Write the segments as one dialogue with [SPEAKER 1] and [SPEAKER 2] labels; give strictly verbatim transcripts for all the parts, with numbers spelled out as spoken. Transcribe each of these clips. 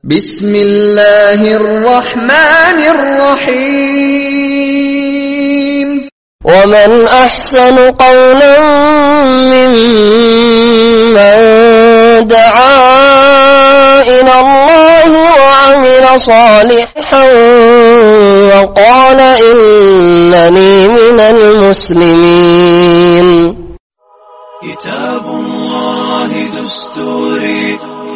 [SPEAKER 1] বিসমিল্লাহির রহমানির রহিম।
[SPEAKER 2] ومن أحسن قولا ممن دعا إلى الله وعمل صالحا وقال إنني من المسلمين.
[SPEAKER 3] كتاب الله دستوري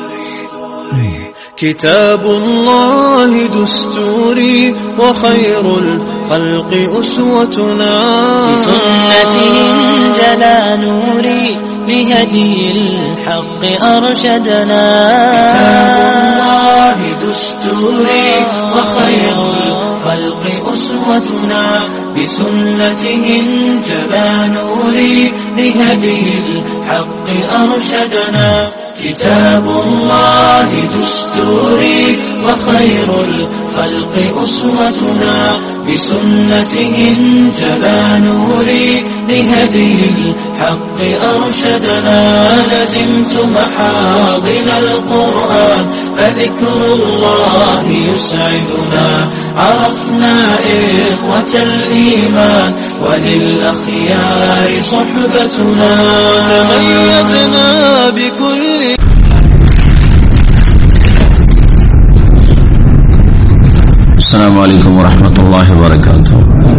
[SPEAKER 3] كتاب الله دستوري وخير الخلق أسوتنا
[SPEAKER 4] بسنته انجلى نوري لهدي الحق أرشدنا.
[SPEAKER 3] كتاب الله دستوري وخير الخلق أسوتنا بسنته انجلى نوري لهدي الحق أرشدنا. كتاب الله دستوري وخير الخلق أسوتنا بسنته انجلى نوري لهدي الحق أرشدنا. لزمت محاضن القرآن فذكر الله يسعدنا. عرفنا إخوة الإيمان وللأخيار صحبتنا. تميزنا بكل
[SPEAKER 5] السلام عليكم ورحمة الله وبركاته.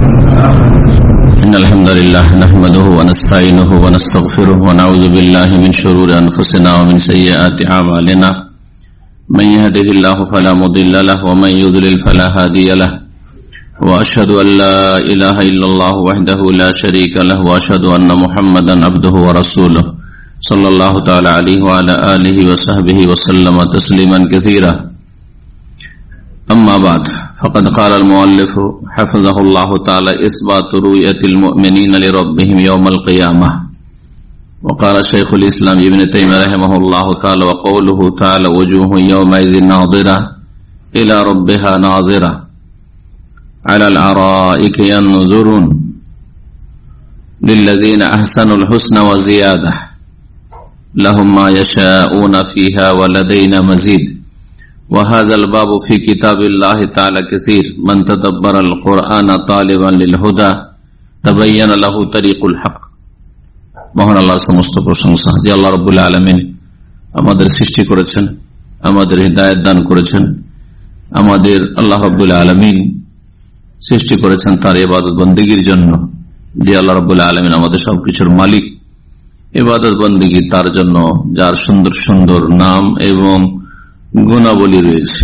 [SPEAKER 5] إن الحمد لله نحمده ونستعينه ونستغفره ونعوذ بالله من شرور أنفسنا ومن سيئات أعمالنا. من يهده الله فلا مضل له ومن يضلل فلا هادي له. وأشهد أن لا إله إلا الله وحده لا شريك له وأشهد أن محمدا عبده ورسوله صلى الله تعالى عليه وعلى آله وصحبه وسلم تسليما كثيرا. أما بعد فقد قال المؤلف حفظه الله تعالى إثبات رؤية المؤمنين لربهم يوم القيامة. وقال شيخ الإسلام ابن تيمية رحمه الله تعالى وقوله تعالى وجوه يومئذ ناظرة إلى ربها ناظرة على الأرائك ينظرون للذين أحسنوا الحسنى وزيادة لهم ما يشاءون فيها ولدينا مزيد. وهذا الباب في كتاب الله تعالى كثير من تدبر القرآن طالبا للهدى تبين له طريق الحق. মহান আল্লাহর সমস্ত প্রশংসা যে আল্লাহ রাব্বুল আলামিন আমাদের সৃষ্টি করেছেন, আমাদের হিদায়াত দান করেছেন, আমাদের আল্লাহ রাব্বুল আলামিন সৃষ্টি করেছেন তার ইবাদত বন্দেগীর জন্য। যে আল্লাহ রাব্বুল আলামিন আমাদের সবকিছুর মালিক, ইবাদত বন্দেগী তার জন্য, যার সুন্দর সুন্দর নাম এবং গুণাবলী রয়েছে।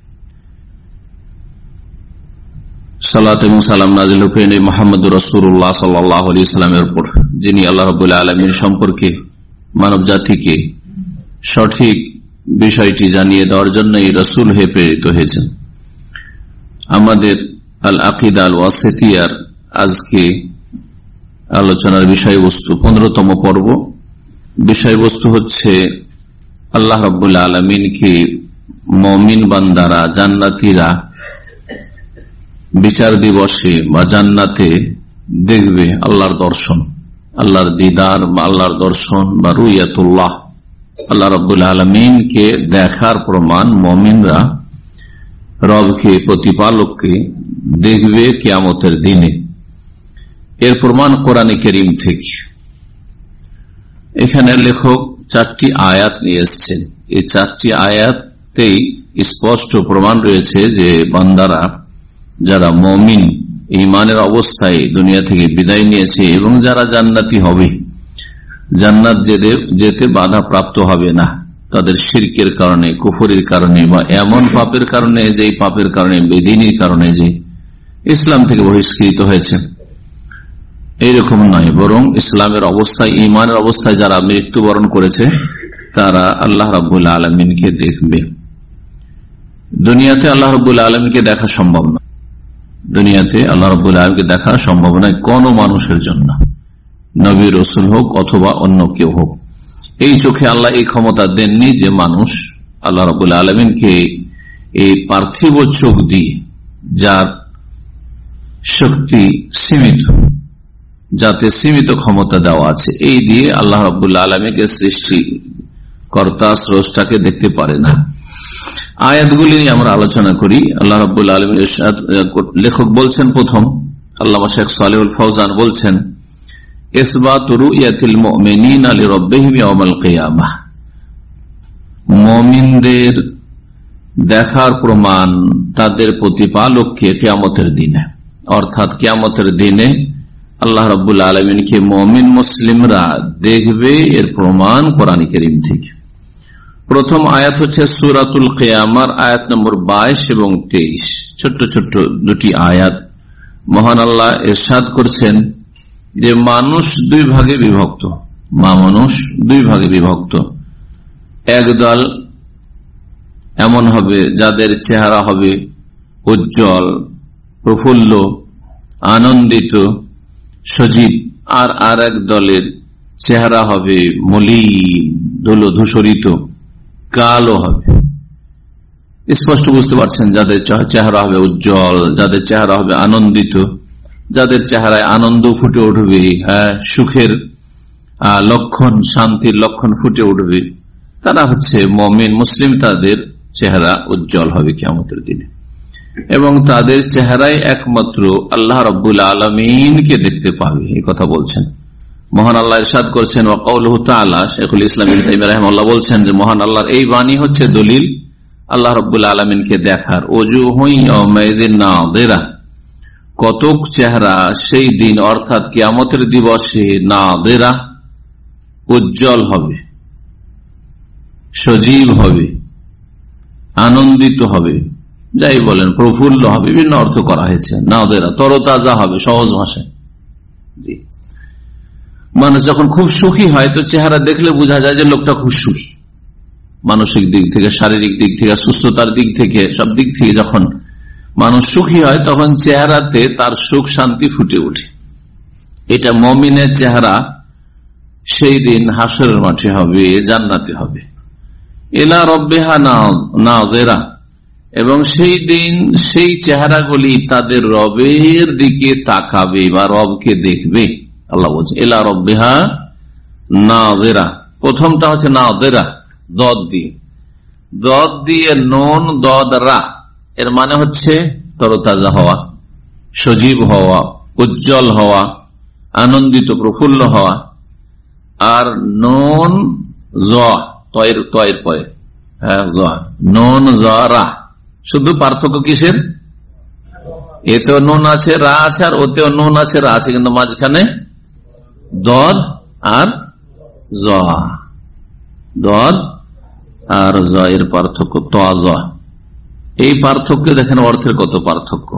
[SPEAKER 5] সালাত এবং সালাম নাযিল হোক মুহাম্মদুর রাসূলুল্লাহ সাল্লাল্লাহু আলাইহি ওয়াসাল্লামের উপর, যিনি আল্লাহ রাব্বুল আলামিন সম্পর্কে মানব জাতিকে সঠিক বিষয়টি জানিয়ে দেওয়ার জন্য এই রাসূল হয়ে প্রেরিত হয়েছেন। আমাদের আল আকিদা আল ওয়াসিতিয়ার আজকে আলোচনার বিষয়বস্তু পনেরোতম পর্ব। বিষয়বস্তু হচ্ছে আল্লাহ রাব্বুল আলামিনকে মুমিন বান্দারা, জান্নাতীরা বিচার দিবসে বা জান্নাতে দেখবে আল্লাহর দর্শন, আল্লাহর দিদার বা আল্লাহর দর্শন বা রুইয়াতুল্লাহ। আল্লাহ রাব্বুল আলামিনকে দেখার প্রমাণ মুমিনরা রবকে, প্রতিপালককে দেখবে কিয়ামতের দিনে। এর প্রমাণ কোরআনে কারীম থেকে। এখানে লেখক চারটি আয়াত নিয়ে এসেছেন। এই চারটি আয়াতেই স্পষ্ট প্রমাণ রয়েছে যে বান্দারা যারা মুমিন, ঈমানের অবস্থায় দুনিয়া থেকে বিদায় নিয়েছে এবং যারা জান্নাতি হবে, জান্নাত যেতে বাধা প্রাপ্ত হবে না তাদের শিরকের কারণে, কুফরির কারণে বা এমন পাপের কারণে যে পাপের কারণে, বেদিনীর কারণে যে ইসলাম থেকে বহিষ্কৃত হয়েছে, এইরকম নয়। বরং ইসলামের অবস্থায়, ঈমানের অবস্থায় যারা মৃত্যুবরণ করেছে তারা আল্লাহ রাব্বুল আলামিনকে দেখবে। দুনিয়াতে আল্লাহ রাব্বুল আলামিনকে দেখা সম্ভব না, দুনিয়াতে আল্লাহ রাব্বুল আলামিনকে দেখা সম্ভব নয় কোন মানুষের জন্য, নবী রাসূল হোক অথবা অন্য কেউ হোক। এই চোখে আল্লাহ এই ক্ষমতা দেননি যে মানুষ আল্লাহ রাব্বুল আলামিনকে এই পার্থিব চোখ দিয়ে, যার শক্তি সীমিত, যাতে সীমিত ক্ষমতা দেওয়া আছে, এই দিয়ে আল্লাহ রাব্বুল আলামিনকে সৃষ্টি কর্তা স্রষ্টাকে দেখতে পারে না। আয়াতগুলি নিয়ে আমরা আলোচনা করি। আল্লাহ রাব্বুল আলামিন লেখক বলছেন, প্রথম আল্লামা শেখ সালেহুল ফৌজান বলছেন, ইসবাতু রুয়াতিল মুমিনিনা লিরাব্বিহিম ইয়াওমাল কিয়ামাহ, মুমিনদের দেখার প্রমাণ তাদের প্রতিপালককে কিয়ামতের দিনে, অর্থাৎ কিয়ামতের দিনে আল্লাহ রাব্বুল আলামিনকে মুমিন মুসলিমরা দেখবে, এর প্রমাণ কোরআন কারীম থেকে। প্রথম আয়াত হচ্ছে সূরাতুল কিয়ামার আয়াত নম্বর বাইশ এবং তেইশ, ছোট্ট ছোট্ট দুটি আয়াত। মহান আল্লাহ ইরশাদ করছেন যে মানুষ দুই ভাগে বিভক্ত, মা মানুষ দুই ভাগে বিভক্ত। একদল এমন হবে যাদের চেহারা হবে উজ্জ্বল, প্রফুল্ল, আনন্দিত, সজীব, আর আর এক দলের চেহারা হবে মলিন, ধুলো ধূসরিত, কালো হবে। স্পষ্ট বুঝতে পারছেন, যাদের চেহারা হবে উজ্জ্বল, যাদের চেহারা হবে আনন্দিত, যাদের চেহারায় আনন্দ ফুটে উঠবে, হ্যাঁ, সুখের লক্ষণ, শান্তির লক্ষণ ফুটে উঠবে, তারা হচ্ছে মুমিন মুসলিম, তাদের চেহারা উজ্জ্বল হবে কিয়ামতের দিনে, এবং তাদের চেহারায় একমাত্র আল্লাহ রাব্বুল আলামিনকে দেখতে পাবে, এই কথা বলছেন। মহান আল্লাহ ইরশাদ করছেন, ওয়া কাউলুহু তাআলা, শাইখুল ইসলাম ইবনে তাইমিয়া রাহিমাহুল্লাহ বলছেন যে মহান আল্লাহর এই বাণী হচ্ছে দলিল আল্লাহ রাব্বুল আলামিনকে দেখার। ওজুহুন ইয়াওমাইযিন নাযিরা, কতক চেহারা সেই দিন অর্থাৎ কিয়ামতের দিবসে নাযিরা, উজ্জ্বল হবে, সজীব হবে, আনন্দিত হবে, যাই বলেন প্রফুল্ল হবে, বিভিন্ন অর্থ করা হয়েছে। নাযিরা তরতাজা হবে, সহজ ভাষায়। জি, মানুষ যখন খুব সুখী হয় তো চেহারা দেখলে বোঝা যায় যে লোকটা খুব সুখী, মানসিক দিক থেকে, শারীরিক দিক থেকে, সুস্থতার দিক থেকে, সব দিক থেকে যখন মানুষ সুখী হয় তখন চেহারাতে তার সুখ শান্তি ফুটে ওঠে। এটা মুমিনের চেহারা সেই দিন হাসরের মাঠে হবে, জান্নাতে হবে। ইলা রাব্বিহা নাযিরা, এবং সেই দিন সেই চেহারাগুলি তাদের রবের দিকে তাকাবে বা রবকে দেখবে। আল্লাহ বলছে ইলা রাব্বিহা নাযিরা, প্রথমটা হচ্ছে নাযিরা, দদ দিয়ে, দদ দিয়ে নুন দদ রা, এর মানে হচ্ছে তরতাজা হওয়া, সজীব হওয়া, উজ্জ্বল হওয়া, আনন্দিত প্রফুল্ল হওয়া। আর নুন জ তয়ের তয়ের পরে, হ্যাঁ, নুন জ রা, শুধু পার্থক্য কিসের? এতেও নুন আছে, রা আছে, আর ওতেও নুন আছে, রা আছে, কিন্তু মাঝখানে দদ আর জ, দদ আর জ এর পার্থক্য ত জ। এই পার্থক্য দেখেন অর্থের কত পার্থক্য।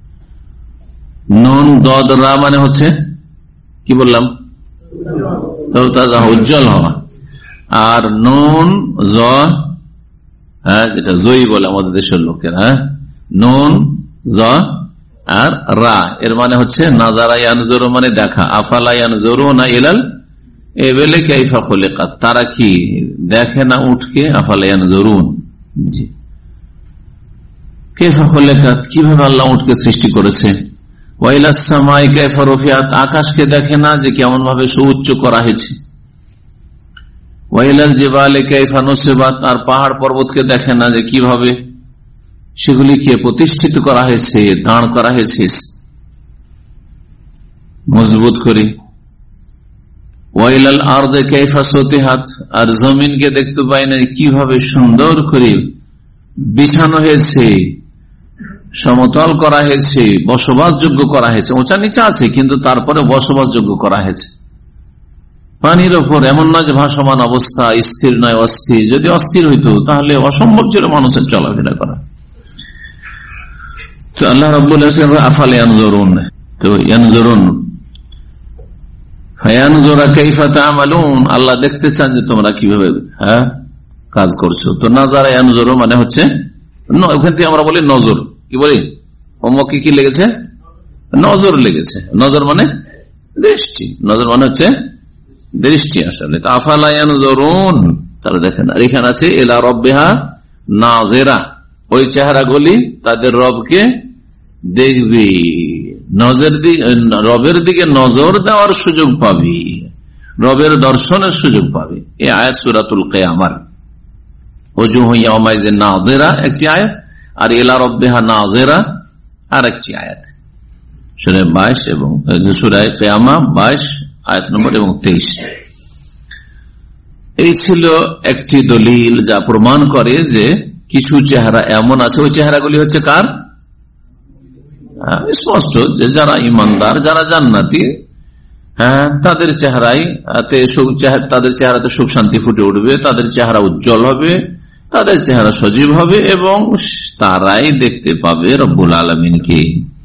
[SPEAKER 5] নুন দদ রা মানে হচ্ছে কি বললাম? তরতাজা, উজ্জ্বল হওয়া। আর নুন জ, হ্যাঁ, যেটা জয়ী বলে আমাদের দেশের লোকের, হ্যাঁ, নুন জ আর রা, এর মানে হচ্ছে নাজারা ইয়ানজুরু, মানে দেখা। আফালা ইয়ানজুরুনা ইলাল ইবিলি কাইফা খুলিকাত, তারা কি দেখে না উটকে? আফালা ইয়ানজুরুন, জি, কাইফা খুলিকাত, কিভাবে আল্লাহ উটকে সৃষ্টি করেছে। ওয়া ইলাস সামাই কাইফা রুফিআত, আকাশকে দেখে না যে কেমন ভাবে সুউচ্চ করা হয়েছে। ওয়া ইলাল জিবালি কাইফা নুসিবাত, আর পাহাড় পর্বতকে দেখে না যে কিভাবে সেগুলিকে প্রতিষ্ঠিত করা হয়েছে, দাঁড় করা হয়েছে মজবুত করে। ওয়াইলাল আরদে কাইফা সুতিহাত, আর জমিনকে দেখতে পাই না কিভাবে সুন্দর করে বিছানো হয়েছে, সমতল করা হয়েছে, বসবাসযোগ্য করা হয়েছে। উঁচা নিচা আছে কিন্তু তারপরে বসবাসযোগ্য করা হয়েছে। পানির ওপর এমন না যে ভাসমান অবস্থা, স্থির নয়, অস্থির। যদি অস্থির হইতো তাহলে অসম্ভব ছিল মানুষের চলাফেরা করা। তো আল্লাহ রাব্বুল আলামিন আফালা ইয়ানজুরুন, তো ইয়ানজুরুন ফায়ানজুরা কাইফা তা'মালুন, আল্লাহ দেখতে চান যে তোমরা কিভাবে, হ্যাঁ, কাজ করছো। তো নাজারা ইয়ানজুরু মানে হচ্ছে, ওখান থেকে আমরা বলি নজর, কি বলি, হোমওয়ার্কে কি লেগেছে? নজর লেগেছে। নজর মানে দৃষ্টি, নজর মানে হচ্ছে দৃষ্টি আসলে। তো আফালা ইয়ানজুরুন, তারা দেখেন। আর এখানে আছে ইলা রাব্বিহা নাযিরা, ওই চেহারাগুলি তাদের রবকে দেখবি, নজর দিকে, রবের দিকে নজর দেওয়ার সুযোগ পাবি, রবের দর্শনের সুযোগ পাবি। এই আয়াত সূরাতুল কিয়ামার। ওজুহু ইয়াওমাইযিন নাযিরা একটি আয়াত, আর ইলা রাব্বিহা নাযিরা আর একটি আয়াত। সূরা বাইশ এবং সূরা কিয়ামা বাইশ আয়াত নম্বর এবং তেইশ। এই ছিল একটি দলিল যা প্রমাণ করে যে কিছু চেহারা এমন আছে, ওই চেহারাগুলি হচ্ছে কার? স্পষ্ট যে যারা ইমানদার, যারা জান্নাতি, হ্যাঁ তাদের চেহারায় তাদের চেহারাতে সুখ শান্তি ফুটে উঠবে, তাদের চেহারা উজ্জ্বল হবে, তাদের চেহারা সজীব হবে এবং তারাই দেখতে পাবে রব্বুল আলামিনকে।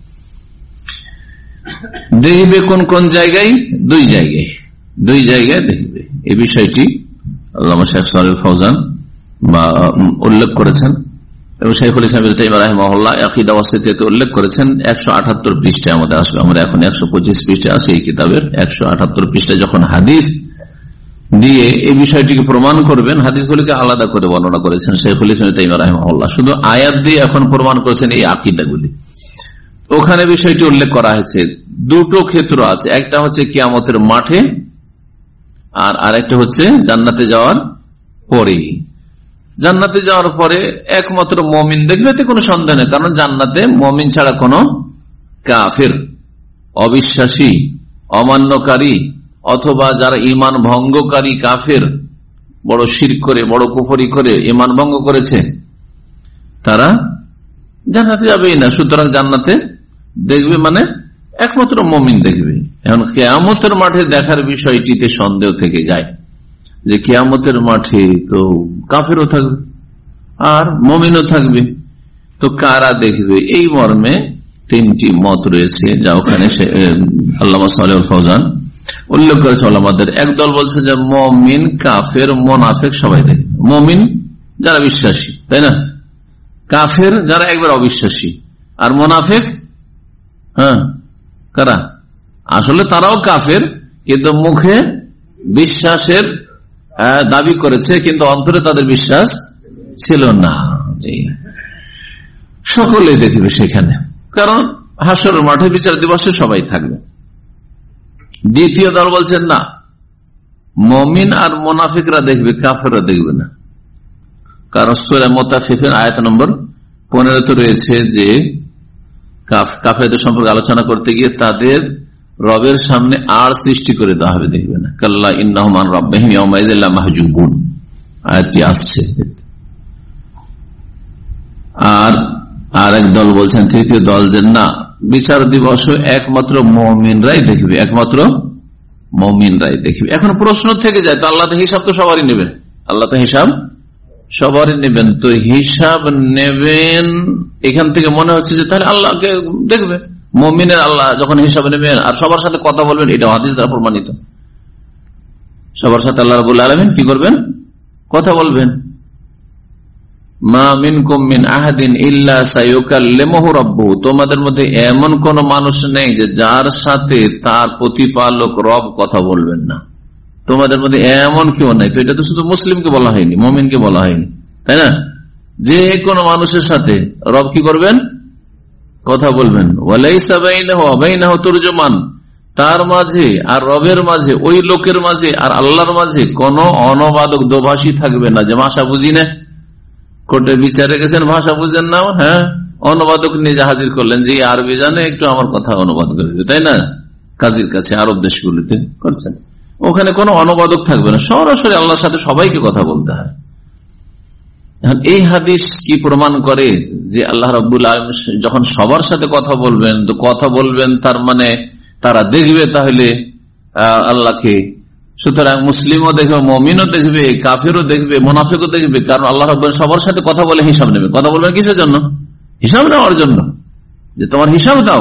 [SPEAKER 5] দেখবে কোন কোন জায়গায়? দুই জায়গায়, দুই জায়গায় দেখবে। এই বিষয়টি আল্লামা শেখ সালেহ ফৌজান উল্লেখ করেছেন এবং শাইখুল ইসলাম ইবনে তাইমিয়া রাহিমাহুল্লাহ আকীদা ওয়াসিতিয়াতে উল্লেখ করেছেন। একশো আটাত্তর পৃষ্ঠায় আমাদের আসবে, আমরা এখন একশো পঁচিশ পৃষ্ঠা আছে এই কিতাবের। একশো আটাত্তর পৃষ্ঠায় যখন হাদিস দিয়ে এই বিষয়টিকে প্রমাণ করবেন, হাদিসগুলিকে আলাদা করে বর্ণনা করেছেন শাইখুল ইসলাম ইবনে তাইমিয়া রাহিমাহুল্লাহ, শুধু আয়াত দিয়ে এখন প্রমাণ করেছেন এই আকীদাগুলি। ওখানে বিষয়টি উল্লেখ করা হয়েছে। দুটো ক্ষেত্র আছে, একটা হচ্ছে কিয়ামতের মাঠে আর আরেকটা হচ্ছে জান্নাতে যাওয়ার পরে। জান্নাতে যাওয়ার পরে একমাত্র মুমিন দেখবে, এতে কোনো সন্দেহ নেই, কারণ জান্নাতে মুমিন ছাড়া কোনো কাফের, অবিশ্বাসী, অমান্যকারী অথবা যারা ঈমান ভঙ্গকারী কাফের, বড় শিরক করে বড় কুফরি করে ঈমান ভঙ্গ করেছে, তারা জান্নাতে যাবেই না। সুতরাং জান্নাতে দেখবে মানে একমাত্র মুমিন দেখবে। এখন কিয়ামতের মাঠে দেখার বিষয়টিতে সন্দেহ থেকে যায় যে কিয়ামতের মাঠে তো কাফেরও থাকবে আর মুমিনও থাকবে, তো কারা দেখবে? এই মর্মে তিনটি মত রয়েছে যা ওখানে আল্লামা সালেহ ফৌজান উল্লেখ করেছে ওলামাদের। একদল বলছে যে মুমিন, কাফের, মুনাফিক সবাই দেখবে। মুমিন যারা বিশ্বাসী, তাই না? কাফের যারা একবার অবিশ্বাসী, আর মুনাফিক হ্যাঁ কারা? আসলে তারাও কাফের, কিন্তু মুখে বিশ্বাসের দাবি করেছে, কিন্তু অন্তরে তাদের বিশ্বাস ছিল না। সকলে দেখবে সেখানে, কারণ হাসরের মাঠে বিচার দিবসে সবাই থাকবে। দ্বিতীয় দল বলছেন না, মুমিন আর মুনাফিকরা দেখবে, কাফেররা দেখবে না। কারণ সূরা মুতাফফিফিন আয়াত নম্বর পনেরো তো রয়েছে যে কাফেরদের সম্পর্কে আলোচনা করতে গিয়ে তাদের রবের সামনে আর সৃষ্টি করে দেওয়া হবে, দেখবে না। কাল্লা ইন্নাহুম আন রাব্বিহিম ইয়াওমাইযিন লামাহজুবুন আয়াতটি আসছে। আর আরেক দল বলছেন, তৃতীয় দল, যে না, বিচার দিবস একমাত্র মুমিনরাই দেখবে, একমাত্র মুমিনরাই দেখবে। এখন প্রশ্ন থেকে যায়, তো আল্লাহ তো হিসাব তো সবারই নেবেন, আল্লাহ তো হিসাব সবারই নেবেন, তো হিসাব নেবেন এখান থেকে মনে হচ্ছে যে তাহলে আল্লাহকে দেখবে। মুমিনের আল্লাহ যখন হিসাব নেবেন আর সবার সাথে কথা বলবেন, এটা হাদিস দ্বারা প্রমাণিত। সবার সাথে আল্লাহ রাব্বুল আলামিন কি করবেন? কথা বলবেন। মা মিনকুম মিন আহাদিন ইল্লা সায়ুকাল্লিমুহু রাব্বুহু, তোমাদের মধ্যে এমন কোন মানুষ নেই যে যার সাথে তার প্রতিপালক রব কথা বলবেন না। তোমাদের মধ্যে এমন কেউ নাই। তো এটা তো শুধু মুসলিমকে বলা হয়নি, মুমিনকে বলা হয়নি, তাই না? যে কোনো মানুষের সাথে রব কি করবেন? কথা বলবেন। ওয়ালাইসা বাইনাহু ওয়া বাইনাহু তুরজুমান, তার মাঝে আর রবের মাঝে, ওই লোকের মাঝে আর আল্লাহর মাঝে কোন অনুবাদক দোভাষী থাকবে না, যে ভাষা বুঝি না, কোর্টে বিচারে গেছেন ভাষা বুঝেন না, হ্যাঁ অনুবাদক নিজে হাজির করলেন যে আরবি জানে, একটু আমার কথা অনুবাদ করে দিবে, তাই না? কাজীর কাছে আরব দেশগুলিতে করছেন, ওখানে কোনো অনুবাদক থাকবে না, সরাসরি আল্লাহর সাথে সবাইকে কথা বলতে হয়। এই হাদিস কি প্রমাণ করে যে আল্লাহ রাব্বুল আলামিন যখন সবার সাথে কথা বলবেন, তো কথা বলবেন তার মানে তারা দেখবে তাহলে আল্লাহকে। সুতরাং মুসলিমও দেখবে, মুমিনও দেখবে, কাফিরও দেখবে, মুনাফিকও দেখবে, কারণ আল্লাহ রাব্বুল সবার সাথে কথা বলে হিসাব নেবে। কথা বলবেন কিসের জন্য? হিসাব নেওয়ার জন্য, যে তোমার হিসাব দাও।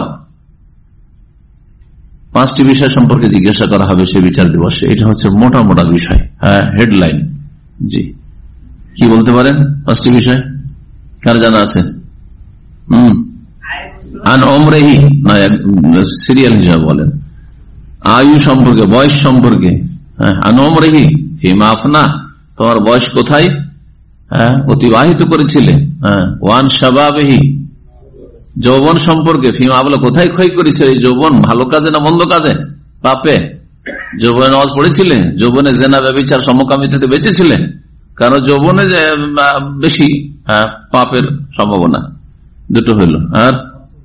[SPEAKER 5] পাঁচটি বিষয় সম্পর্কে জিজ্ঞাসা করা হবে সে বিচার দিবসে। এটা হচ্ছে মোটা মোটা বিষয়, হ্যাঁ হেডলাইন। জি, কি বলতে পারেন পাঁচটি বিষয়? কার জানা আছে? হম আন ওমরেহি না, সিরিয়াল হিসাবে বলেন। আয়ু সম্পর্কে, বয়স সম্পর্কে, হ্যাঁ আন ওমরেহি ফিমা আফনা, তোমার বয়স কোথায় হ্যাঁ অতিবাহিত করেছিলে। হ্যাঁ ওয়ান শাবাবিহি, যৌবন সম্পর্কে, ফিমা আবলা, কোথায় ক্ষয় করেছিলে এই যৌবন? ভালো কাজে না মন্দ কাজে, পাপে? যৌবনে নামাজ পড়েছিলে? যৌবনে জেনা ব্যভিচার সমকামী থেকে বেঁচেছিলে? কারণ যৌবনে বেশি হ্যাঁ পাপের সম্ভাবনা, দুটো হইল। আর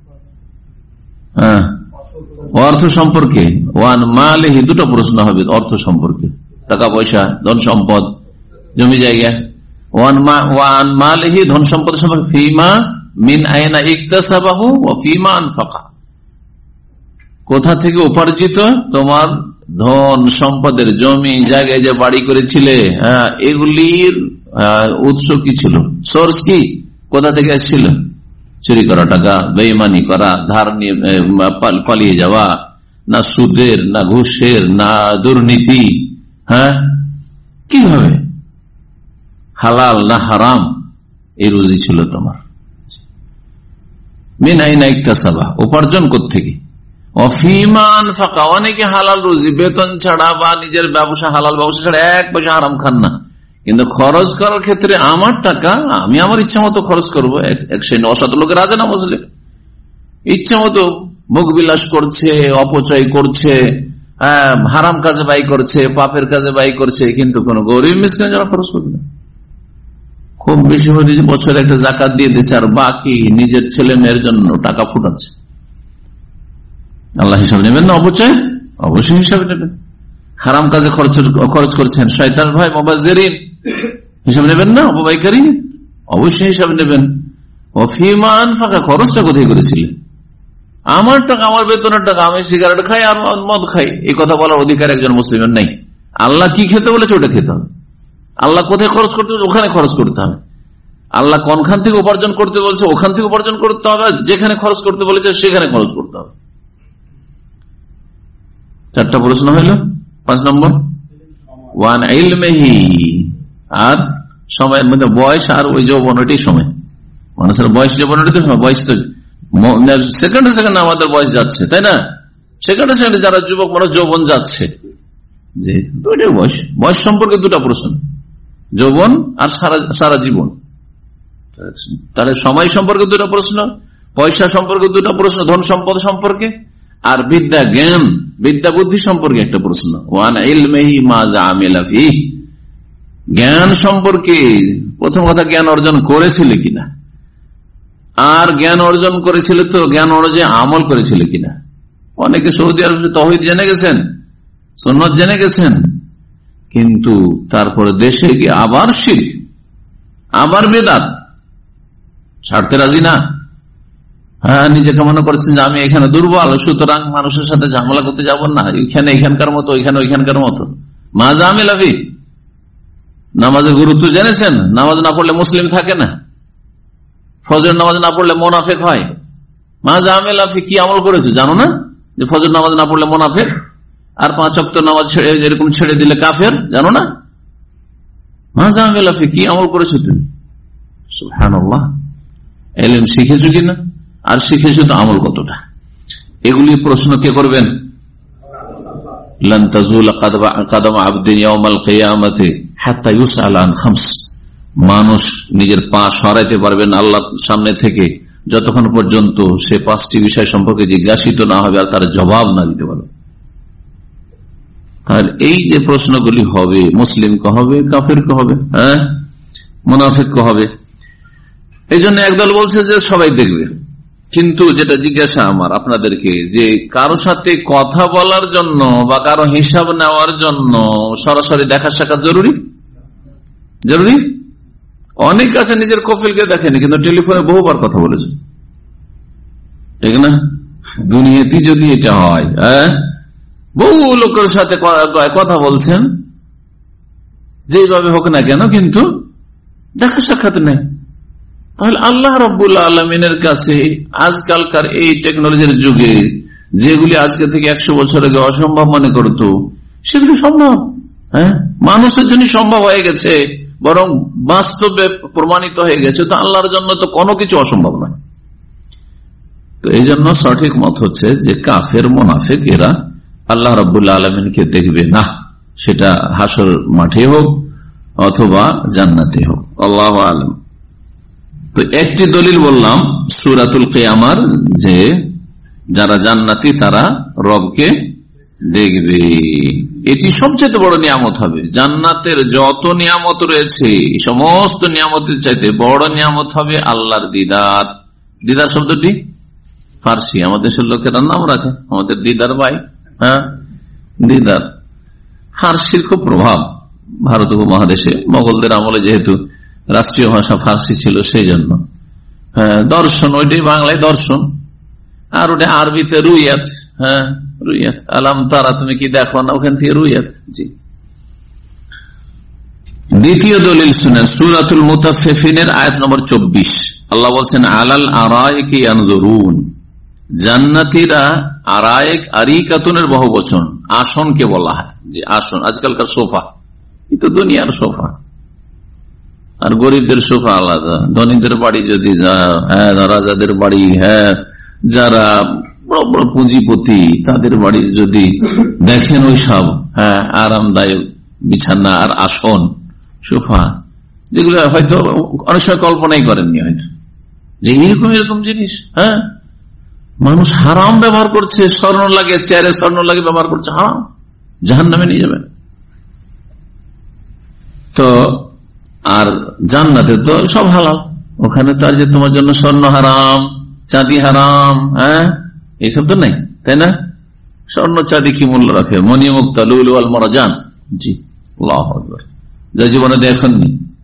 [SPEAKER 5] হ্যাঁ অর্থ সম্পর্কে ওয়ান মালিহি দুটো প্রশ্ন হবে অর্থ সম্পর্কে, টাকা পয়সা ধন সম্পদ জমি জায়গা। ওয়ান ওয়ান মালিহি ধন সম্পদ সম্পর্কে ফিমা মিন আইনা ইকতাসাবাহু ওয়া ফিমা আনফাকা, কোথা থেকে উপার্জিত তোমার ধন সম্পদের জমি জায়গায় যে বাড়ি করেছিলে হ্যাঁ এগুলির উৎস কি ছিল, সোর্স কি, কোথা থেকে এসেছিল? চুরি করা টাকা, বেঈমানি করা, ধার নিয়ে পালিয়ে যাওয়া, না সুদের, না ঘুষের, না দুর্নীতি, হ্যাঁ কিভাবে হালাল না হারাম এই রুজি ছিল তোমার। মিন আইনা ইকতাসাবা উপার্জন কোত্থেকে, অফিমান ফাঁকা অনেকে হালাল রুজি বেতন ছাড়া বা নিজের ব্যবসা হালাল ব্যবসা ছাড়া এক পয়সা হারাম খান না, কিন্তু খরচ করার ক্ষেত্রে আমার টাকা আমি আমার ইচ্ছা মতো খরচ করবো। এক শ্রেণী অসৎ লোকের আছে না মুসলিম, ইচ্ছা মতো ভোগ বিলাস করছে, অপচয় করছে, হারাম কাজে ব্যয় করছে, পাপের কাজে ব্যয় করছে, কিন্তু কোন গরিব মিসকিন যারা খরচ করবে না। খুব বেশি হলে বছরে একটা জাকাত দিয়ে দিচ্ছে আর বাকি নিজের ছেলে মেয়ের জন্য টাকা ফুটাচ্ছে। আল্লাহ হিসাব নেবেন না অপচয়? অবশ্যই হিসাব নেবেন। হারাম কাজে খরচ খরচ করছেন, শয়তান ভাই মুবাজ্জিরিন, হিসাব নেবেন না? অপব্যয়কারী, অবশ্যই হিসাব নেবেন। অফিমান ফাঁকা খরচটা কোথায় করেছিলেন? আমার টাকা, আমার বেতনের টাকা, আমি সিগারেট খাই আর মদ খাই, এই কথা বলার অধিকার একজন মুসলিমের নেই। আল্লাহ কি খেতে বলেছে ওটা খেতে হবে, আল্লাহ কোথায় খরচ করতে বলছে ওখানে খরচ করতে হবে, আল্লাহ কোনখান থেকে উপার্জন করতে বলছে ওখান থেকে উপার্জন করতে হবে, যেখানে খরচ করতে বলেছে সেখানে খরচ করতে হবে। চারটা প্রশ্ন হইল। পাঁচ নম্বর ওয়ান ইলমিহি, আর সময়ের মধ্যে বয়স আর ওই যৌবন, ওইটাই সময়। মানুষের বয়স যৌবন ওইটাই তো সময়। বয়স তো সেকেন্ডে সেকেন্ডে আমাদের বয়স যাচ্ছে, তাই না? সেকেন্ডে সেকেন্ডে যারা যুবক মানুষ যৌবন যাচ্ছে, যে দুইটাই বয়স। বয়স সম্পর্কে দুটা প্রশ্ন, যৌবন আর সারা সারা জীবন। তাহলে সময় সম্পর্কে দুটা প্রশ্ন, পয়সা সম্পর্কে দুটা প্রশ্ন, ধন সম্পদ সম্পর্কে, আর বিদ্যা জ্ঞান বিদ্যা বুদ্ধি সম্পর্কে একটা প্রশ্ন। ওয়ান ইলমিহি মাযা আমিলা ফিহি, জ্ঞান সম্পর্কে প্রথম কথা জ্ঞান অর্জন করেছিল কিনা, আর জ্ঞান অর্জন করেছিল তো জ্ঞান অনুযায়ী আমল করেছিল কিনা। অনেকে সৌদি আরব তাওহীদ জেনে গেছেন, সুন্নাত জেনে গেছেন, কিন্তু তারপরে দেশে গিয়ে আবার শিরক, আবার বেদাত, ছাড়তে রাজি না। হ্যাঁ, নিজেকে মনে করছেন যে আমি এখানে দুর্বল, সুতরাং মানুষের সাথে ঝামেলা করতে যাব না, এখানে এখানকার মতো, ওইখানে ওইখানকার মতো। মাজা আমিলাফি, নামাজের গুরুত্ব জেনেছেন? নামাজ না পড়লে মুসলিম থাকে না, ফজর নামাজ না পড়লে মোনাফেক হয়। মাজা আমিলাফি, কি আমল করেছে জানো না? যে ফজর নামাজ না পড়লে মোনাফেক, আর পাঁচ ওয়াক্ত নামাজ ছেড়ে এরকম ছেড়ে দিলে কাফের, জানো না? মাজা আমিলাফি, কি আমল করেছো তুমি? সুবহানাল্লাহ। ইলম শিখেছো কিনা, আর শিখেছো তো আমল কতটা? এগুলি প্রশ্ন কে করবেন? লান তাজুল কদম আবদিন ইয়াউমাল কিয়ামাতি হাত্তা ইউসআল আন খামস, মানুষ নিজের পা সরাইতে পারবেন আল্লাহর সামনে থেকে যতক্ষণ পর্যন্ত সে পাঁচটি বিষয় সম্পর্কে জিজ্ঞাসিত না হবে আর তার জবাব না দিতে পারবে। তাহলে এই যে প্রশ্নগুলি হবে, মুসলিম কে হবে, কাফের কে হবে, হ্যাঁ মুনাফিক কে হবে। এই জন্য একদল বলছে যে সবাই দেখবে, কিন্তু যেটা জিজ্ঞাসা আমার আপনাদেরকে, যে কারো সাথে কথা বলার জন্য বা কারো হিসাব নেওয়ার জন্য সরাসরি দেখা সাক্ষাৎ জরুরি? জরুরি? অনেক আছে নিজের কফিলকে দেখেনি, কিন্তু টেলিফোনে বহুবার কথা বলেছে, ঠিক না? দুনিয়াতে যদি এটা হয়, হ্যাঁ বহু লোকের সাথে কথা বলছেন যেভাবে হোক না কেন, কিন্তু দেখা সাক্ষাৎ নেই। তাহলে আল্লাহ রাব্বুল আলামিনের কাছে আজকালকার এই টেকনোলজির যুগে যেগুলি আজকে থেকে একশো বছর আগে অসম্ভব মনে করতো, সেগুলি সম্ভব। হ্যাঁ, মানুষের জন্য সম্ভব হয়ে গেছে, বরং বাস্তবে প্রমাণিত হয়ে গেছে। তো আল্লাহর জন্য তো কোনো কিছু অসম্ভব নয়। তো এই জন্য সঠিক মত হচ্ছে যে কাফের মুনাফিক এরা আল্লাহ রাব্বুল আলামিনকে দেখবে না, সেটা হাসর মাঠে হোক অথবা জান্নাতে হোক, আল্লাহু আ'লাম। তো একটি দলিল বললাম সূরাতুল কিয়ামার, যে যারা জান্নাতি তারা রবকে দেখবে। এটি সবচেয়ে বড় নিয়ামত হবে। জান্নাতের যত নিয়ামত রয়েছে সমস্ত নিয়ামতের চাইতে বড় নিয়ামত হবে আল্লাহর দিদার। দিদার শব্দটি ফার্সি, আমাদের দেশের লোকেরা নাম রাখে আমাদের দিদার ভাই। হ্যাঁ, দিদার ফার্সির খুব প্রভাব ভারত উপমহাদেশে। মোগলদের আমলে যেহেতু রাষ্ট্রীয় ভাষা ফার্সি ছিল সেই জন্য। হ্যাঁ, দর্শন ওইটাই বাংলায় দর্শন, আর ওটা আরবিতে রুইয়াত। হ্যাঁ, রুইয়াত আলাম তারা, তুমি কি দেখো না, ওখান থেকে রুইয়াত। জি, দ্বিতীয় দলিল শুনেন, সূরাতুল মুতাফফিফিনের আয়াত নম্বর চব্বিশ। আল্লাহ বলছেন আলাল আরাইকি ইয়ানজুরুন, জান্নাতীরা আরাইক আরিকাতুনের বহুবচন, আসনকে বলা হয় যে আসন। আজকালকার সোফা, এই তো দুনিয়ার সোফা, আর গরিবদের সোফা আলাদা। ধনীদের বাড়ি যদি হ্যাঁ, রাজাদের বাড়ি, হ্যাঁ, যারা বড় বড় পুঁজিপতি তাদের বাড়ি যদি দেখেন ওই সব হ্যাঁ আরামদায়ক বিছানা আর আসন সোফা, যেগুলো হয়তো অনেক সময় কল্পনাই করেননি হয়তো যে এরকম এরকম জিনিস। হ্যাঁ, মানুষ হারাম ব্যবহার করছে, স্বর্ণ লাগে, চেয়ারে স্বর্ণ লাগে ব্যবহার করছে, হারাম, জাহান্নামে নিয়ে যাবেন। তো আর জান্নাতে তো সব হালাল, ওখানে তো আর যে তোমার জন্য স্বর্ণ হারাম, চাঁদি হারাম, হ্যাঁ, এইসব তো নাই, তাই না? স্বর্ণ চাঁদি কি মূল্য রাখে? মণিমুক্তা লুলু আল মারজান। জি, আল্লাহু আকবার, যা জীবনে দেখেননি।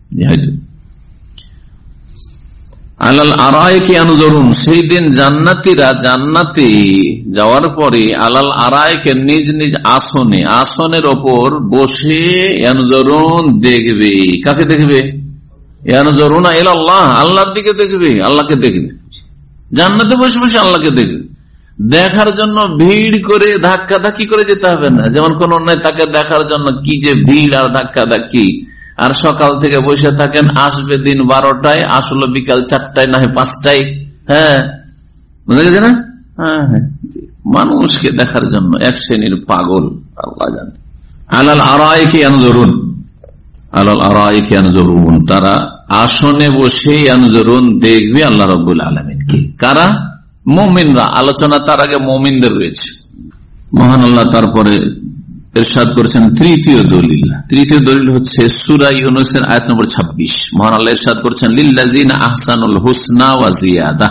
[SPEAKER 5] আলাল আরাইকি ইয়ানজুরুন, সেই দিন জান্নাতীরা জান্নাতে যাওয়ার পরে আলাল আরাইকে নিজ নিজ আসনে, আসনের ওপর বসে ইয়ানজুরুন দেখবে। কাকে দেখবে? ইয়ানজুরুনা ইলাল্লাহ, আল্লাহর দিকে দেখবে, আল্লাহকে দেখবে। জান্নাতে বসে বসে আল্লাহকে দেখবে। দেখার জন্য ভিড় করে ধাক্কা ধাক্কি করে যেতে হবে না, যেমন কোন অন্যায় তাকে দেখার জন্য কি যে ভিড় আর ধাক্কা ধাক্কি। আর সকাল থেকে বসে থাকেন, আসবে দিন বারোটায়, আসলো বিকাল চারটায়, না হয় পাঁচটায়। হ্যাঁ, বুঝা গেছে না? হ্যাঁ হ্যাঁ, মানুষকে দেখার জন্য এক শ্রেণীর পাগল, আল্লাহ জানে। আলাল আরাইকি ইয়ানজুরুন, আলাল আরাইকি ইয়ানজুরুন, তারা আসনে বসে ইয়ানজুরুন দেখবে আল্লাহ রাব্বুল আলামিনকে। কারা? মুমিনরা। আলোচনা তার আগে মুমিনদের রয়েছে। মহান আল্লাহ তারপরে ইরশাদ করেছেন তৃতীয় দলিল। তৃতীয় দলিল হচ্ছে সূরা ইউনূসের আয়াত নম্বর ছাব্বিশ। মহান আল্লাহ ইরশাদ করেছেন লিল্লাযিনা আহসানুল হুসনা ওয়া জিয়াদা,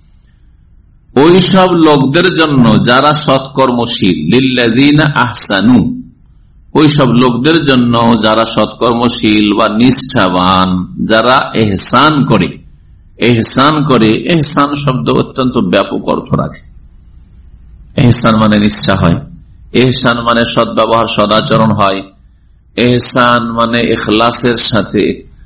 [SPEAKER 5] ওই সব লোকদের জন্য যারা সৎকর্মশীল। লিল্লাযিনা আহসানু, ওই সব লোকদের জন্য যারা সৎকর্মশীল বা নিষ্ঠাবান, যারা এহসান করে। এহসান করে, এহসান শব্দ অত্যন্ত ব্যাপক অর্থ রাখে। এহসান মানে নিষ্ঠা হয়, এহসান মানে সদ্ব্যবহার সদাচরণ হয়, এহসান মানে ইখলাসের সাথে।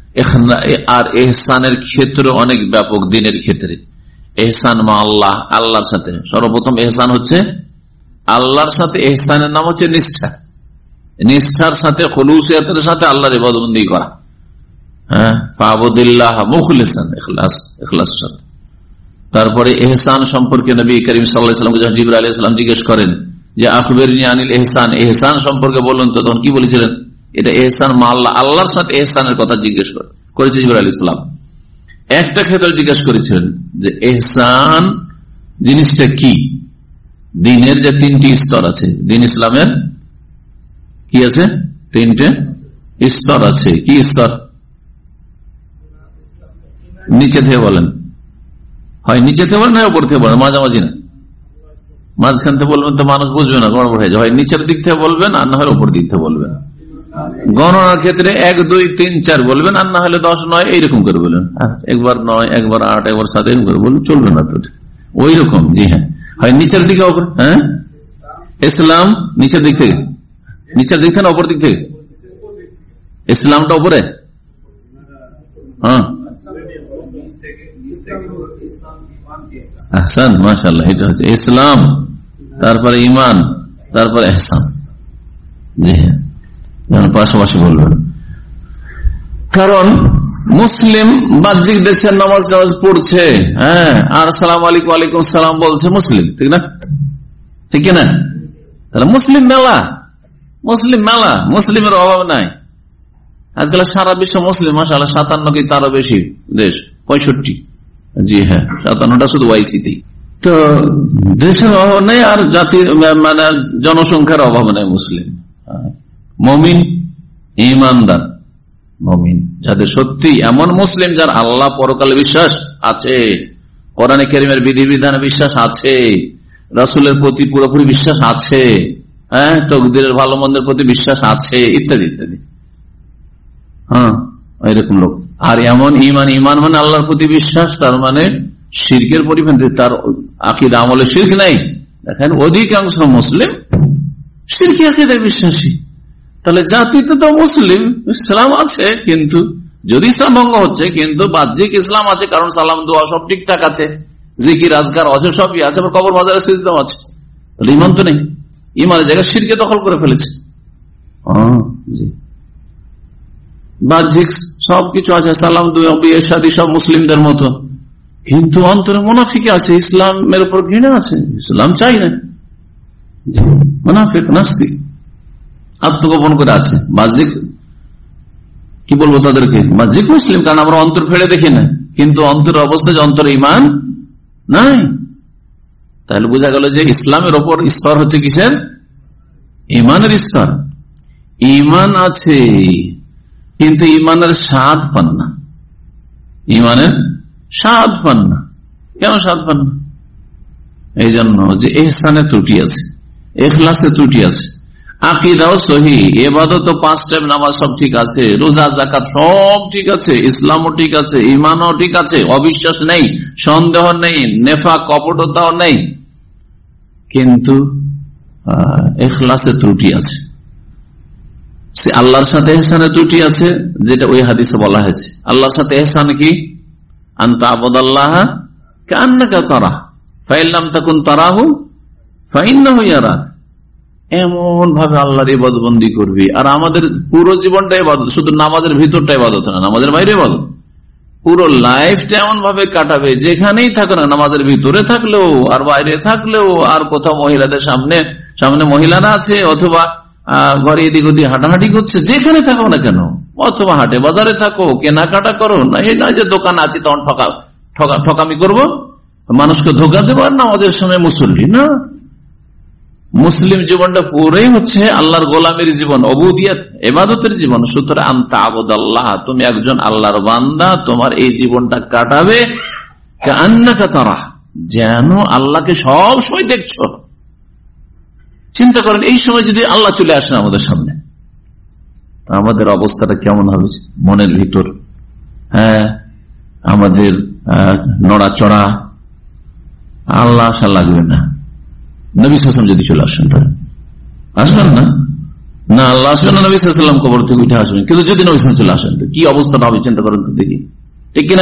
[SPEAKER 5] আর এহসানের ক্ষেত্র অনেক ব্যাপক দিনের ক্ষেত্রে। এহসান মা আল্লাহ, আল্লাহর সাথে। সর্বপ্রথম এহসান হচ্ছে আল্লাহর সাথে, এহসানের নাম হচ্ছে নিষ্ঠা। নিষ্ঠার সাথে, খুলুসিয়াতের সাথে আল্লাহর ইবাদতবন্দি করা। হ্যাঁ, ফাবুদিল্লাহ মুখলিসান, ইখলাস, ইখলাসের সাথে। তারপরে এহসান সম্পর্কে নবী করিম সাল্লাল্লাহু আলাইহি ওয়াসাল্লামকে যখন জিবরাইল আলাইহিস সালাম জিজ্ঞেস করেন যে আখবিরনি আনিল ইহসান, এহসান সম্পর্কে বলুন, তো তখন কি বলেছিলেন? এটা এহসান মা আল্লাহ, আল্লাহর সাথে এহসানের কথা জিজ্ঞেস করেছে জিবরাইল আলাইহিস সালাম। একটা ক্ষেত্রে জিজ্ঞেস করেছিলেন যে এহসান জিনিসটা কি। দিনের যে তিনটি স্তর আছে, দিন ইসলামের কি আছে? তিনটে স্তর আছে। কি স্তর? নিচে থেকে বলেন, হয় নিচে থেকে বলেন, হয় উপর থেকে বলেন, মাঝামাঝি না। মাঝখান থেকে বলবেন তো মানুষ বুঝবে না, গড়বড় হয়ে যায়। হয় নিচের দিক থেকে বলবেন, আর না হলে উপর দিক থেকে বলবেন। গণনার ক্ষেত্রে এক দুই তিন চার বলবেন, আর না হলে দশ নয় এইরকম করে বলবেন। একবার নয়, একবার আট, একবার সাত, এরকম করে বলবেন, চলবে না তো ওই রকম। জি হ্যাঁ, হয় নিচের দিকে। হ্যাঁ, ইসলাম নিচের দিক থেকে, নিচের দিক থেকে না উপর দিক থেকে? ইসলামটা উপরে। হ্যাঁ, আহসান, মাশাআল্লাহ, এটা হচ্ছে ইসলাম, তারপরে ইমান, তারপরে ইহসান। জি হ্যাঁ, পাশাপাশি বলবেন। কারণ মুসলিম বাহ্যিক দেখছেন নামাজ নামাজ পড়ছে, হ্যাঁ, আর সালাম আলাইকুম আলাইকুম সালাম বলছে, মুসলিম, ঠিক না? ঠিক না? তাহলে মুসলিম মেলা, মুসলিম মেলা, মুসলিমের অভাব নাই। আজকাল সারা বিশ্ব মুসলিম, মাশাআল্লাহ, সাতান্ন কি তারও বেশি দেশ, পঁয়ষট্টি। জি হ্যাঁ, সাতান্নটা শুধু ওয়াইসিতে। তো দেশের অভাব নেই, আর জাতির মানে জনসংখ্যার অভাব নেই মুসলিম। মুমিন ঈমানদার মুমিন, যাদের সত্যি এমন মুসলিম যার আল্লাহ পরকালে বিশ্বাস আছে, কোরআনে কারীমের বিধিবিধানে বিশ্বাস আছে, রাসূলের প্রতি পুরোপুরি বিশ্বাস আছে, হ্যাঁ তকদীরের ভালো মন্দের প্রতি বিশ্বাস আছে, ইত্যাদি ইত্যাদি। হ্যাঁ এরকম লোক। আর এমন ইমান, ইমান মানে আল্লাহর প্রতি বিশ্বাস, তার মানে শিরকের পরিপন্থী, তার আকীদা আমলে শিরক নাই। দেখেন অধিকাংশ মুসলিম শিরকি আকীদায় বিশ্বাসী। তাহলে জাতিতে তো মুসলিম, ইসলাম আছে, কিন্তু যদি ইসলাম ভঙ্গ হচ্ছে কিন্তু বাহ্যিক ইসলাম আছে, কারণ সালাম দোয়া সব ঠিকঠাক আছে, জিকির আজকার আছে, সবই আছে, আবার কবর বাজারে সিজদাও আছে। তাহলে ইমান তো নেই, ইমানের জায়গায় শিরকে দখল করে ফেলেছে। বাহ্যিক সবকিছু আছে, সালাম দোয়া বিয়ে শাদী সব মুসলিমদের মতো, কিন্তু অন্তরে মুনাফিকি আছে, ইসলামের উপর ঘৃণা আছে, ইসলাম চাই না, মুনাফিক নাস্তিক আত্মগোপন করে আছে। বাহ্যিক কি বলবো তাদেরকে, বাহ্যিক মুসলিম, কারণ আমরা অন্তর ফেলে দেখি না, কিন্তু অন্তরের অবস্থা যে অন্তরে ইমান নাই। তাহলে বোঝা গেল যে ইসলামের ওপর স্তর হচ্ছে কিসের, ইমানের স্তর। ইমান আছে কিন্তু ইমানের স্বাদ পান না, ইমানের স্বাদ পান না। কেন স্বাদ পান না? এই জন্য যে ইহসানের ত্রুটি আছে, ইখলাসের ত্রুটি আছে, আকীদাও সহি, ইবাদত পাঁচ টাইম নামাজ সব ঠিক আছে, রোজা যাকাত সব ঠিক আছে, ইসলামও ঠিক আছে, ঈমানও ঠিক আছে, অবিশ্বাস নেই, সন্দেহ নেই, নেফাক কপটতাও নেই, কিন্তু ইখলাসের ত্রুটি আছে, সে আল্লাহর সাথে ইহসানের ত্রুটি আছে, যেটা ওই হাদিসে বলা হয়েছে। আল্লাহর সাথে ইহসান কি? আনতা আবুদাল্লাহ কান্নাকা তারাহ ফাইন লাম তাকুন তারাহু ফাইন্নাহু ইয়ারাক। এমন ভাবে আল্লাহর ইবাদতবন্দি করবি, আর আমাদের পুরো জীবনটা ইবাদত, শুধু নামাজের ভিতরটা ইবাদত না, নামাজের বাইরে ইবাদত, পুরো লাইফটা এমন ভাবে কাটাবে যেখানেই থাকো না, নামাজের ভিতরে থাকলেও আর বাইরে থাকলেও, আর কোথাও মহিলাদের সামনে সামনে মহিলারা আছে, অথবা ঘরে এদিক ওদিক হাঁটাহাঁটি করছে, যেখানে থাকো না কেন, অথবা হাটে বাজারে থাকো, কেনাকাটা করো না, এই নয় যে দোকান আছে তখন ঠকা ঠকা ঠকামি করবো, মানুষকে ধোকা দেবো আর নামাজের সময় মুসল্লি না। মুসলিম জীবনটা পুরোই হচ্ছে আল্লাহর গোলামের জীবন, অবুদিয়াত ইবাদতের জীবন। সুতরাং আনতা আবুদাল্লাহ, তুমি একজন আল্লাহর বান্দা, তোমার এই জীবনটা কাটাবে কান্নাকা তারাহ, যেন আল্লাহকে সব সময় দেখছো। চিন্তা করেন এই সময় যদি আল্লাহ চলে আসেন আমাদের সামনে, আমাদের অবস্থাটা কেমন হবে মনের ভিতর? হ্যাঁ, আমাদের নড়াচড়া, আল্লাহ আশা লাগবে না। নবী সাল্লাল্লাহু আলাইহি ওয়াসাল্লাম যদি চলে আসেন, তাহলে আসবেন না, না আল্লাহ আসবেন না, নবী সাল্লাল্লাহু আলাইহি ওয়াসাল্লাম কবর থেকে উঠে আসবেন। কিন্তু যদি নবী সাল্লাল্লাহু আলাইহি ওয়াসাল্লাম চলে আসেন, তো কি অবস্থাটা হবে চিন্তা করেন তো দেখি, ঠিক কিনা?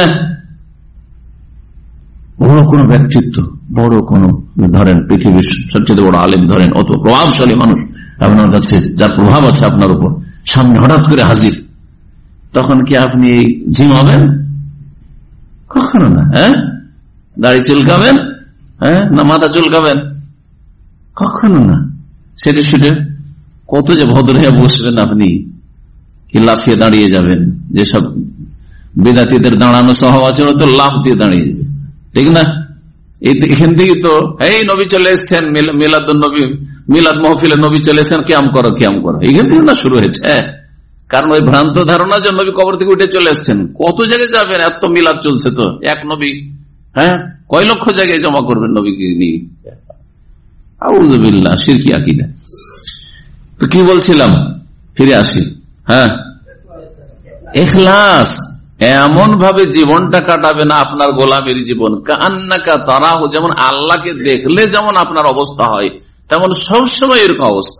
[SPEAKER 5] বড় কোন ব্যক্তিত্ব, বড় কোন ধরেন পৃথিবীর সবচেয়ে বড় আলেম ধরেন, অত প্রভাবশালী মানুষ আপনার কাছে, যার প্রভাব আছে আপনার উপর, সামনে হঠাৎ করে হাজির, তখন কি আপনি ঝিমাবেন? কখনো না। হ্যাঁ, দাড়ি চুলকাবেন? হ্যাঁ, না মাথা চুলকাবেন? কখনো না। সেটা শুনে কত যে ভদ্র হয়ে বসবেন আপনি, কি লাফিয়ে দাঁড়িয়ে যাবেন। যেসব বিদাতিদের দাঁড়ানো স্বভাব আছে, তো লাফ দিয়ে দাঁড়িয়ে যাবে, ঠিক না? এখান থেকে তো এই নবী চলে এসছেন, মিলাদ নবী, মিলাদ মহফিলে নবী চলে এসছেন, ক্যাম করো ক্যাম করো, এখান থেকে না শুরু হয়েছে। হ্যাঁ, কারণ ওই ভ্রান্ত ধারণা যে নবী কবর থেকে উঠে চলে এসছেন। কত জায়গায় যাবেন, এত মিলাদ চলছে তো, এক নবী, হ্যাঁ কয় লক্ষ জায়গায় জমা করবেন নবীকে নিয়ে। আউযুবিল্লাহ, শিরকি আকীদা। তো কি বলছিলাম, ফিরে আসি। হ্যাঁ, ইখলাস, এমন ভাবে জীবনটা কাটাবে না আপনার গোলামের জীবন, কান্নাকা তারাহু, যেমন আল্লাহকে দেখলে যেমন আপনার অবস্থা হয়, তেমন সবসময় এরকম অবস্থা।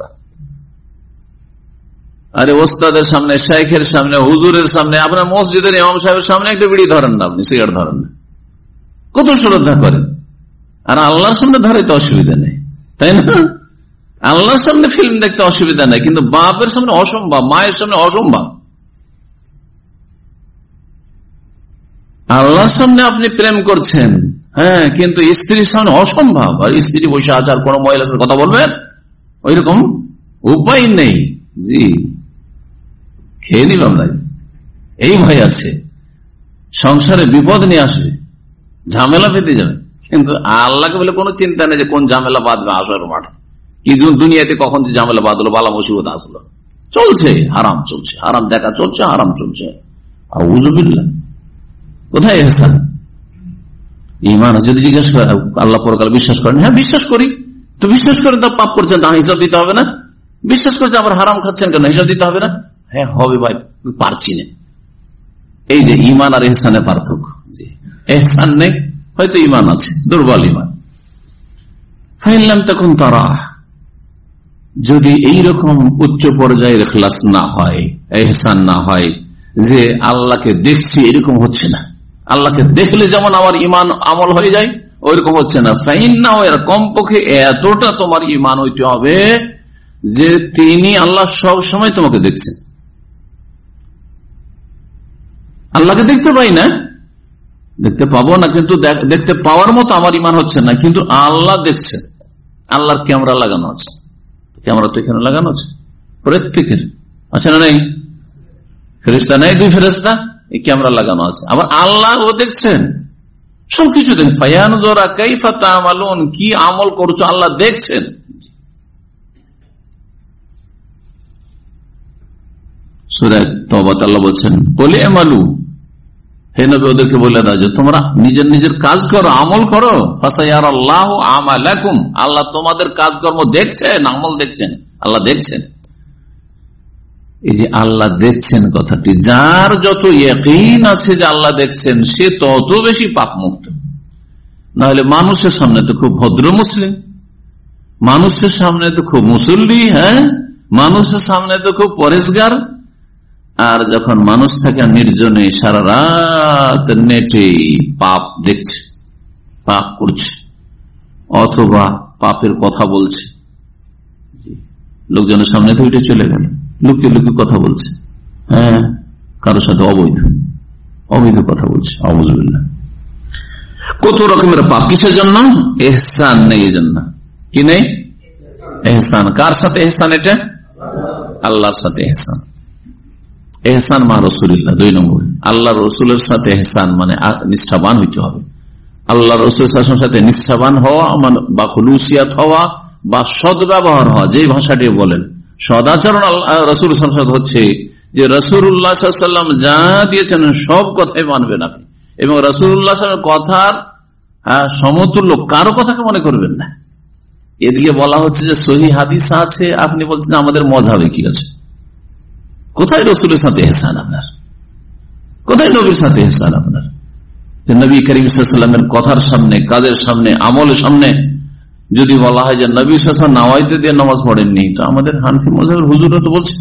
[SPEAKER 5] আরে ওস্তাদের সামনে, শাইখের সামনে, হুজুরের সামনে, আপনার মসজিদের ইমাম সাহেবের সামনে একটা বিড়ি ধরেন না, আপনি সিগারেট ধরেন না, কত শ্রদ্ধা করেন। আর আল্লাহর সামনে ধরে তো অসুবিধা নেই, তাই না? আল্লাহর সামনে ফিল্ম দেখতে অসুবিধা নেই, কিন্তু বাপের সামনে অসম্ভব, মায়ের সামনে অসম্ভব। আল্লাহর সামনে আপনি প্রেম করছেন, হ্যাঁ, কিন্তু স্ত্রীর সামনে অসম্ভব। আর স্ত্রী বসে আছে আর কোন মহিলার সাথে কথা বলবেন, ওই রকম উপায় নেই। জি, খেয়ে নিলাম না, এই ভয় আছে সংসারে বিপদ নিয়ে আসবে, ঝামেলা বেঁধে যাবে। কিন্তু আল্লাহকে বলে কোনো চিন্তা নেই যে কোন ঝামেলা বাঁধবে আসর মাঠ, কি দুনিয়াতে কখন যে ঝামেলা বাঁধলো, বালা মুসিবত আসলো, চলছে হারাম, চলছে হারাম, দেখা চলছে হারাম চলছে। আউযুবিল্লাহ, কোথায় এহসান? ঈমান যদি জিজ্ঞেস করে আল্লাহ পরকাল বিশ্বাস করেন, হ্যাঁ বিশ্বাস করি। তো বিশ্বাস করেন তা পাপ করছেন, তা হিসাব দিতে হবে না? বিশ্বাস করছে আবার হারাম খাচ্ছেন কেন, হিসাব দিতে হবে না? হ্যাঁ হবে ভাই, পারছি না। এই যে ঈমান আর এহসানের পার্থক্য। জি, এহসান নেই, হয়তো ঈমান আছে, দুর্বল ঈমান। ফাইনলাম তখন তারা, যদি এইরকম উচ্চ পর্যায়ের ইখলাস না হয়, এহসান না হয়, যে আল্লাহকে দেখছি এরকম হচ্ছে না, আল্লাহকে দেখলে যেমন আমার ঈমান আমল হয়ে যায় ওইরকম হচ্ছে না, ফাইন্না এর কমপক্ষে এতটা তোমার ঈমান হইতে হবে যে তিনি আল্লাহ সব সময় তোমাকে দেখছেন। আল্লাহকে দেখতে পাই না, দেখতে পাবো না, কিন্তু দেখতে পাওয়ার মতো আমার ঈমান হচ্ছে না, কিন্তু আল্লাহ দেখছেন। আল্লাহর ক্যামেরা লাগানো আছে, ক্যামেরা তো এখানে লাগানো আছে প্রত্যেকের, আছে না? নেই? ফেরেশতা নেই? দুই ফেরেশতা, এই ক্যামেরা লাগানো আছে। আবার আল্লাহ ও দেখছেন সবকিছু, দেখেন ফায়ানজুরা কাইফা তা'মালুন, কি আমল করছো আল্লাহ দেখছেন। সূরা তাওবাতে আল্লাহ বলছেন বলে আমালু, হে নবী ওদেরকে বলে দাও যে তোমরা নিজের নিজের কাজ করো, আমল করো। ফাসায়ারাল্লাহু আমালাকুম, আল্লাহ তোমাদের কাজকর্ম দেখছেন, আমল দেখছেন, আল্লাহ দেখছেন। এই যে আল্লাহ দেখছেন কথাটি, যার যত ইয়াকিন আছে যে আল্লাহ দেখছেন, সে তত বেশি পাপ মুক্ত। না হলে মানুষের সামনে তো খুব ভদ্র মুসলিম, মানুষের সামনে তো খুব মুসল্লি, হ্যাঁ মানুষের সামনে তো খুব পরেশগার, আর যখন মানুষ থাকে নির্জনে সারা রাত নেটে পাপ দেখছে, পাপ করছে, অথবা পাপের কথা বলছে, লোকজনের সামনে তো উঠে চলে গেল, লুকিয়ে লুকিয়ে কথা বলছে, হ্যাঁ কারোর সাথে অবৈধ অবৈধ কথা বলছে, আউযুবিল্লাহ। কত রকমের পাপ, কিসের জন্য? এহসান নেই, এই জন্য। কি নেই? এহসান। কার সাথে এহসান? এটা আল্লাহর সাথে এহসান। এহসান মা রাসূলিল্লাহ, দুই নম্বর আল্লাহ রসুলের সাথে এহসান মানে নিষ্ঠাবান হইতে হবে। আল্লাহ রসুলের সাথে নিষ্ঠাবান হওয়া বা খুলুসিয়াত হওয়া বা সদ্ব্যবহার হওয়া, যে ভাষাটি বলেন সদাচরণ রসুল হচ্ছে যে রাসূলুল্লাহ সাল্লাল্লাহু আলাইহি ওয়াসাল্লাম যা দিয়েছেন সব কথাই মানবেন আপনি, এবং রাসূলুল্লাহ সাল্লাল্লাহু আলাইহি ওয়াসাল্লামের কথার সমতুল্য কারো কথাকে মনে করবেন না। এদিকে বলা হচ্ছে যে সহিহ হাদিস আছে, আপনি বলছেন আমাদের মযহাবে কি আছে? কোথায় রাসূলের সাথে ইহসান আপনার? কোথায় নবীর সাথে ইহসান আপনার? যে নবী করিম সাল্লাল্লাহু আলাইহি ওয়াসাল্লামের কথার সামনে, কাজের সামনে, আমলের সামনে যদি বলা হয় যে নবী সাল্লাল্লাহু আলাইহি ওয়াসাল্লাম নাওয়াইতে দিয়ে নামাজ পড়েননি, তো আমাদের হানফি মাযহাবের হুজুররা তো বলছে,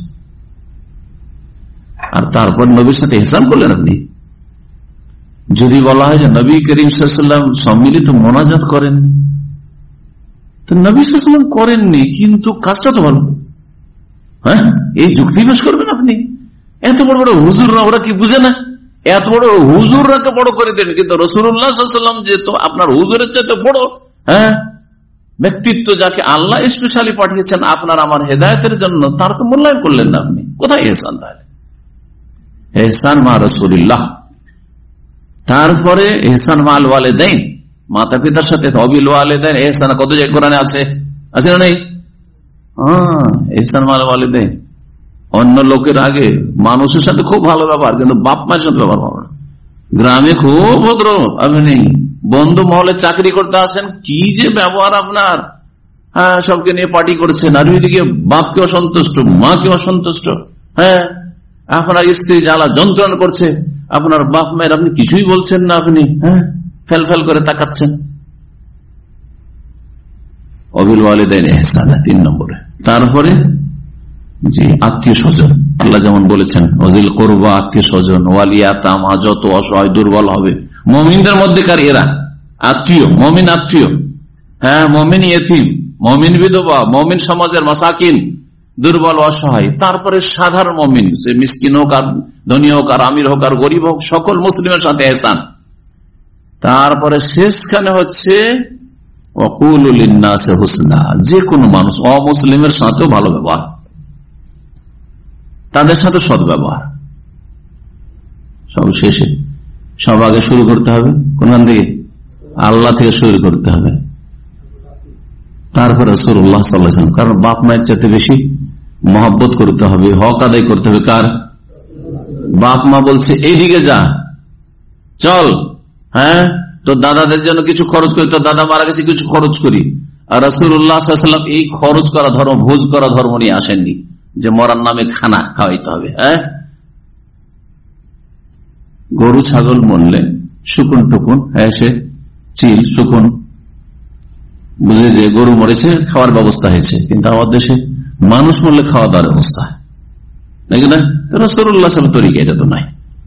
[SPEAKER 5] আর তারপর নবীর সাথে ইহসান করলেন আপনি। যদি বলা হয় যে নবী করিম সাল্লাল্লাহু আলাইহি ওয়াসাল্লাম সম্মিলিত মোনাজাত করেননি, তো নবী সাল্লাল্লাহু আলাইহি ওয়াসাল্লাম করেননি কিন্তু কাজটা তো ভালো, হ্যাঁ এই যুক্তি পেশ করবেন আপনি? এত বড় বড় হুজুররা, ওরা কি বুঝে না? এত বড় হুজুররাকে বড় করে দেন, কিন্তু রাসূলুল্লাহ সাল্লাল্লাহু আলাইহি ওয়াসাল্লাম যে তো আপনার হুজুরের চাইতে বড়, হ্যাঁ ব্যক্তিত্ব, যাকে আল্লাহ স্পেশালি পাঠিয়েছেন আপনার আমার হেদায়েতের জন্য, তার তো মূল্যায়ন করলেন না আপনি। কোথায় ইহসান? তাহলে ইহসান মা রাসূলিল্লাহ। তারপরে ইহসান মাল ওয়ালিদাইন, মাতা পিতার সাথে অবিল ওয়ালিদাইন ইহসান কত জায়গায় কোরআনে আছে, আছে না নেই? হ্যাঁ ইহসান মাল ওয়ালিদাইন, অন্য লোকের আগে মানুষের সাথে খুব ভালো ব্যবহার, কিন্তু বাপ মায়ের সাথে ব্যবহার ভালো না। গ্রামে খুব ভদ্র আপনি, বন্ধু মহলে চাকরি করতে আসেন, কি যে ব্যবহার আপনার, হ্যাঁ সবকে নিয়ে পার্টি করছেন, আর ওইদিকে বাপকে অসন্তুষ্ট, মাকে অসন্তুষ্ট, হ্যাঁ আপনার স্ত্রী জ্বালা যন্ত্রণা করছে, আপনার বাপ মায়ের আপনি কিছুই বলছেন না, আপনি হ্যাঁ ফেল ফেল করে তাকাচ্ছেন। অবিল ওয়ালিদাইন ইহসান তিন নম্বরে। তারপরে জি আত্মীয় স্বজন, আল্লাহ যেমন বলেছেন ওয়াজিল কুরবা, আত্মীয় স্বজন, ওয়ালিয়াতামা, যত অসহায় দুর্বল হবে মুমিনদের মধ্যেকার এরা আত্মীয়, মুমিন আত্মীয়, হ্যাঁ মুমিন ইয়েতিম, মুমিন বিধবা, মুমিন সমাজের মাসাকিন, দুর্বল অসহায়। তারপরে সাধারণ মুমিন, সে মিসকিন হোক আর ধনী হোক আর আমির হোক আর গরিব হোক, সকল মুসলিমের সাথে ইহসান। তারপরে শেষখানে হচ্ছে ওয়াকুলু লিন্নাসি হুসনা, যে কোনো মানুষ অমুসলিমের সাথেও ভালো ব্যবহার, তাদের সাথে সৎ ব্যবহার। সব শেষে সব আগে শুরু করতে হবে কোনখান থেকে? আল্লাহ থেকে শুরু করতে হবে, তারপরে রাসূলুল্লাহ সাল্লাল্লাহু আলাইহি ওয়াসাল্লাম। কারণ বাপ মায়ের চাইতে বেশি মহব্বত করতে হবে, হক আদায় করতে হবে। কার? বাপ মা বলছে এইদিকে যা, চল, হ্যাঁ তো দাদাদের জন্য কিছু খরচ করি, তো দাদা মারা গেছে কিছু খরচ করি। আর রাসূলুল্লাহ সাল্লাল্লাহু আলাইহি ওয়াসাল্লাম এই খরচ করা ধর্ম, ভোজ করা ধর্ম নিয়ে আসেননি যে মরার নামে খানা খাওয়াইতে হবে। হ্যাঁ, গরু ছাগল মরলে শুকুন টুকুন, হ্যাঁ সে চিল শুকুন বুঝে যে গরু মরেছে, খাওয়ার ব্যবস্থা হয়েছে। কিন্তু আমাদের দেশে মানুষ মরলে খাওয়া দাওয়ার ব্যবস্থা নাকি না? রাসূলুল্লাহ সাল্লাল্লাহু আলাইহি ওয়াসাল্লাম তরিকা এটা তো নাই।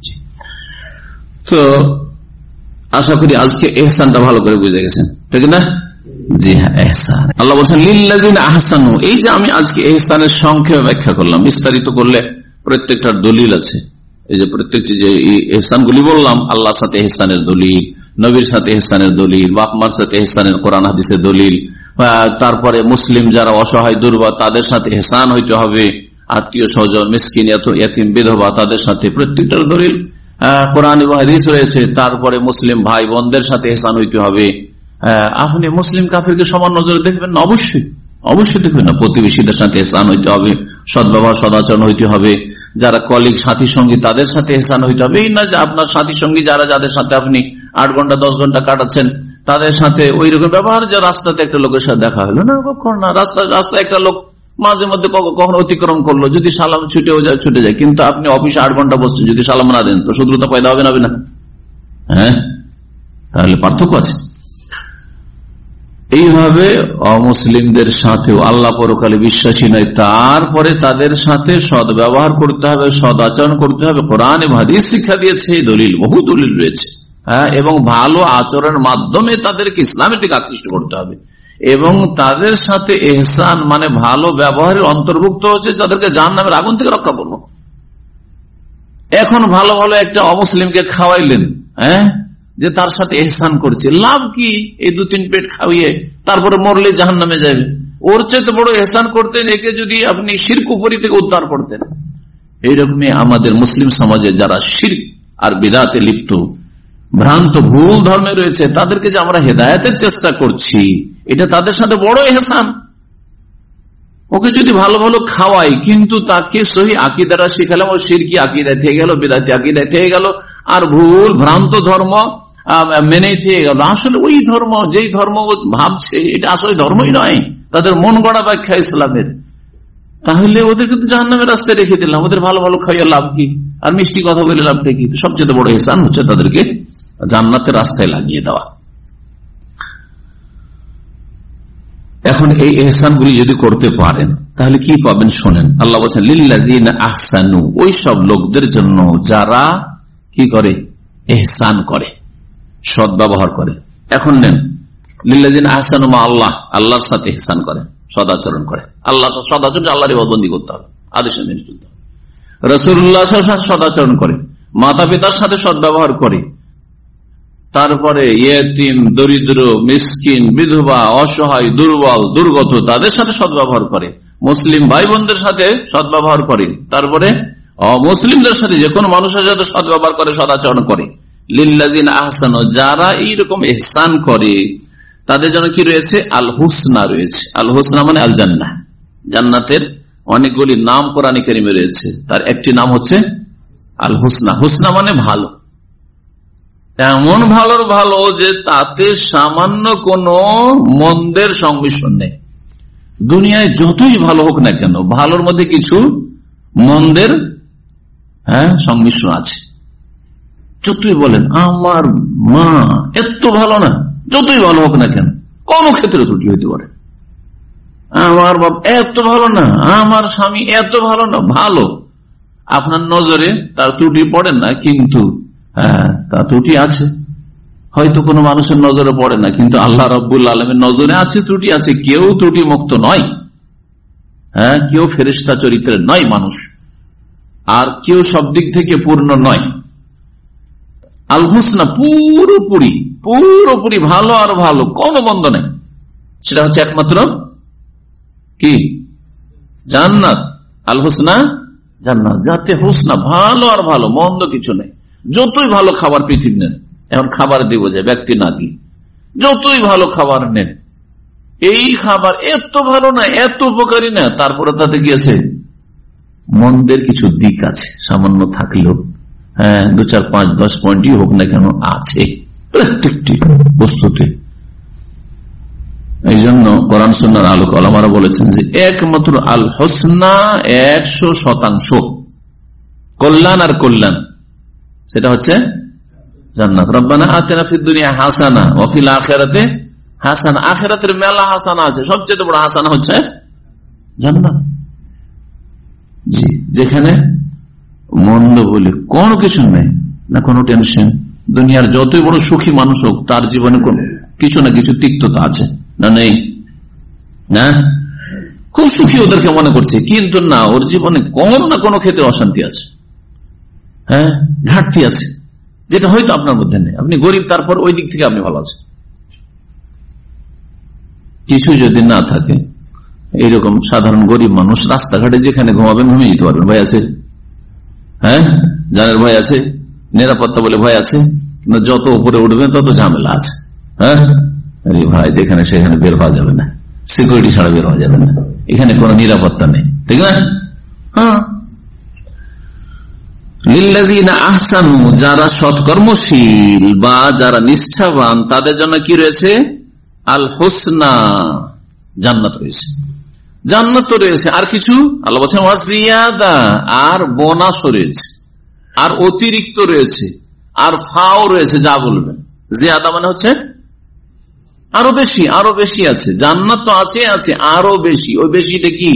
[SPEAKER 5] তো আশা করি আজকে ইহসানটা ভালো করে বুঝে গেছেন, ঠিক না? জি হ্যাঁ, ইহসান। আল্লাহ বলছেন লিল্লাযিনা আহসানু। এই যে আমি আজকে ইহসানের সংক্ষেপে ব্যাখ্যা করলাম, বিস্তারিত করলে প্রত্যেকটার দলিল আছে। এই যে প্রত্যেকটি যে ইহসানগুলি বললাম, আল্লাহর সাথে ইহসানের দলিল, নবীর সাথে ইহসানের দলিল, বাপ মার সাথে ইহসানের কোরআন হাদিসের দলিল, তারপরে মুসলিম যারা অসহায় দুর্বল তাদের সাথে ইহসান হইতে হবে, আত্মীয় স্বজন মিসকিন ইয়াতীম বিধবা তাদের সাথে, প্রত্যেকটার দলিল কোরআন এবং হাদিস রয়েছে। তারপরে মুসলিম ভাই বোনদের সাথে ইহসান হইতে হবে। আপনি মুসলিম কাফিরকে সমান নজরে দেখবেন না? অবশ্যই অবশ্যই দেখবেন না। প্রতিবেশীদের সাথে ইহসান হইতে হবে, সদ্ব্যবহার সদাচরণ হইতে হবে। যারা কলিগ সাথী সঙ্গী তাদের সাথে ইহসান হইতে হবে। এই না যে আপনার সাথী সঙ্গী যারা যাদের সাথে আপনি আট ঘন্টা দশ ঘন্টা কাটাচ্ছেন তাদের সাথে ওই রকম ব্যবহার, যে রাস্তাতে একটা লোকের সাথে দেখা হলো না, কখনো না। রাস্তা রাস্তায় একটা লোক মাঝে মধ্যে কখনো অতিক্রম করলো, যদি সালাম ছুটেও যায় ছুটে যায়, কিন্তু আপনি অফিসে আট ঘন্টা বসছেন, যদি সালাম না দেন তো শত্রুতা পয়দা হবে না? হবে না? হ্যাঁ, তাহলে পার্থক্য আছে। এইভাবে অমুসলিমদের সাথেও আল্লাহ পরকালে বিশ্বাসী নয়, তারপরে তাদের সাথে সদ ব্যবহার করতে হবে, সদাচরণ করতে হবে। কোরআন এবং হাদিস শিক্ষা দিয়েছে, দলিল বহু দলিল রয়েছে। হ্যাঁ, এবং ভালো আচরণের মাধ্যমে তাদেরকে ইসলামের দিকে আকৃষ্ট করতে হবে। এবং তাদের সাথে ইহসান মানে ভালো ব্যবহারের অন্তর্ভুক্ত হচ্ছে তাদেরকে জাহান্নামের আগুন থেকে রক্ষা করবো। এখন ভালো ভালো একটা অমুসলিমকে খাওয়াইলেন, হ্যাঁ, যে তার সাথে ইহসান করছে, লাভ কি? এই দু তিন পেট খাওয়িয়ে তারপরে মরলে জাহান্নামে যাবে। ওর চাইতে বড় ইহসান করতেন একে যদি আপনি শিরক কুফরি থেকে উদ্ধার করতেন। এইরকমই আমাদের মুসলিম সমাজে যারা শিরক আর বিদআতে লিপ্ত, ভ্রান্ত ভুল ধর্মে রয়েছে, তাদেরকে যে আমরা হেদায়েতের চেষ্টা করছি, এটা তাদের সাথে বড় ইহসান। ওকে যদি ভালো ভালো খাওয়াই, কিন্তু তাকে সহি আকীদাটা শিখালাম, ও শিরকি আকীদায় থেকে গেল, বিদআতি আকীদায় থেকে গেল, আর ভুল ভ্রান্ত ধর্ম মেনে থেকে গেল। আসলে ওই ধর্ম, যেই ধর্ম ভাবছে এটা আসলে ধর্মই নয়, তাদের মন গড়া ব্যাখ্যা ইসলামের। তাহলে ওদেরকে তো জাহান্নামের রাস্তায় রেখে দিলাম। ওদের ভালো ভালো খাইয়া লাভ কি? আর মিষ্টি কথা বলে লাভটা কি? সবচেয়ে বড় ইহসান হচ্ছে তাদেরকে জান্নাতের রাস্তায় লাগিয়ে দেওয়া। এখন এই ইহসানগুলি যদি করতে পারেন তাহলে কি পাবেন শোনেন। আল্লাহ বলেন লিল্লাযিনা আহসানু, ওই সব লোকদের জন্য যারা কি করে? ইহসান করে, সৎ ব্যবহার করে। এখন নেন লিল্লাযিনা আহসানু মা আল্লাহ, আল্লাহর সাথে ইহসান করে, সদাচরণ করে। আল্লাহ সদাচরণ, আল্লাহর ইবাদতবন্দি করতে হবে, আদেশে মেনে চলতে হবে। রাসূলুল্লাহ সাল্লাল্লাহু আলাইহি ওয়াসাল্লাম সদাচরণ করে, মাতা পিতার সাথে সৎ ব্যবহার করে, তারপরে ইয়েতিম দরিদ্র মিসকিন বিধবা অসহায় দুর্বল দুর্গত তাদের সাথে সদ্ব্যবহার করে, মুসলিম ভাই বোনদের সাথে সদ্ব্যবহার করে, তারপরে অমুসলিমদের সাথে যে কোনো মানুষের সাথে সদ্ব্যবহার করে, সদাচরণ করে। লিল্লাযিনা আহসানু, যারা এইরকম ইহসান করে তাদের জন্য কি রয়েছে? আল হুসনা রয়েছে। আল হুসনা মানে আল জান্নাহ। জান্নাতের অনেকগুলি নাম কোরআনে কারিমে রয়েছে, তার একটি নাম হচ্ছে আল হুসনা। হুসনা মানে ভালো, এমন ভালোর ভালো যে তাতে সামান্য কোন মন্দের সংমিশ্রণ নেই। দুনিয়ায় যতই ভালো হোক না কেন, ভালোর মধ্যে কিছু মন্দের হ্যাঁ সংমিশ্রণ আছে। যতই বলেন আমার মা এত ভালো না, যতই ভালো হোক না কেন কোন ক্ষেত্রে ত্রুটি হইতে পারে। আমার বাপ এত ভালো না, আমার স্বামী এত ভালো না, ভালো আপনার নজরে তার ত্রুটি পড়ে না, কিন্তু হ্যাঁ তা ত্রুটি আছে। হয়তো কোনো মানুষের নজরে পড়ে না, কিন্তু আল্লাহ রাব্বুল আলামিনের নজরে আছে, ত্রুটি আছে। কেউ ত্রুটি মুক্ত নয়, হ্যাঁ কেউ ফেরেশতা চরিত্রের নয় মানুষ, আর কেউ সব দিক থেকে পূর্ণ নয়। আল হুসনা পুরোপুরি পুরোপুরি ভালো, আর ভালো কোনো বন্ধ নেই। সেটা হচ্ছে একমাত্র কি? জান্নাত। আল হুসনা জান্নাত, যাতে হুসনা ভালো আর ভালো, মন্দ কিছু নেই। যতই ভালো খাবার পৃথিবী নেন, এখন খাবার দিব যে ব্যক্তি না দিই, যতই ভালো খাবার নেন, এই খাবার এত ভালো না, এত উপকারী না, তারপরে তাতে কি আছে? মন্দের কিছু দিক আছে, সামান্য থাকলেও হ্যাঁ দু চার পাঁচ দশ পয়েন্টই হোক না কেন আছে প্রত্যেকটি বস্তুতে। এই জন্য কোরআন সুন্নাহর আলোকে ওলামারা বলেছেন যে একমাত্র আল হোসনা একশো শতাংশ কল্যাণ আর কল্যাণ, সেটা হচ্ছে জান্নাত। রব্বানা আতিনা ফিদ দুনিয়া হাসানা ওয়া ফিল আখিরাতি হাসানা। আখিরাতের মেলা হাসানা আছে, সবচেয়ে বড় হাসানা হচ্ছে জান্নাত। জি, যেখানে মন্দ বলে কোনো কিছু নেই, না কোনো টেনশন। দুনিয়ার যতই বড় সুখী মানুষ হোক তার জীবনে কিছু না কিছু তিক্ততা আছে, না নেই? না, খুব সুখী ওদেরকে মনে করছে, কিন্তু না, ওর জীবনে কোনো না কোনো ক্ষেত্রে অশান্তি আছে, হ্যাঁ ঘাটতি আছে, যেটা হয়তো আপনার মধ্যে নেই। আপনি গরিব, তারপর ওই দিক থেকে আপনি ভালো আছেন। কিছু যদি না থাকে, এইরকম সাধারণ গরিব মানুষ রাস্তাঘাটে যেখানে ঘুমাবেন ঘুমিয়ে যেতে পারবেন, ভয় আছে? হ্যাঁ, জানের ভয় আছে, নিরাপত্তা বলে ভয় আছে, কিন্তু যত উপরে উঠবেন তত ঝামেলা আছে। হ্যাঁ, আরে ভাই, যেখানে সেখানে বের হওয়া যাবে না, সিকিউরিটি ছাড়া বের হওয়া যাবে না, এখানে কোনো নিরাপত্তা নেই, ঠিক না? হ্যাঁ, লিল্লাযিনা আহসানু, যারা সৎকর্মশীল বা যারা নিষ্ঠাবান, তাদের জন্য কি রয়েছে? আল হোসনা, জান্নাত রয়েছে। জান্নাত রয়েছে, আর কিছু আল্লাহ বলছেন ওয়াজিয়াদা, আর বোনাস রয়েছে, আর অতিরিক্ত রয়েছে, আর ফাও রয়েছে। যা বলবেন জিয়াদা মানে হচ্ছে আরো বেশি, আরো বেশি আছে। জান্নাত তো আছে, আছে আরো বেশি। ওই বেশিটা কি?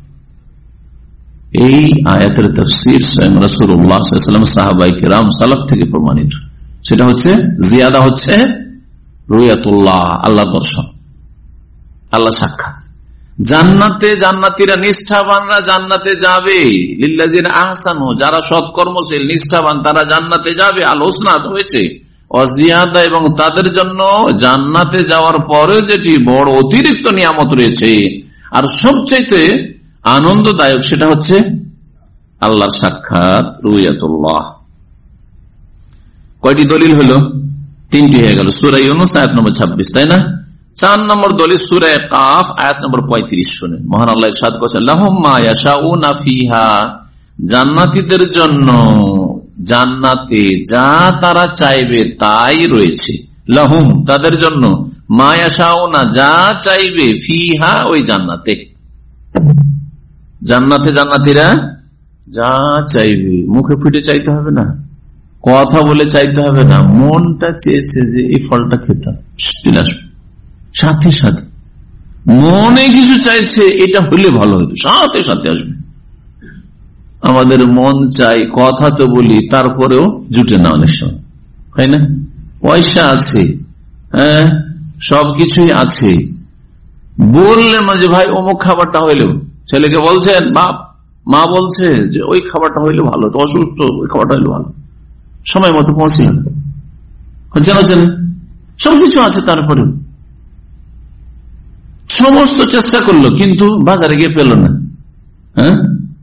[SPEAKER 5] এই আয়াতের তাফসীর স্বয়ং রাসূলুল্লাহ সাল্লাল্লাহু আলাইহি ওয়াসাল্লাম, সাহাবায়ে কেরাম, সালাফ থেকে প্রমাণিত। সেটা হচ্ছে জিয়াদা হচ্ছে রুয়াতুল্লাহ, আল্লাহ দর্শন, আল্লাহ সাক্ষাৎ। জান্নাতে জান্নাতীরা, নিষ্ঠাবানরা জান্নাতে যাবে। লিল্লাযিনা আহসানু, যারা সৎকর্মশীল নিষ্ঠাবান তারা জান্নাতে যাবে। আল হোসনা হয়েছে ওয়াজিয়াদা, এবং তাদের জন্য জান্নাতে যাওয়ার পরে যেটি বড় অতিরিক্ত নিয়ামত রয়েছে আর সবচাইতে আনন্দদায়ক, সেটা হচ্ছে আল্লাহর সাক্ষাৎ, রুয়াতুল্লাহ। কয়টি দলিল হলো? তিনটি হয়ে গেল। সূরা ইউনূস আয়াত নম্বর ছাব্বিশ, তাই না? চার নম্বর দলিল সূরা কাফ আয়াত নম্বর পঁয়ত্রিশ। শুনেন, মহান আল্লাহ ইরশাদ করেছেন লাহুম মা ইয়াশাউনা ফিহা, জান্নাতীদের জন্য জান্নাতে যা তারা চাইবে তাই রয়েছে। লাহুম, তাদের জন্য, মা ইয়াশাউনা, যা চাইবে, ফিহা, ওই জান্নাতে। জান্নাতে জান্নাতীরা যা চাইবে, মুখে ফুটে চাইতে হবে না, কথা বলে চাইতে হবে না, মনটা চেয়েছে যে এই ফলটা খেতাম, সাথে সাথে মনে কিছু চাইছে এটা হলে ভালো হতো, সাথে সাথে আসবে। আমাদের মন চাই, কথা তো বলি, তারপরেও জুটে না অনেক সময়, হয় না? পয়সা আছে, হ্যাঁ সবকিছুই আছে, বললেন যে ভাই অমুক খাবারটা হইলেও, ছেলেকে বলছেন, বাপ মা বলছে যে ওই খাবারটা হইলে ভালো, তো অসুস্থ, ওই খাবারটা হইলে ভালো, সময় মতো পৌঁছিল না, হচ্ছে না, হচ্ছে না, সবকিছু আছে, তারপরে সমস্ত চেষ্টা করলো কিন্তু বাজারে গিয়ে পেল না। হ্যাঁ,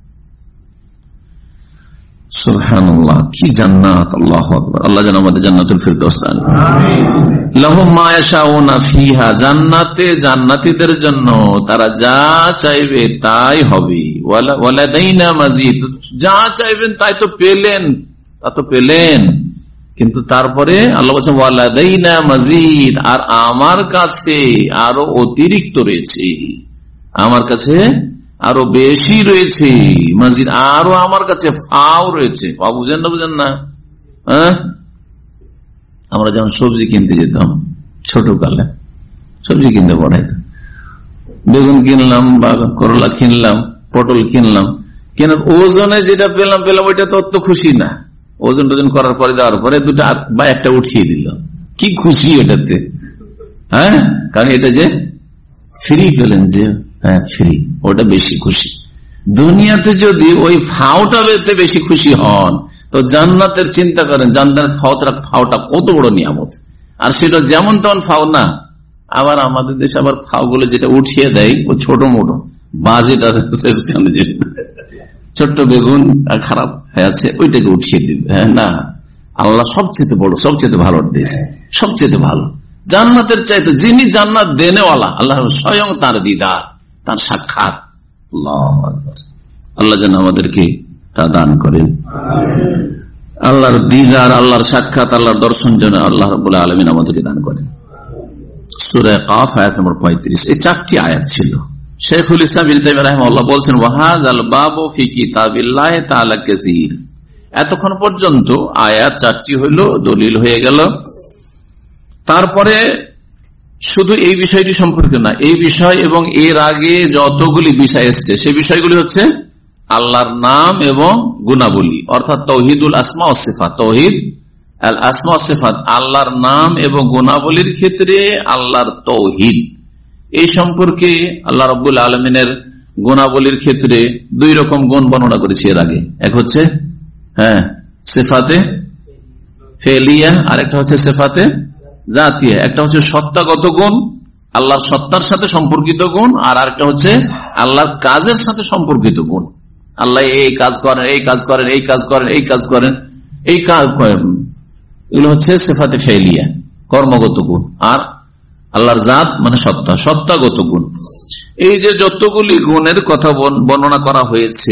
[SPEAKER 5] সুবহানাল্লাহ, কি জান্নাত! আল্লাহু আকবার। আল্লাহ যেন আমাদের জান্নাতুল ফিরদাউস দান করেন। লাহুম মা ইয়াশাউনা ফিহা, জান্নাতে জান্নাতীদের জন্য তারা যা চাইবে তাই হবে। ওয়ালাদাইনা মাজিদ, যা চাইবেন তাই তো পেলেন, তা তো পেলেন, কিন্তু তারপরে আল্লাহ বলছেন ওয়ালাদাইনা মাজিদ, আর আমার কাছে আরো অতিরিক্ত রয়েছে, আমার কাছে আরো বেশি রয়েছে, মাজিদ আরো আমার কাছে ফাও রয়েছে। ফাও বুঝেন না? বুঝেন না? হ্যাঁ, আমরা যখন সবজি কিনতে যেতাম ছোটকালে, সবজি কিনতে পড়াইতাম, বেগুন কিনলাম বা করলা কিনলাম, পটল কিনলাম, কেনার ওজনে যেটা পেলাম পেলাম ওইটা তো অত খুশি না। ওজন টোজন করার পরে দেওয়ার পরে দুটা বা একটা উঠিয়ে দিল, কি খুশি এটাতে, হ্যাঁ, কারণ এটা যে ফ্রি পেলেন, যে হ্যাঁ ফ্রি, ওটা বেশি খুশি। দুনিয়াতে যদি ওই ফাওটা পেতে বেশি খুশি হন, তো জান্নাতের চিন্তা করেন, জান্নাতের ফাওটা ফাওটা কত বড় নিয়ামত। আর সেটা যেমন তেমন ফাও না, আবার আমাদের দেশে আবার ফাও গুলো যেটা উঠিয়ে দেয় ও ছোট মোটো বাজেট আছে, ছোট্ট বেগুন খারাপ হয়ে আছে ওইটাকে উঠিয়ে দিবে। হ্যাঁ না, আল্লাহ সবচেয়ে বড়, সবচেয়ে ভালো দিয়েছে, সবচেয়ে ভালো। জান্নাতের চাইতে যিনি জান্নাত দেনেওয়ালা আল্লাহ স্বয়ং তার দিদার, তার সাক্ষাৎ। আল্লাহ যেন আমাদেরকে তা দান করেন। আল্লাহর দিদার, আল্লাহর সাক্ষাৎ, আল্লাহর দর্শন যেন আল্লাহ রাব্বুল আলামিন আমাদেরকে দান করেন। সূরা কাফ আয়াত নম্বর পঁয়ত্রিশ। এই চারটি আয়াত ছিল। শেখুল ইসলাম ইবনে তাইমিয়া রাহিমাহুল্লাহ বলছেন, ওয়াহাযাল বাবু ফি কিতাবিল্লাহি তাআলা কাসীর। এতক্ষণ পর্যন্ত আয়াত চারটি হইল, দলিল হয়ে গেল। তারপরে শুধু এই বিষয়টি সম্পর্কে না, এই বিষয় এবং এর আগে যতগুলি বিষয় এসছে সে বিষয়গুলি হচ্ছে আল্লাহর নাম এবং গুণাবলী, অর্থাৎ তাওহীদুল আসমা ওয়াস সিফাত। তাওহীদ আল আসমা ওয়াস সিফাত, আল্লাহর নাম এবং গুণাবলীর ক্ষেত্রে আল্লাহর তাওহীদ। এই সম্পর্কে আল্লাহ রাব্বুল আলামিনের গুণাবলীর ক্ষেত্রে দুই রকম গুণ বর্ণনা করেছি এর আগে। এক হচ্ছে হ্যাঁ সিফাতে ফেলিয়া, আর একটা হচ্ছে সিফাতে জাতিয়া। একটা হচ্ছে সত্তাগত গুণ, আল্লাহর সত্তার সাথে সম্পর্কিত গুণ, আর আরেকটা হচ্ছে আল্লাহর কাজের সাথে সম্পর্কিত গুণ। আল্লাহ এই কাজ করেন, এই কাজ করেন, এই কাজ করেন, এই কাজ করেন, এই কাজ করেন, এগুলো হচ্ছে সিফাতে ফেলিয়া, কর্মগত গুণ। আর আল্লাহর জাত মানে সত্তা, সত্তাগত গুণ। এই যে যতগুলি গুণের কথা বর্ণনা করা হয়েছে,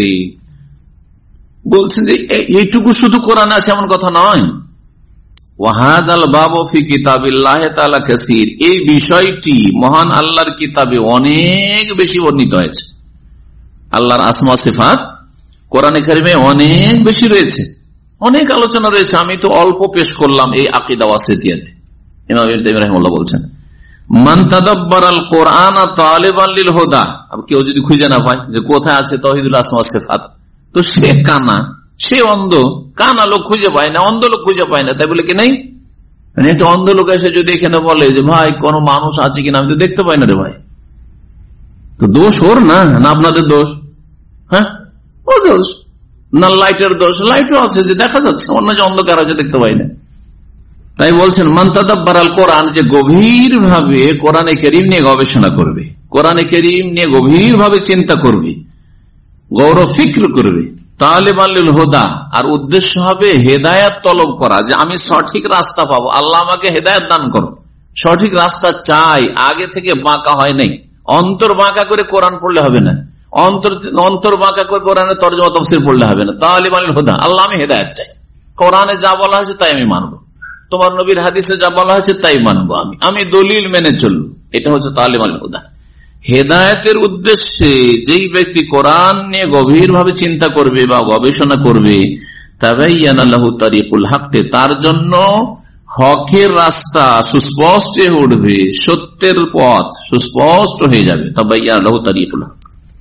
[SPEAKER 5] বলছেন যে এইটুকু শুধু কোরআনে আছে এমন কথা নয়। ওয়াহাযাল বাবু ফি কিতাবিল্লাহি তাআলা কাসীর, এই বিষয়টি মহান আল্লাহর কিতাবে অনেক বেশি বর্ণিত হয়েছে। আল্লাহর আসমা সিফাত কোরআনে কারিমে অনেক বেশি রয়েছে, অনেক আলোচনা রয়েছে। আমি তো অল্প পেশ করলাম এই আকীদা ওয়াসিতিয়াতে। ইমাম ইবনে তাইমিয়া রাহিমাহুল্লাহ বলছেন, মান তাদাব্বারাল কুরআনা তালিবান লিল হুদা। আর কেউ যদি খুঁজে না পায় যে কোথায় আছে তাওহীদুল আসমা ওয়াস সিফাত, তো সে কানা, সে অন্ধ। কানা লোক খুঁজে পায় না, অন্ধ লোক খুঁজে পায় না, তাই বলে কি নাই? মানে একটা অন্ধ লোক এসে যদি এখানে বলে যে ভাই কোন মানুষ আছে কিনা, আমি তো দেখতে পাই না রে ভাই, তো দোষ ওর না, না আপনাদের দোষ? হ্যাঁ, ও দোষ না, লাইটের দোষ। লাইটও আছে যে দেখা যাচ্ছে, অন্য যে অন্ধকার আছে দেখতে পাই না। তাই বলছেন মান তাদাব্বারাল কোরআন, যে গভীর ভাবে কোরআনে কারীম নিয়ে গবেষণা করবে, কোরআনে কারীম নিয়ে গভীর ভাবে চিন্তা করবে, গৌর ফিক্র করবে। তালিবান লিল হুদা, আর উদ্দেশ্য হবে হেদায়েত তলব করা, যে আমি সঠিক রাস্তা পাবো, আল্লাহ আমাকে হেদায়েত দান করো, সঠিক রাস্তা চাই। আগে থেকে বাঁকা হয় নাই, অন্তর বাঁকা করে কোরআন পড়লে হবে না, অন্তর অন্তর বাঁকা করে কোরআনের তরজমা তাফসীর পড়লে হবে না। তালিবান লিল হুদা, আল্লাহ আমি হেদায়েত চাই, কোরআনে যা বলা হয়েছে তাই আমি মানবো, তোমার নবীর হাদিসে যা বলা হয়েছে তাই মানবো, আমি আমি দলিল মেনে চলবো। এটা হচ্ছে তালিবান লিল হুদা। হেদায়েতের উদ্দেশ্যে যেই ব্যক্তি কোরআন নিয়ে গভীর ভাবে চিন্তা করবে বা গবেষণা করবে, তাবায়্যানা লাহু তারিকুল হক, তার জন্য হকের রাস্তা সুস্পষ্ট হয়ে উঠবে, সত্যের পথ সুস্পষ্ট হয়ে যাবে। তাবায়্যানা লাহু তারিকুল হক।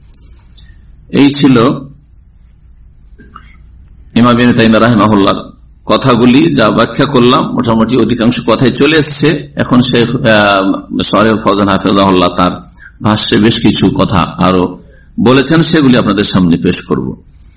[SPEAKER 5] এই ছিল ইমাম ইবনে তাইমিয়া রাহিমাহুল্লাহ কথাগুলি, যা ব্যাখ্যা করলাম। মোটামুটি অধিকাংশ কথাই চলে এসছে। এখন শেখ সালেহ ফওজান হাফিজাহুল্লাহ তার ভাষ্যে বেশ কিছু কথা আরো বলেছেন, সেগুলি আপনাদের সামনে পেশ করব।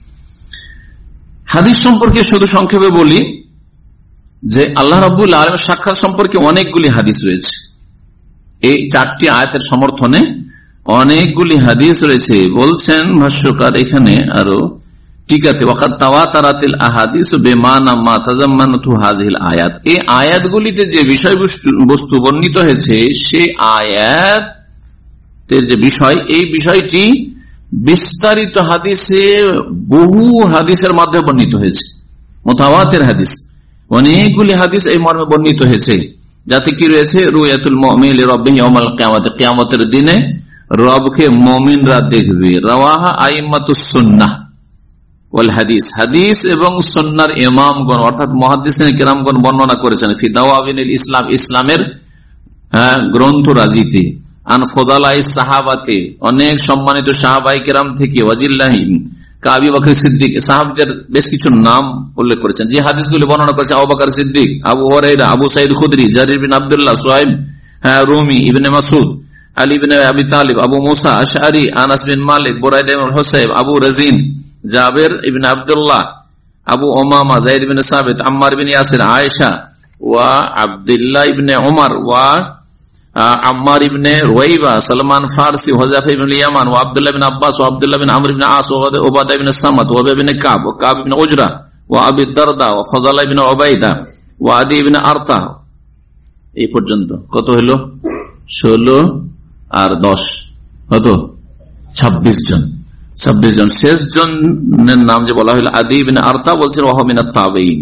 [SPEAKER 5] হাদিস সম্পর্কে শুধু সংক্ষেপে বলি যে আল্লাহ রাব্বুল আলামিনের সাক্ষাৎ সম্পর্কে অনেকগুলি হাদিস রয়েছে। এই চারটি আয়াতের সমর্থনে অনেকগুলি হাদিস রয়েছে। বলছেন ভাষ্যকার এখানে আরো টিকাতে, ওয়াকাদ তাওয়াতারাতিল আহাদিস বিমানা মা তাযাম্মানাতু হাযিহিল আয়াত, এই আয়াতগুলিতে যে বিষয়বস্তু বর্ণিত হয়েছে সে আয়াত যে বিষয়, এই বিষয়টি বিস্তারিত হাদিসে, বহু হাদিসের মাধ্যমে বর্ণিত হয়েছে। মুতাওয়াতির হাদিস, অনেকগুলি হাদিস এই মর্মে বর্ণিত হয়েছে। যাতে কি রয়েছে, রুয়াতুল মুমিন লিরাব্বিহি ইয়াওমাল কিয়ামাত, কিয়ামতের দিনে রবকে মুমিনরা দেখবে। রাওয়াহা আইম্মাতুস সুন্নাহ ওয়াল হাদিস, হাদিস এবং সুন্নাহর ইমামগণ অর্থাৎ মুহাদ্দিসিন কিরামগণ বর্ণনা করেছেন। ফি দাওয়াবিনিল ইসলাম, ইসলামের গ্রন্থ রাজিতে। আন ফদালাই সাহাবাতে, অনেক সম্মানিত সাহাবায়ে কেরাম থেকে। ওয়াজিল্লাহি কা আবু বকর সিদ্দিক, সাহাবীদের বেশ কিছু নাম উল্লেখ করেছেন। যে হাদিসগুলি বর্ণনা করেছে আবু বকর সিদ্দিক, আবু হুরায়রা, আবু সাঈদ খুদরি, জারির বিন আব্দুল্লাহ, সুহাইব রুমি, ইবনে মাসউদ, আলী ইবনে আবি তালিব, আবু মুসা আশআরী, আনাস বিন মালিক, বুরাইদা ইবনে হুসাইব, আবু রাজিন, জাবের ইবনে আব্দুল্লাহ, আবু উমামা, যায়েদ ইবনে সাবিত, আম্মার বিন ইয়াসির, আয়েশা ওয়া আব্দুল্লাহ ইবনে উমর ওয়া আম্মার ইবনে রুয়াইবা, সালমান ফারসি, হুযায়ফা ইবনে ইয়ামান ওয়া আব্দুল্লাহ ইবনে আব্বাস ওয়া আব্দুল্লাহ ইবনে আমর ইবনে আস ওয়া উবাদা ইবনে সামাত ওয়া উবাই ইবনে কাব ওয়া কাব ইবনে উজরা ওয়া আবি দারদা ওয়া ফাদালা ইবনে উবাইদা ওয়া আদি ইবনে আরতা এই পর্যন্ত কত হইল? ষোলো আর দশ কত? ছাব্বিশ জন। ছাব্বিশ জন। শেষ জনের নাম যে বলা হইল আদি ইবনে আরতা, বলছেন ওয়াহমিনা তাবেঈন।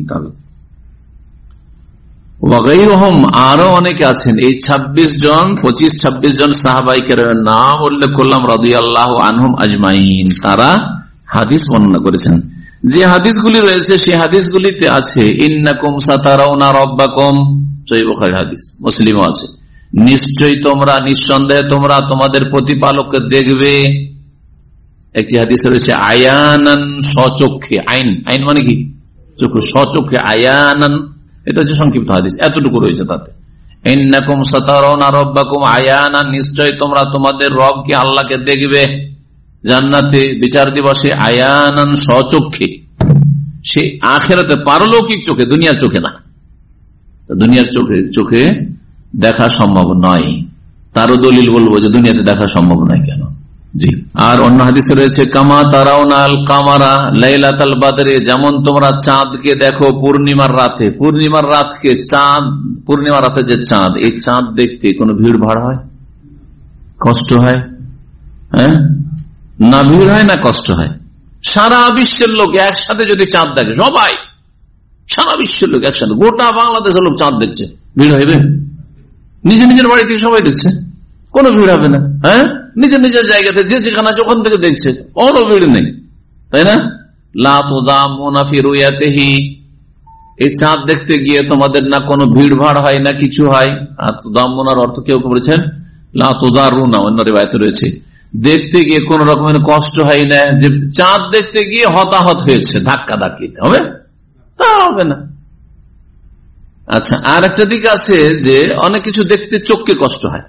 [SPEAKER 5] আরো অনেকে আছেন। এই ছাব্বিশ জন পঁচিশ ছাব্বিশ জন সাহাবায়ে কেরামের নাম উল্লেখ করলাম রাদিয়াল্লাহু আনহুম আজমাইন। তারা হাদিস বর্ণনা করেছেন। যে হাদিসগুলি রয়েছে সেই হাদিসগুলিতে আছে ইন্নাকুম সাতারাউনা রাব্বাকুম, সহিহ বুখারী হাদিস, মুসলিমও আছে, নিশ্চয়ই তোমরা, নিঃসন্দেহে তোমরা তোমাদের প্রতিপালককে দেখবে। একটি হাদিসে রয়েছে আয়ানান, স্বচক্ষে। আইন, আইন মানে কি? চক্ষু। স্বচক্ষে আয়ানান, এটা হচ্ছে সংক্ষিপ্ত হাদিস, এতটুকু রয়েছে তাতে। ইন্নাকুম সাতারাউনা রাব্বাকুম আয়ানান, নিশ্চয়ই তোমরা তোমাদের রবকে, আল্লাহকে দেখবে জান্নাতে বিচার দিবসে, আয়ানান, স্বচক্ষে। সে আখিরাতে পারলৌকিক চোখে, দুনিয়ার চোখে না। দুনিয়ার চোখে চোখে দেখা সম্ভব নয়, তারও দলিল বলবো যে দুনিয়াতে দেখা সম্ভব নয় কেন। জি। আর অন্য হাদিসে রয়েছে কামা তারাউনাল কামারা লাইলাতাল বাদরে, যেমন তোমরা চাঁদকে দেখো পূর্ণিমার রাতে। পূর্ণিমার রাতকে চাঁদ, পূর্ণিমার রাতে যে চাঁদ, এই চাঁদ দেখতে কোনো ভিড় ভাড় হয়? কষ্ট হয়? হ্যাঁ, না ভিড় হয় না কষ্ট হয়? সারা বিশ্বের লোক একসাথে যদি চাঁদ দেখে, সবাই, সারা বিশ্বের লোক একসাথে, গোটা বাংলাদেশের লোক চাঁদ দেখছে, ভিড় হইবে? নিজের নিজের বাড়িতে সবাই দেখছে, কোনো ভিড় হবে না। হ্যাঁ, নিজের নিজের জায়গাতে যে যেখানে আছে ওখান থেকে দেখছে, ওরও ভিড় নেই, তাই না? লা তুদামুনা ফি রুয়াতিহি, এই চাঁদ দেখতে গিয়ে তোমাদের না কোনো ভিড় ভাড় হয় না কিছু হয়। আর তুদামুনার অর্থ কেউ বলেছেন লা তুদারুনা, অন্য রিওয়ায়াতে রয়েছে দেখতে গিয়ে কোন রকমের কষ্ট হয় না, যে চাঁদ দেখতে গিয়ে হতাহত হয়েছে, ধাক্কা ধাক্কিতে হবে, তা হবে না। আচ্ছা, আর একটা দিক আছে যে অনেক কিছু দেখতে চোখকে কষ্ট হয়,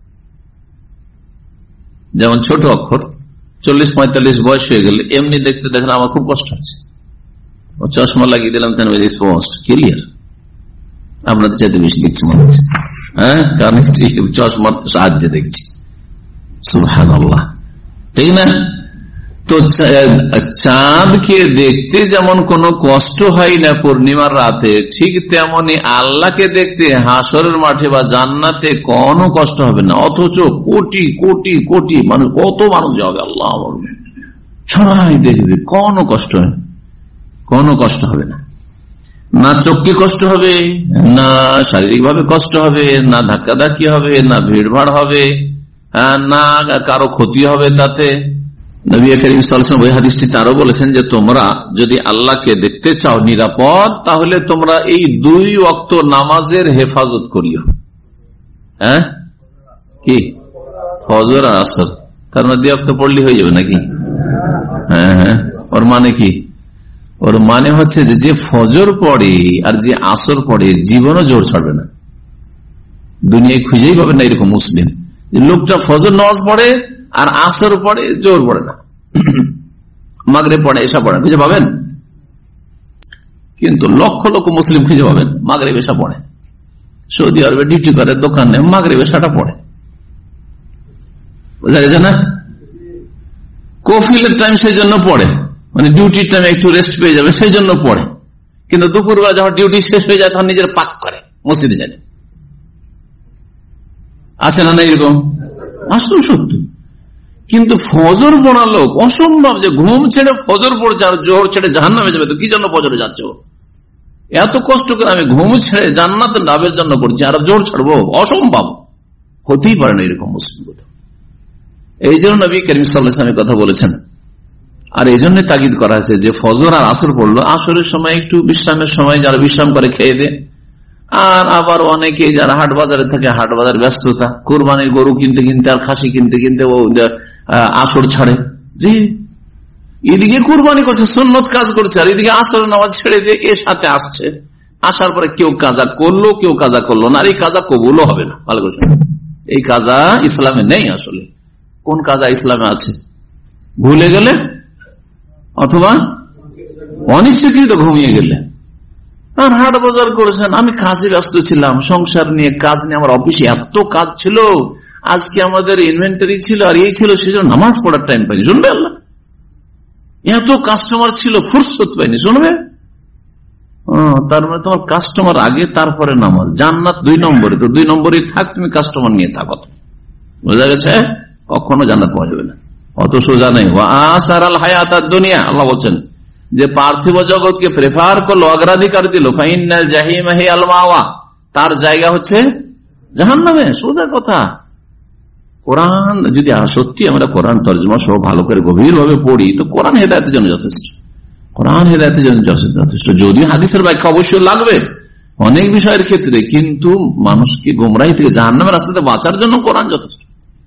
[SPEAKER 5] যেমন ছোট অক্ষর, চল্লিশ পঁয়তাল্লিশ বয়স হয়ে গেলে এমনি দেখতে দেখলে আমার খুব কষ্ট হচ্ছে, ও চশমা লাগিয়ে দিলাম, স্পষ্ট ক্লিয়ার, আপনাদের চাইতে বেশি দেখছি মনে হচ্ছে। হ্যাঁ, কারণ চশমার সাহায্যে দেখছি। সুবহানাল্লাহ, ঠিক না? তো চাঁদকে দেখতে যেমন কোনো কষ্ট হয় না পূর্ণিমার রাতে, ঠিক তেমনি আল্লাহকে দেখতে হাসরের মাঠে বা জান্নাতে কোনো কষ্ট হবে না। অথচ কোটি কোটি কোটি মানুষ, কত মানুষ যাবে, আল্লাহ সবাই দেখবে, কোনো কষ্ট হয় না, কোনো কষ্ট হবে না। না চোখকে কষ্ট হবে, না শারীরিক ভাবে কষ্ট হবে, না ধাক্কা ধাক্কি হবে, না ভিড় ভাড় হবে, না কারো ক্ষতি হবে তাতে। নবী করিম সাল্লাল্লাহু আলাইহি ওয়াসাল্লাম ওই হাদিসটি তারও বলেছেন যে তোমরা যদি আল্লাহকে দেখতে চাও নিরাপদ, তাহলে তোমরা এই দুই ওয়াক্ত নামাজের হেফাজত করিও। হ্যাঁ, কি ফজর আর আসর, তার মধ্যে দুই ওয়াক্ত পড়লি হয়ে যাবে নাকি? হ্যাঁ হ্যাঁ, ওর মানে কি? ওর মানে হচ্ছে যে ফজর পড়ে আর যে আসর পড়ে জীবনও জোর ছাড়বে না, দুনিয়ায় খুঁজেই পাবে না এরকম মুসলিম। লোকটা ফজর নামাজ পড়ে আর আসর পড়ে, জোর পড়ে না, মাগরিব পড়ে, এশা পড়ে, খুঁজে পাবেন? কিন্তু লক্ষ লক্ষ মুসলিম খুঁজে পাবেন মাগরিব এশা পড়ে, সৌদি আরবে ডিউটি করে, দোকানে মাগরিব এশাটা পড়ে, বোঝা গেছে না? কফিলের টাইম সেই জন্য পড়ে, মানে ডিউটির টাইমে একটু রেস্ট পেয়ে যাবে সেই জন্য পড়ে, কিন্তু দুপুরবেলা যখন ডিউটি শেষ হয়ে যায় তখন নিজের পাক করে মসজিদে যায়। আছে না এরকম? আসল সত্য। কিন্তু ফজর পড়া লোক অসম্ভব, যে ঘুম ছেড়ে ফজর পড়ছে আর জোহর ছেড়ে জাহান্নামে যাবে, তো কি জন্য ফজরে যাচ্ছে? এত কষ্ট করে আমি ঘুম ছেড়ে জান্নাতের লাভের জন্য করছি আর জোহর ছাড়বো, অসম্ভব, হতেই পারে না এরকম মুসলিম কথা। এই জন্য নবী করিম সাল্লাল্লাহু আলাইহি ওয়াসাল্লাম কথা বলেছেন। আর এই জন্য তাগিদ করা হয়েছে যে ফজর আর আসর পড়লো, আসরের সময় একটু বিশ্রামের সময় যারা বিশ্রাম করে খেয়ে দে, আর আবার অনেকে যারা হাট বাজারে থাকে, হাট বাজার ব্যস্ততা, কোরবানির গরু কিনতে কিনতে আর খাসি কিনতে কিনতে ও আসর ছাড়ে, জি এদিকে কোরবানি করছে, সুন্নত কাজ করছে, আর এদিকে আসর নামাজ ছেড়ে দিয়ে এর সাথে আসছে, আসার পরে কেউ কাজা করলো কেউ কাজা করলো না, আর এই কাজা কবুলও হবে না। ভালো করছে, এই কাজা ইসলামে নেই। আসলে কোন কাজা ইসলামে আছে? ভুলে গেলে অথবা অনিচ্ছাকৃত ঘুমিয়ে গেলে। আর হাট বাজার করেছেন, আমি কাজে ব্যস্ত ছিলাম, সংসার নিয়ে কাজ নিয়ে, আমার অফিসে এত কাজ ছিল, আজকে আমাদের ইনভেন্টারি ছিল আর এই ছিল, সেজন্য নামাজ পড়ার টাইম পাইনি। শুনবে আল্লাহ, এত কাস্টমার ছিল, ফুরসত পাইনি, শুনবে? তার মানে তোমার কাস্টমার আগে, তারপরে নামাজ। জান্নাত দুই নম্বরে, তো দুই নম্বরে থাক, তুমি কাস্টমার নিয়ে থাকো। বোঝা গেছে? কখনো জান্নাত পাওয়া যাবে না, অত সোজা নেই। দুনিয়া আল্লাহ বলছেন যে পার্থিব জগৎকে প্রেফার করলো, অগ্রাধিকার দিল, ফাইনাল জাহিম হে আল মাওয়া, তার জায়গা হচ্ছে জাহান্নামে। সোজা কথা। কোরআন যদি সত্যি আমরা কোরআন তর্জমা সহ ভালো করে গভীর ভাবে পড়ি, তো কোরআন হেদায়েতের জন্য যথেষ্ট। কোরআন হেদায়েতের জন্য যথেষ্ট। যদিও হাদিসের ব্যাখ্যা অবশ্যই লাগবে অনেক বিষয়ের ক্ষেত্রে, কিন্তু মানুষকে গোমরাহি থেকে জাহান্নামের রাস্তাতে বাঁচার জন্য কোরআন যথেষ্ট।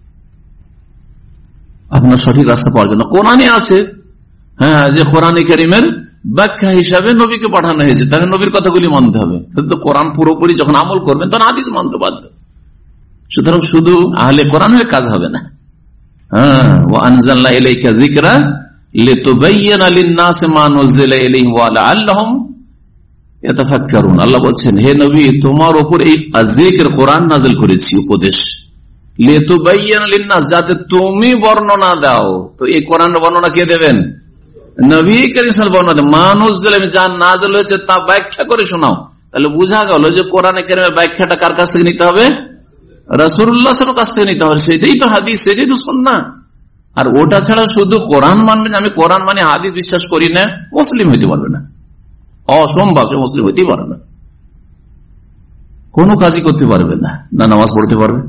[SPEAKER 5] আপনার সঠিক রাস্তা পাওয়ার জন্য কোরআনে আছে। হ্যাঁ, যে কোরআনে কারীমের ব্যাখ্যা হিসাবে নবীকে পাঠানো হয়েছে, তাহলে নবীর কথাগুলি মানতে হবে। তো কোরআন পুরোপুরি যখন আমল করবেন তখন হাদিস মানতে বাধ্য। সুতরাং শুধু আহলে কোরআন হয়ে কাজ হবে না। হ্যাঁ, ওয়া আনজালনা ইলাইকা যিকরা লিতুবাইয়িনা লিন-নাসি মা নুজিলা ইলাইহিম ওয়া লাআল্লাহুম ইয়াতাফাক্কারুন। আল্লাহ বলছেন, হে নবী, তোমার উপর এই যিকর কোরআন নাযিল করেছি, উপদেশ, লিতুবাইয়িনা লিন-নাস, যাতে তুমি বর্ণনা দাও। তো এই কোরআন বর্ণনা কে দেবেন? নবী কারীম সাল্লাল্লাহু আলাইহি ওয়াসাল্লাম। মা নুজিলা, যা নাযিল হয়েছে তা ব্যাখ্যা করে শোনাও। তাহলে বোঝা গেল যে কোরআনে কারীমের ব্যাখ্যাটা কার কাছ থেকে নিতে হবে? রাসূলুল্লাহ সাল্লাল্লাহু আলাইহি ওয়াসাল্লামের কাছ থেকে নিতে হবে। সেটাই তো হাদিস, সেটাই তো সুন্নাহ। আর ওটা ছাড়া শুধু কোরআন মানবেন, আমি কোরআন মানে হাদিস বিশ্বাস করি না, মুসলিম হইতে পারবে না। অসম্ভব, মুসলিম হইতে পারবে না, কোনো কাজই করতে পারবে না। না নামাজ পড়তে পারবে,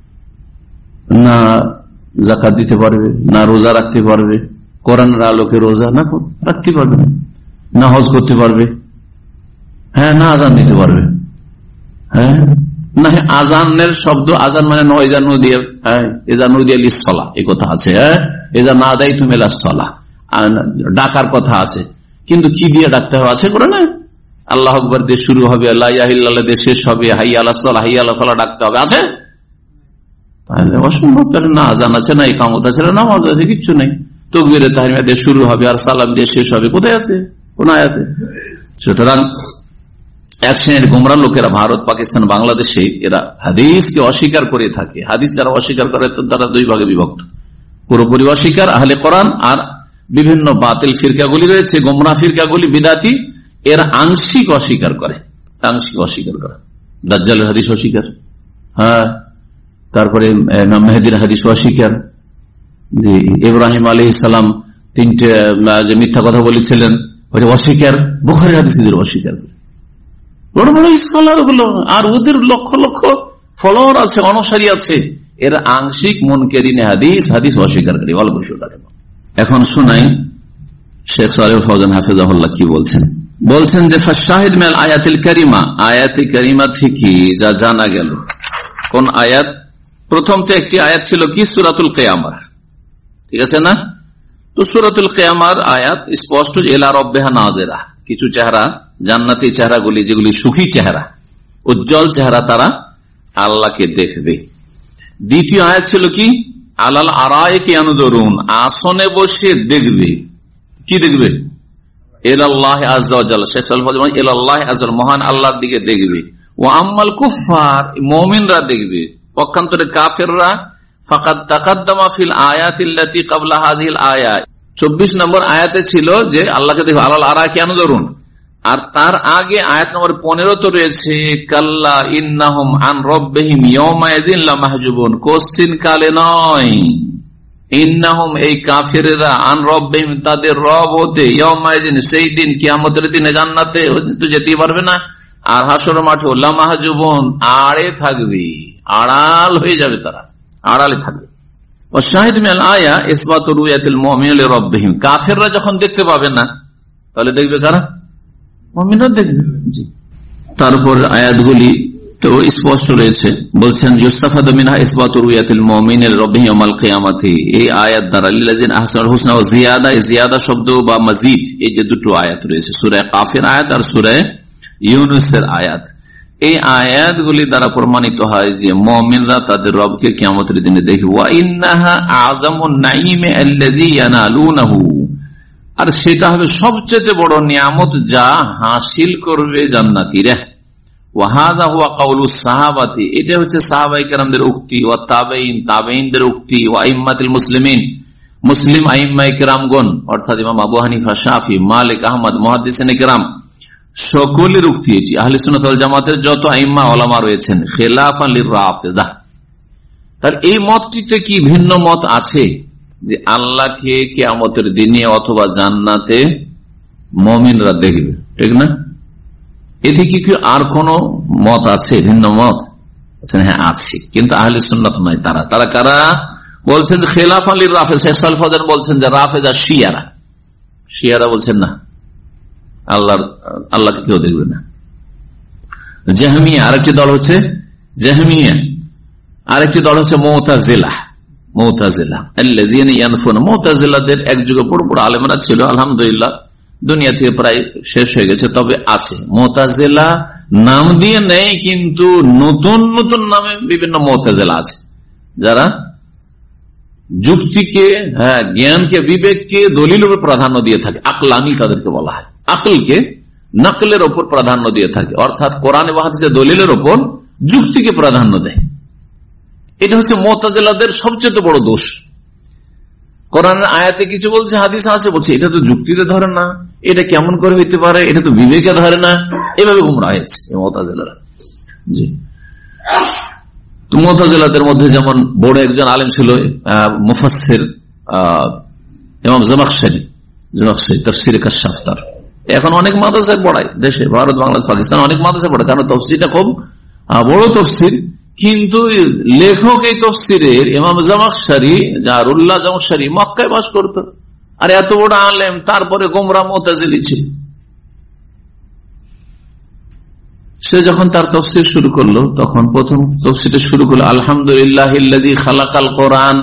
[SPEAKER 5] না যাকাত দিতে পারবে, না রোজা রাখতে পারবে, কোরআনের আলোকে রোজা না রাখতে পারবে না, না হজ করতে পারবে, হ্যাঁ, না আজান দিতে পারবে, হ্যাঁ, না আজানের শব্দ, আজান মানে নয় এজা নদিয়া, হ্যাঁ, এজা নদিয়া লিসলা, এই কথা আছে। হ্যাঁ, এজা না দেয় তুমি লাসলা, ডাকার কথা আছে, কিন্তু কি দিয়ে ডাকতে হবে আছে করে না? আল্লাহু আকবার দিয়ে শুরু হবে, লা ইলাহা ইল্লাল্লাহ দিয়ে শেষ হবে, হাইয়া আলাস সালাহ, হাইয়া আলাল ফালাহ ডাকতে হবে, আছে? তাহলে অসম্ভব। তাহলে না আজান আছে, না ইকামত আছে, না নামাজ আছে, কিচ্ছু নেই। তাকবীরে তাহরিমা দিয়ে শুরু হবে আর সালাম দিয়ে শেষ হবে, কোথায় আছে? কোন আয়াতে? সুতরাং এক শ্রেণীর গোমরা লোকেরা ভারত, পাকিস্তান, বাংলাদেশে এরা হাদিসকে অস্বীকার করে থাকে। হাদিস যারা অস্বীকার করে তারা দুই ভাগে বিভক্ত, পুরোপুরি অস্বীকার আহলে কোরআন, আর বিভিন্ন বাতিল ফিরকাগুলি রয়েছে, গোমরা ফিরকাগুলি, বিদাতি, এরা আংশিক অস্বীকার করে, আংশিক অস্বীকার করে। দাজ্জালের হাদিস অস্বীকার, হ্যাঁ, তারপরে মেহেদীর হাদিস অস্বীকার, যে ইব্রাহিম আলাইহিস সালাম তিনটে যে মিথ্যা কথা বলেছিলেন ওটা অস্বীকার, বুখারীর হাদিস অস্বীকার করে বড় বড় স্কলার গুলো, আর ওদের লক্ষ লক্ষ ফলোয়ার আছে, অনুসারী আছে, এর আংশিক মুনকিরিনে হাদিস, হাদিস অস্বীকারী। অল্প বিষয়টা এখন শোনাই শেখ সালেহ ফওজান হাফিজাহুল্লাহ কি বলছেন। বলছেন যে ফাশাহিদ মিনাল আয়াতিল কারিমা, আয়াতে কারিমা থেকে যা জানা গেল। কোন আয়াত? প্রথম তো একটি আয়াত ছিল কি, সূরাতুল কিয়ামাহ, ঠিক আছে না? তো সূরাতুল কিয়ামার আয়াত স্পষ্ট, ইলা রাব্বিহা নাযিরা, কিছু চেহারা, জান্নাতি চেহারাগুলি, যেগুলি সুখী চেহারা, উজ্জ্বল চেহারা, তারা আল্লাহকে দেখবে। দ্বিতীয় আয়াত ছিল কি, আলাল আরাইকি ইয়ানজুরুন, আসনে বসে দেখবে। কি দেখবে? ইলাল্লাহি আযজা ওয়া জাল্লা, শেখ সালেহ বলেন ইলাল্লাহি আযজা, মহান আল্লাহর দিকে দেখবে। ওয়া আম্মাল কুফফার, মুমিনরা দেখবে। পক্ষান্তরে কাফেররা, ফাকাদ তাকাদ্দামা ফিল আয়াতিল্লাতী ক্বাবলা হাযিহিল আয়াত, চব্বিশ নম্বর আয়াতে ছিল যে আল্লাহকে দেখবে, আলাল আরাইকি ইয়ানজুরুন। আর তার আগে আয়াত নম্বর পনেরো তো রয়েছে, কাল্লা ইন্নাহুম আন রাব্বিহিম ইয়াওমাইযিন লামাহজুবুন, কোশ্চিন কালে নয়, ইন্নাহুম এই কাফেরেরা, আন রাব্বিহিম তাদের রব হতে, ইয়াওমাইযিন সেই দিন, কিয়ামতের দিনে, জান্নাতে তো যেতে পারবে না, আর হাসর মাঠে লামাহজুবুন আড়ে থাকবে, আড়াল হয়ে যাবে, তারা আড়ালে থাকবে। ওয়াশাহিদ মিনাল আয়া ইসবাতু রুয়াতিল মুমিনিন লিরাব্বিহিম, কাফেররা যখন দেখতে পাবে না, তাহলে দেখবে কারা? মুমিনরা দেখবে। জি, তারপর আয়াতগুলি তো স্পষ্ট রয়েছে। বলছেন ইউস্তাফাদু মিনহা ইসবাতু রুয়াতিল মুমিনিন লিরাব্বিহিম ইয়াওমাল কিয়ামাতি, এই আয়াত দ্বারা লিল্লাযিনা আহসানুল হুসনা ওয়া জিয়াদা, এই জিয়াদা শব্দ বা মাজিদ, এই যে দুটো আয়াত রয়েছে, সূরা কাফের আয়াত আর সূরা ইউনূসের আয়াত, এই আয়াতগুলি দ্বারা প্রমাণিত হয় যে মুমিনরা তাদের রবকে কিয়ামতের দিনে দেখবে। ওয়া ইন্নাহা আযামুন নাঈমি আল্লাযী ইয়ানালুনাহু, আর সেটা হবে সবচেয়ে বড় নিয়ামত যা হাসিল করবে জান্নাতীরা। ওয়া হাযা হুয়া কাউলুস সাহাবাতি, এটা হচ্ছে সাহাবায়ে কেরামদের উক্তি, ওয়া তাবেঈন, তাবেঈনদের উক্তি, ওয়া আইম্মাতুল মুসলিমিন, মুসলিম আইম্মায়ে কেরামগণ, অর্থাৎ ইমাম আবু হানিফা, শাফি, মালিক, আহমদ, মুহাদ্দিসিনে কেরাম, সকলের উক্তি এটি আহলে সুন্নাত ওয়াল জামাতের যত আইম্মা ওলামা রয়েছেন খেলাফান লির-রাফিদা। তার এই মতটিতে কি ভিন্ন মত আছে যে আল্লাহকে কিয়ামতের দিনে অথবা জান্নাতে মুমিনরা দেখবে, ঠিক না? এতে কি কি আর কোন মত আছে, ভিন্ন মত? হ্যাঁ আছে, কিন্তু আহলে সুন্নাত নয়। তারা তারা কারা বলছেন খেলাফান লির-রাফিদা। শেখ সালেহ ফাউজান বলছেন যে রাফিদা শিয়ারা, শিয়ারা বলছেন না আল্লাহ আল্লাহকে কেউ দেখবে না। জাহমিয়া আরেকটি দল হচ্ছে জাহমিয়া, আরেকটি দল হচ্ছে মুতাজিলা। মুতাজিলা আল্লাযীনা ইয়ানফুনা, মুতাজিলাদের এক যুগে বড় বড় আলেমরা ছিল, আলহামদুলিল্লাহ দুনিয়া থেকে প্রায় শেষ হয়ে গেছে, তবে আছে। মুতাজিলা নাম দিয়ে নেই, কিন্তু নতুন নতুন নামে বিভিন্ন মুতাজিলা আছে, যারা যুক্তিকে, হ্যাঁ জ্ঞানকে, বিবেককে দলিলের উপর প্রাধান্য দিয়ে থাকে। আকলানি তাদেরকে বলা হয়, আকলকে নকলের ওপর প্রাধান্য দিয়ে থাকে, অর্থাৎ কোরআন এবং হাদিসের দলিলের ওপর যুক্তিকে প্রাধান্য দেয়। এটা হচ্ছে মুতাজিলাদের সবচেয়ে বড় দোষ। কোরআনের আয়াতে কিছু বলছে, হাদিস আছে, বলছে এটা তো যুক্তিতে ধরে না, এটা কেমন করে হইতে পারে, এটা তো বিবেকে ধরে না, এভাবে গুমরাহ হয়েছে মুতাজিলারা। জি, মুতাজিলাদের মধ্যে যেমন বড় একজন আলেম ছিল মুফাসসির ইমাম জামাখশরী, জামাখশরী তাফসীরে কাশফ। তার এখন অনেক মাদ্রাসায় পড়ায় দেশে, ভারত, বাংলাদেশ, পাকিস্তান অনেক মাদ্রাসায় পড়ায়, কারণ তফসিরটা খুব বড় তফসির। কিন্তু লেখক এই তফসিরের ইমাম জামাখশরী, জারুল্লাহ জামাখশরী মক্কায় বাস করত, আর এত বড় আলেম, তারপরে গোমরাহ মুতাজিলি ছিল। সে যখন তার তফসির শুরু করলো, তখন প্রথম তফসিরটা শুরু করলো আলহামদুলিল্লাহিল্লাযী খালাকাল কোরআন।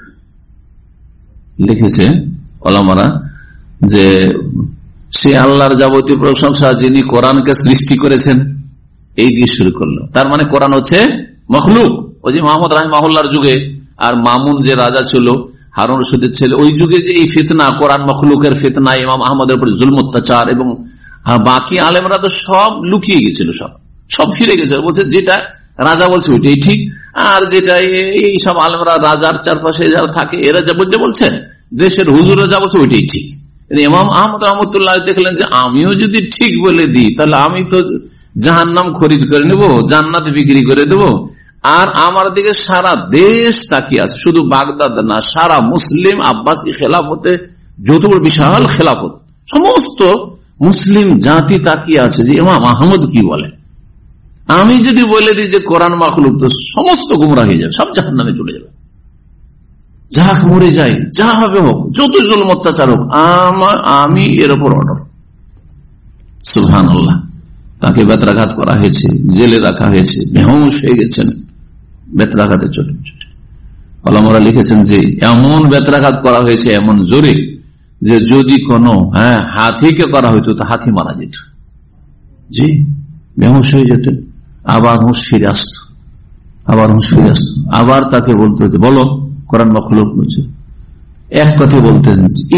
[SPEAKER 5] লিখেছে ওলামারা যে সে আল্লাহর যাবতীয় প্রশংসা যিনি কোরআনকে সৃষ্টি করেছেন, এই দিয়ে শুরু করলো। তার মানে কোরআন হচ্ছে মখলুক। ওই যে মোহাম্মদ রাহিমাহুল্লাহর যুগে, আর মামুন যে রাজা ছিল, হারুন রশিদের ছেলে, ওই যুগে যে এই ফিতনা, কোরআন মখলুকের ফিতনা, ইমাম আহমদের উপর জুলম অত্যাচার, এবং বাকি আলেমরা তো সব লুকিয়ে গেছিল, সব সব ফিরে গেছে। বলছে যেটা রাজা বলছে ওইটাই ঠিক, আর যেটা এই সব আলেমরা রাজার চারপাশে যারা থাকে এরা যা বলতে বলছেন, দেশের হুজুরা যা বলছে ওইটাই ঠিক। ইমাম আহমদ রহমতুল্লাহ দেখলেন যে আমিও যদি ঠিক বলে দিই, তাহলে আমি তো জাহান্নাম খরিদ করে নেব, জান্নাত বিক্রি করে দেব, আর আমার দিকে সারা দেশ তাকিয়ে আছে, শুধু বাগদাদ না, সারা মুসলিম আব্বাসী খেলাফতে, যত বড় বিশাল খেলাফত, সমস্ত মুসলিম জাতি তাকিয়ে আছে যে ইমাম আহমদ কি বলে। আমি যদি বলে দিই যে কোরআন মাখলুক, তো সমস্ত গুমরাহ হয়ে যাবে, সব জাহান্নামে চলে যাবে, যাক মরে যাই, যা হবে হোক, যত জুলম অত্যাচার হোক, আমি এর উপর অর্ডার। সুবহানাল্লাহ। তাকে বেত্রাঘাত করা হয়েছে, জেলে রাখা হয়েছে, বেহুশ হয়ে গেছেন বেত্রাঘাতে চলে। ওলামারা লিখেছেন যে এমন বেত্রাঘাত করা হয়েছে এমন জোরে, যে যদি কোনো হ্যাঁ হাতিকে করা হইতো তো হাতি মারা যেত। জি, বেহুশ হয়ে যেত, আবার হুঁশ ফিরে আসত, আবার হুঁশ ফিরে আসত, আবার তাকে বলতে হতো বলো কোরআন মাখলুক বলছে। এক কথা বলতেন,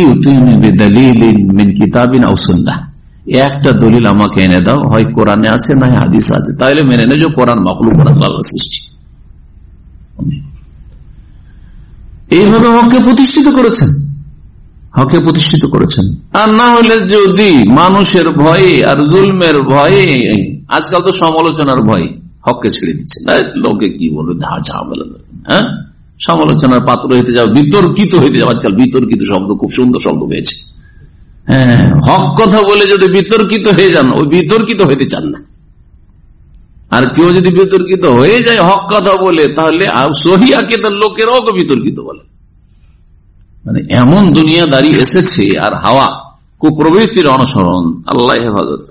[SPEAKER 5] একটা দলিল আমাকে এনে দাও, হয় কোরআনে আছে না হাদিস আছে, তাহলে মেনে নে যে কোরআন মাখলুক, আল্লাহর সৃষ্টি। এইভাবে হককে প্রতিষ্ঠিত করেছেন, হককে প্রতিষ্ঠিত করেছেন। আর না হলে যদি মানুষের ভয়ে আর জুলমের ভয়ে, আজকাল তো সমালোচনার ভয়ে হককে ছেড়ে দিচ্ছে, লোকে কি বলবে, ঝামেলা, হ্যাঁ সমালোচনার পাত্র হইতে যাও, বিতর্কিত হইতে যাও। আজকাল বিতর্কিত শব্দ খুব সুন্দর শব্দ হয়েছে। হ্যাঁ, হক কথা বলে যদি বিতর্কিত হয়ে যান, ওই বিতর্কিত হইতে চান না। আর কেউ যদি বিতর্কিত হয়ে যায় হক কথা বলে, তাহলে সহি আকীদার লোকেরাও বিতর্কিত বলে। মানে এমন দুনিয়াদারি এসেছে, আর হাওয়া কুপ্রবৃত্তির অনুসরণ। আল্লাহ হেফাজত।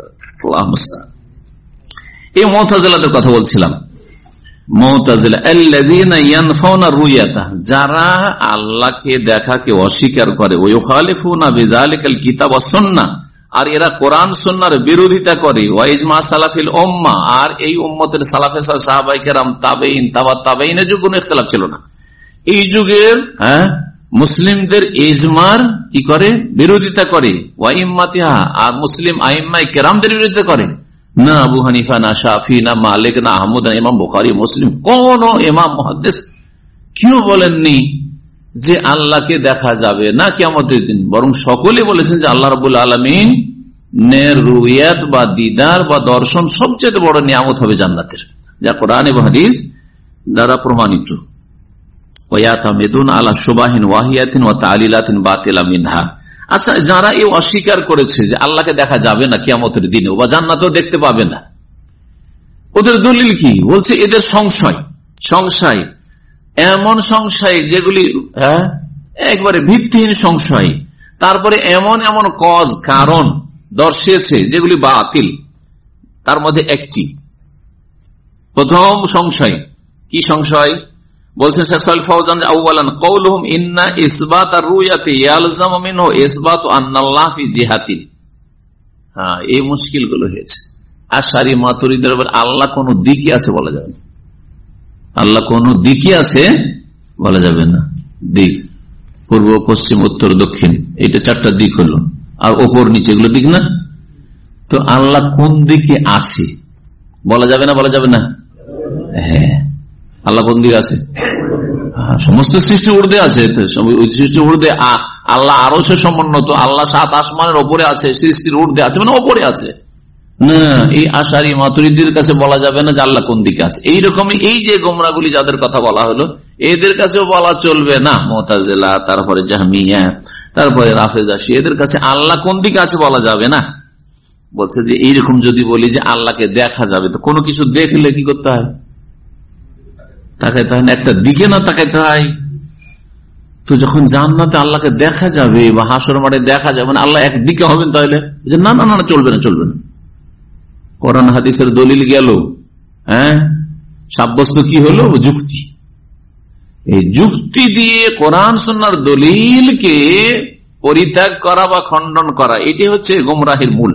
[SPEAKER 5] এই মুতাজিলাদের কথা বলছিলাম। মুতাজিলা আল্লাযীনা ইয়ানফাউনা রুয়াতা, যারা আল্লাহকে দেখাকে অস্বীকার করে, ওয়া ইউখালিফুনা বিযালিকাল কিতাব ওয়াস সুন্নাহ, আর এরা কোরআন সুন্নাহর বিরোধিতা করে, ওয়া ইজমা সালাফিল উম্মাহ, আর এই উম্মতের সালাফে সাহাবায়ে কেরাম, তাবেঈন, তাবা তাবেঈনের যুগে কোনো ইখতিলাফ ছিল না। এই যুগের হ্যাঁ মুসলিমদের ইজমার কি করে, বিরোধিতা করে, ওয়া ইম্মাতিহা, আর মুসলিম আইম্মায়ে কেরামদের বিরোধিতা করে। না আবু হানিফা, না শাফি, না মালিক, না আহমদ, না ইমাম বুখারী, মুসলিম, কোন ইমাম মুহাদ্দিস কেউ বলেননি যে আল্লাহকে দেখা যাবে না কিয়ামতের দিন, বরং সকলে বলেছেন যে আল্লাহ রাব্বুল আলামিন রুয়াত বা দিদার বা দর্শন সবচেয়ে বড় নিয়ামত হবে জান্নাতের, যা কোরআন এবং হাদিস দ্বারা প্রমাণিত। আচ্ছা, যারা এই অস্বীকার করেছে যে আল্লাহকে দেখা যাবে না কিয়ামতের দিনেও বা জান্নাতেও দেখতে পাবে না, ওদের দলিল কি? বলছে এদের সংশয় সংশয় এমন সংশয় যেগুলি হ্যাঁ একবারে ভিত্তিহীন সংশয়, তারপরে এমন এমন কজ কারণ দর্শিয়েছে যেগুলি বাতিল। তার মধ্যে একটি প্রথম সংশয় কি সংশয়? বলছেন শেখ সালেহ ফাওজান, আউয়ালান কওলুহুম ইন্না ইসবাত আর-রুয়াতি ইয়ালজামু মিনহু ইসবাতু আন্নাল্লাহ ফি জিহাতিন। হ্যাঁ, এই মুশকিলগুলো হয়েছে। আশআরী মাতুরিদের বলে আল্লাহ কোন দিকে আছে বলা যাবে না, আল্লাহ কোন দিকে আছে বলা যাবে না। দিক পূর্ব, পশ্চিম, উত্তর, দক্ষিণ, এটা চারটা দিক হলো, আর ওপর নিচে এগুলো দিক না। তো আল্লাহ কোন দিকে আছে বলা যাবে না, বলা যাবে না। হ্যাঁ, আল্লাহ কোন দিকে আছে? সমস্ত সৃষ্টি ঊর্ধ্বে আছে, সৃষ্টি ঊর্ধ্বে। আল্লাহ আরো সে সমুন্নত, আল্লাহ সাত আসমানের ওপরে আছে, সৃষ্টির ঊর্ধ্বে আছে, মানে ওপরে আছে না। এই আশারী মাতুরিদের কাছে বলা যাবে না যে আল্লাহ কোন দিকে আছে। এইরকমই এই যে গোমরাগুলি যাদের কথা বলা হলো, এদের কাছেও বলা চলবে না। মুতাজিলা, তারপরে জাহমিয়া, তারপরে রাফেজা, এদের কাছে আল্লাহ কোন দিকে আছে বলা যাবে না। বলছে যে এইরকম যদি বলি যে আল্লাহকে দেখা যাবে, তো কোনো কিছু দেখলে কি করতে হয়? তাকাইতে হয় না, একটা দিকে না তাকাইতে হয়। তো যখন জান্নাতে আল্লাহকে দেখা যাবে বা হাসর মাঠে দেখা যাবে না, আল্লাহ একদিকে হবেন, তাহলে না না না চলবে না, চলবে না। কোরআন হাদিসের দলিল গেল, হ্যাঁ, সাব্যস্ত কি হলো? যুক্তি। এই যুক্তি দিয়ে কোরআন সুন্নাহর দলিলকে পরিত্যাগ করা বা খণ্ডন করা, এটি হচ্ছে গোমরাহির মূল।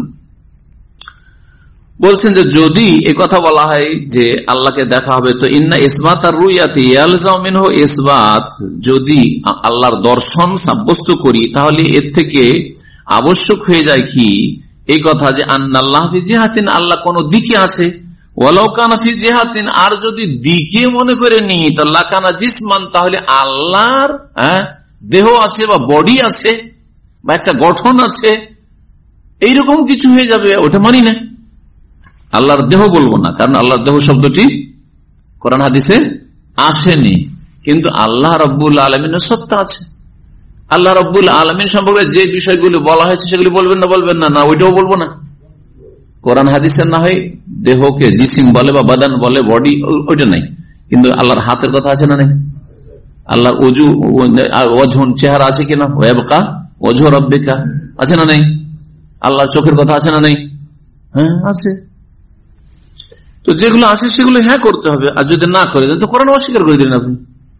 [SPEAKER 5] বলছেন যে যদি একথা বলা হয় যে আল্লাহকে দেখা হবে, তো ইন্না ইসবাত আর-রুয়াতি ইয়ালজামু মিনহু ইসবাত, যদি আল্লাহর দর্শন সাব্যস্ত করি তাহলে এর থেকে আবশ্যক হয়ে যায় কি এই কথা যে আন্নাল্লাহ ফি জিহাতিন, আল্লাহ কোন দিকে আছে। ওয়ালাউ কানা ফি জিহাতিন, আর যদি দিকে মনে করে নি তো লাকানা জিসমান, তাহলে আল্লাহর হ্যাঁ দেহ আছে বা বডি আছে বা একটা গঠন আছে, এইরকম কিছু হয়ে যাবে, ওটা মানি না। আল্লাহর দেহ বলবো না, কারণ আল্লাহর দেহ শব্দটি কোরআন হাদিসে আসেনি, কিন্তু আল্লাহ রাব্বুল আলামিনের সত্তা আছে। আল্লাহ রাব্বুল আলামিন সম্পর্কে যে বিষয়গুলি বলা হয়েছে সেগুলি বলবেন না, বলবেন না? না, ওইটাও বলবো না। কোরআন হাদিসের না হয় দেহকে জিসিম বলে বা বাদান বলে, বডি, ওইটা নাই, কিন্তু আল্লাহর হাতের কথা আছে না নেই? আল্লাহর ওযু, ওজহন, চেহারা আছে কিনা? ওয়াবকা ওজহু রাব্বিকা আছে না নেই? আল্লাহর চোখের কথা আছে না নেই? হ্যাঁ, আছে। তো যেগুলো আছে সেগুলো হ্যাঁ করতে হবে, আর যদি না করে দেন তো কোরআন অস্বীকার করে দিলেন আপনি।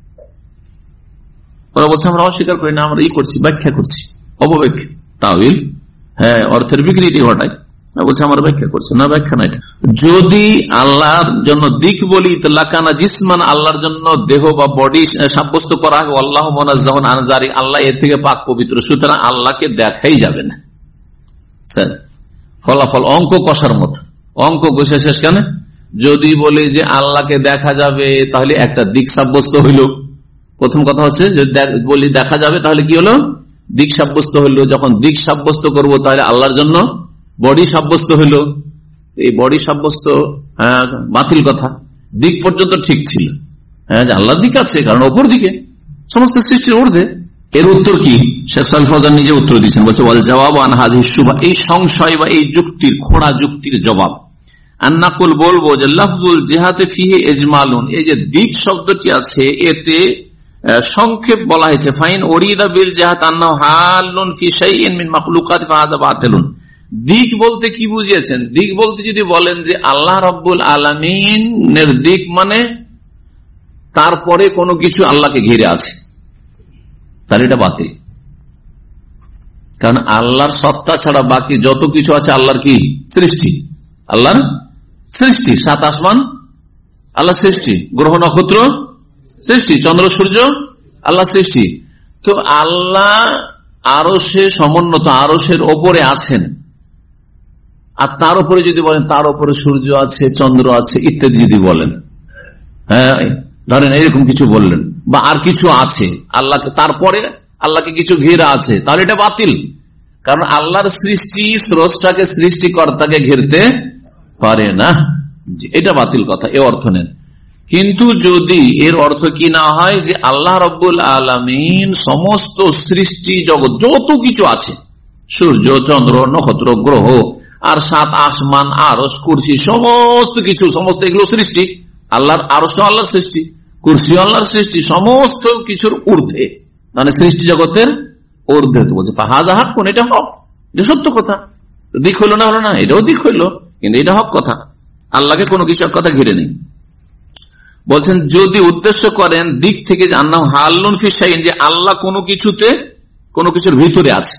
[SPEAKER 5] ওরা বলছে আমরা অস্বীকার করি না, আমরা ই করছি, ব্যাখ্যা করছি, অপব্যাখ্যা, তাওয়িল, হ্যাঁ, অর্থের বিকৃতি ঘটায়। বলছে আমার ব্যাখ্যা করছে না, ব্যাখ্যা নাই। যদি আল্লাহর জন্য দিক বলি তো লাকানা জিসমান, আল্লাহর জন্য দেহ বা বডি সাব্যস্ত করা হয়। আল্লাহ মুনাজ্জাহুন আন যালিক, আল্লাহ এর থেকে পাক পবিত্র, সুতরাং আল্লাহকে দেখাই যাবে না। স্যার, ফলাফল অঙ্ক কষার মতো, অঙ্ক কষে শেষ কেন? যদি বলি যে আল্লাহকে দেখা যাবে তাহলে একটা দিক সাব্যস্ত হইল। প্রথম কথা হচ্ছে যদি বলি দেখা যাবে তাহলে কি হলো? দিক সাব্যস্ত হইল। যখন দিক সাব্যস্ত করব তাহলে আল্লাহর জন্য বডি সাব্যস্ত হইল। এই বডি সাব্যস্ত বাতিল কথা। দিক পর্যন্ত ঠিক ছিল, হ্যাঁ, আল্লাহর দিক আছে, কারণ ওপর দিকে সমস্ত সৃষ্টির ঊর্ধ্বে। এর উত্তর কি? শেখ সালেহ ফাওজান নিজে উত্তর দিচ্ছেন, বলছে ওয়াল জবাব আন হাযিহিশ শুবহা, এই সংশয় বা এই যুক্তির, খোঁড়া যুক্তির জবাব। আন্নাকুল বলবো যে লাফজুল জিহাতে ফিহি ইজমালুন, এই যে দিক শব্দটি আছে এতে সংক্ষেপ বলা হয়েছে। ফাইন উরিদা বিল জিহাত আন্নাহু হালুন ফি শাইইন মিন মাখলুকাত ফাহাযা বাতিলুন। দিক বলতে কি বুঝিয়েছেন? দিক বলতে যদি বলেন যে আল্লাহ রাব্বুল আলামিনের দিক মানে তারপরে কোনো কিছু আল্লাহকে ঘিরে আছে, তাহলে এটা বাতিল। কারণ আল্লাহর সত্তা ছাড়া বাকি যত কিছু আছে আল্লাহর কি সৃষ্টি, আল্লাহর সৃষ্টি। সাত আসমান আল্লাহ সৃষ্টি, গ্রহ নক্ষত্র সৃষ্টি, চন্দ্র সূর্য আল্লাহ সৃষ্টি। তো আল্লাহ আরশে সমুন্নত, আরশের ওপরে আছেন, আর তার উপরে যদি বলেন তার উপরে সূর্য আছে, চন্দ্র আছে ইত্যাদি যদি বলেন, হ্যাঁ ধরেন এরকম কিছু বললেন, বা আর কিছু আছে আল্লাহকে, তারপরে আল্লাহকে কিছু ঘেরা আছে, তাহলে এটা বাতিল। কারণ আল্লাহর সৃষ্টি স্রষ্টাকে সৃষ্টিকর্তাকে ঘিরতে পারে না। এটা বাতিল কথা, এ অর্থ নেন। কিন্তু যদি এর অর্থ কি না হয় যে আল্লাহ রব্বুল আলামিন সমস্ত সৃষ্টি জগৎ যত কিছু আছে, সূর্য চন্দ্র নক্ষত্র গ্রহ আর সাত আসমান আরশ কুরসি সমস্ত কিছু, সমস্ত এগুলো সৃষ্টি আল্লাহর, আরশ আল্লাহর সৃষ্টি, কুরসি আল্লাহর সৃষ্টি, সমস্ত কিছুর ঊর্ধ্বে, মানে সৃষ্টি জগতের ঊর্ধ্বে। তো বলছে ফাহাযা হাক্কুন, এটা হক, এটা সত্য কথা। দিক হইলো না হলো না, এটাও দিক হইলো, কিন্তু এটা হক কথা। আল্লাহকে কোনো কিছু কথা ঘিরে নেই। বলছেন যদি উদ্দেশ্য করেন দিক থেকে যে আন্নাহু হাল্লুন ফি শাইইন, যে আল্লাহ কোনো কিছুতে, কোনো কিছুর ভিতরে আছে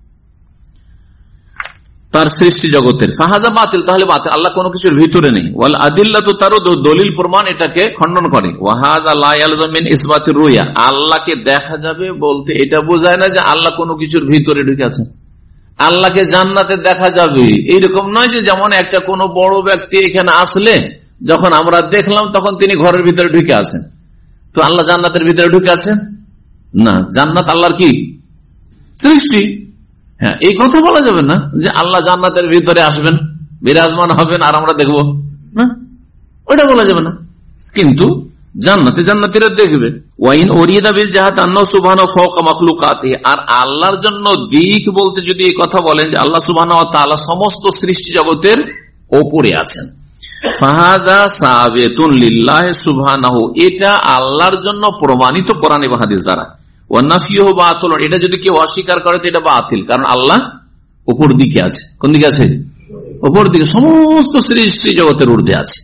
[SPEAKER 5] তার সৃষ্টি জগতের, ফাহাযা বাতিল, তাহলে বাতিল, আল্লাহ কোনো কিছুর ভিতরে নেই। ওয়াল আদিল্লাতু, তারও দলিল প্রমাণ এটাকে খণ্ডন করে। ওয়া হাযা লা ইয়ালজামু মিন ইসবাতির রুয়া, আল্লাহকে দেখা যাবে বলতে এটা বোঝায় না যে আল্লাহ কোনো কিছুর ভিতরে ঢুকে আছে। আল্লাহকে জান্নাতে দেখা যাবে এইরকম নয় যে যেমন একটা কোনো বড় ব্যক্তি এখানে আসলে যখন আমরা দেখলাম তখন তিনি ঘরের ভিতরে ঢুকে আছেন, তো আল্লাহ জান্নাতের ভিতরে ঢুকে আছেন না। জান্নাত আল্লাহর কি সৃষ্টি। হ্যাঁ, এই কথা বলা যাবে না যে আল্লাহ জান্নাতের ভিতরে আসবেন, বিরাজমান হবেন আর আমরা দেখবো না, ওইটা বলা যাবে না। কিন্তু জান্নাতে জান্নাতীরা দেখবে। ওয়াইন ওরিদা বিল জাহাত আন্নাহু সুবহানাহু ফাওকা মাখলুকাতিহি, আর আল্লাহর জন্য দিক বলতে যদি এই কথা বলেন যে আল্লাহ সুবহানাহু ওয়া তাআলা সমস্ত সৃষ্টি জগতের ওপরে আছেন, ফাহাযা সাবিতুন লিল্লাহি সুবহানাহু, এটা আল্লাহর জন্য প্রমাণিত কোরআন এবং হাদিস দ্বারা। ওয়া নাফিয়ুহু বাতিল, এটা যদি কেউ অস্বীকার করে তো এটা বাতিল, কারণ আল্লাহ উপর দিকে আছে। কোন দিকে আছে? উপর দিকে, সমস্ত সৃষ্টি জগতের ঊর্ধ্বে আছে।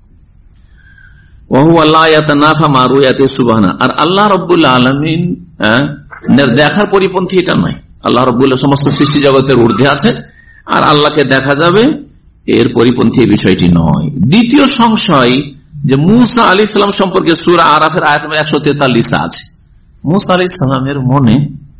[SPEAKER 5] আর আল্লাহ রব্বুল আলামিন দেখার পরিপন্থী এটা নয়। আল্লাহ রব্বুল সমস্ত সৃষ্টি জগতের ঊর্ধ্বে আছে আর আল্লাহকে দেখা যাবে, এর পরিপন্থী এই বিষয়টি নয়। দ্বিতীয় সংশয় যে মুসা আলাইহিস সালাম সম্পর্কে সূরা আরাফের আয়াত একশো তেতাল্লিশ আছে। মুসা আলাইহিস সালামের মনে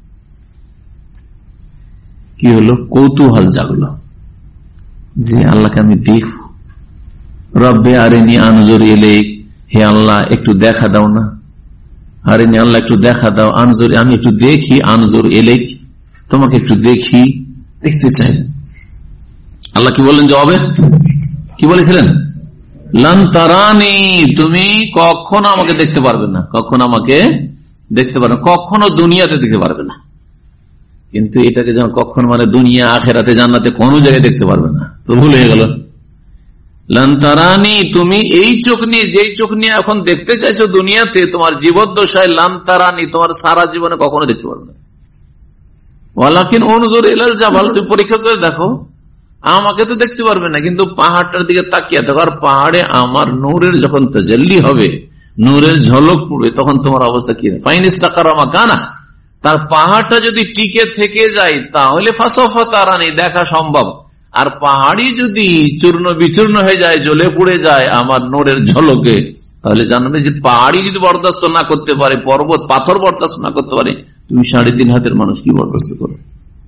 [SPEAKER 5] কি হলো? কৌতূহল জাগলো যে আল্লাহকে আমি দেখব। রব্বে আরিনি আনজুর ইলাইক, হে আল্লাহ একটু দেখা দাও না। আরিনি, আল্লাহ একটু দেখা দাও। আনজুর, আমি একটু দেখি। আনজুর ইলাইক, তোমাকে একটু দেখি, দেখতে চাই। আল্লাহ কি বললেন জবাবে? কি বলেছিলেন? লান তারানি, তুমি কখনো আমাকে দেখতে পারবে না, কখনো আমাকে দেখতে পারবে না, কখনো দুনিয়াতে দেখতে পারবে না। কিন্তু এটাকে যেন কখন মানে দুনিয়া আখেরাতে জান্নাতে কোন জায়গায় দেখতে পারবে না, তো ভুল হয়ে গেল। লান তারানি, তুমি এই চোখ নিয়ে, যেই চোখ নিয়ে এখন দেখতে চাইছো দুনিয়াতে, তোমার জীবদ্দশায় লান তারানি, তোমার সারা জীবনে কখনো দেখতে পারবে না। ওয়ালাকিন উনজুর ইলাল জাবাল, তুমি পরীক্ষা করে দেখো, আমাকে তো দেখতে পারবে না, কিন্তু পাহাড়টার দিকে তাকিয়ে দেখো, আর পাহাড়ে আমার নূরের যখন তাজাল্লি হবে, নূরের ঝলক পড়বে, তখন তোমার অবস্থা কি হবে? ফাইন ইস্তাকারা মাকানা, তার পাহাড়টা যদি টিকে থেকে যায় তাহলে ফাসাফা তারানি, দেখা সম্ভব। আর পাহাড়ি যদি চূর্ণ বিচূর্ণ হয়ে যায়, জ্বলে পুড়ে যায় আমার নূরের ঝলকে, তাহলে জানাবে যে পাহাড়ি যদি বরদাস্ত না করতে পারে, পর্বত পাথর বরদাস্ত না করতে পারে, তুমি সাড়ে তিন হাতের মানুষ কি বরদাস্ত করবে?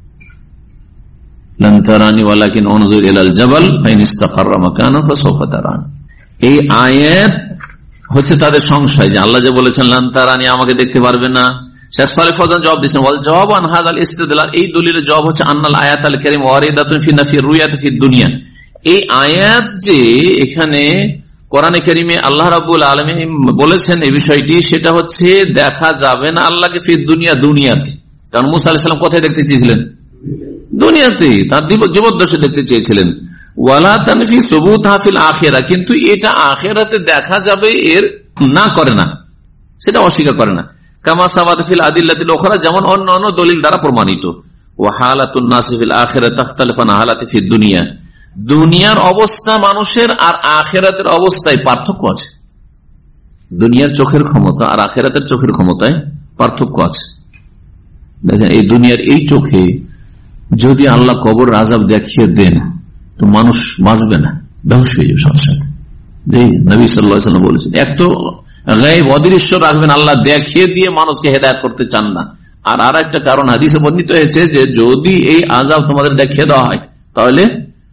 [SPEAKER 5] লান তারানি ওয়ালাকিন উনজুর ইলাল জাবাল ফাইন ইস্তাকাররা মাকানা ফাসাফা তারানি। এই আয়াত হচ্ছে তাদের সংশয় যে আল্লাহ যে বলেছেন লান তারানি, আমাকে দেখতে পারবে না। শেখ সালেহ ফৌজান জবাব দিয়েছেন, ওয়াল জওয়াবু আন হাযাল ইসতিদলাল, এই দলিলের জবাব হচ্ছে আন্নাল আয়াতাল কারীমা ওয়ারিদাতুন ফি নাফি রুয়াতি ফি দুনিয়া। এই আয়াত যে এখানে কোরআনে কারীমে আল্লাহ রাব্বুল আলামিন বলেছেন এই বিষয়টি, সেটা হচ্ছে দেখা যাবে না আল্লাহকে ফি দুনিয়া, দুনিয়াতে। কারণ মুসা আলাইহিস সালাম কোথায় দেখতে চেয়েছিলেন? দুনিয়াতে, তার জীবদ্দশা দেখতে চেয়েছিলেন। ওয়ালা তানফি সুবুতহা ফিল আখিরা, কিন্তু এটা আখিরাতে দেখা যাবে এর না করে না, সেটা অস্বীকার করে না। কামা সাবাত ফিল আদিল্লাতিল উখরা, যেমন অন্যান্য দলিল দ্বারা প্রমাণিত। ওয়া হালাতুন নাসি ফিল আখিরাতি তাখতালিফু আন হালাতি ফিদ দুনিয়া, দুনিয়ার অবস্থা মানুষের আর আখিরাতের অবস্থায় পার্থক্য আছে। দুনিয়ার চোখের ক্ষমতা আর আখিরাতের চোখের ক্ষমতায় পার্থক্য আছে। দেখেন, এই দুনিয়ার এই চোখে যদি আল্লাহ কবর আযাব দেখিয়ে দেন তো মানুষ বাঁচবে না, ধ্বংস হয়ে যাবে সাথে সাথে। যে নবী সাল্লাল্লাহু আলাইহি ওয়াসাল্লাম বলেছেন, এক তো গায়েব অদৃশ্য রাখবেন আল্লাহ, দেখিয়ে দিয়ে মানুষকে হেদায়েত করতে চান না। আর আর একটা কারণ হাদিসে বর্ণিত হয়েছে যে যদি এই আযাব তোমাদের দেখিয়ে দেওয়া হয় তাহলে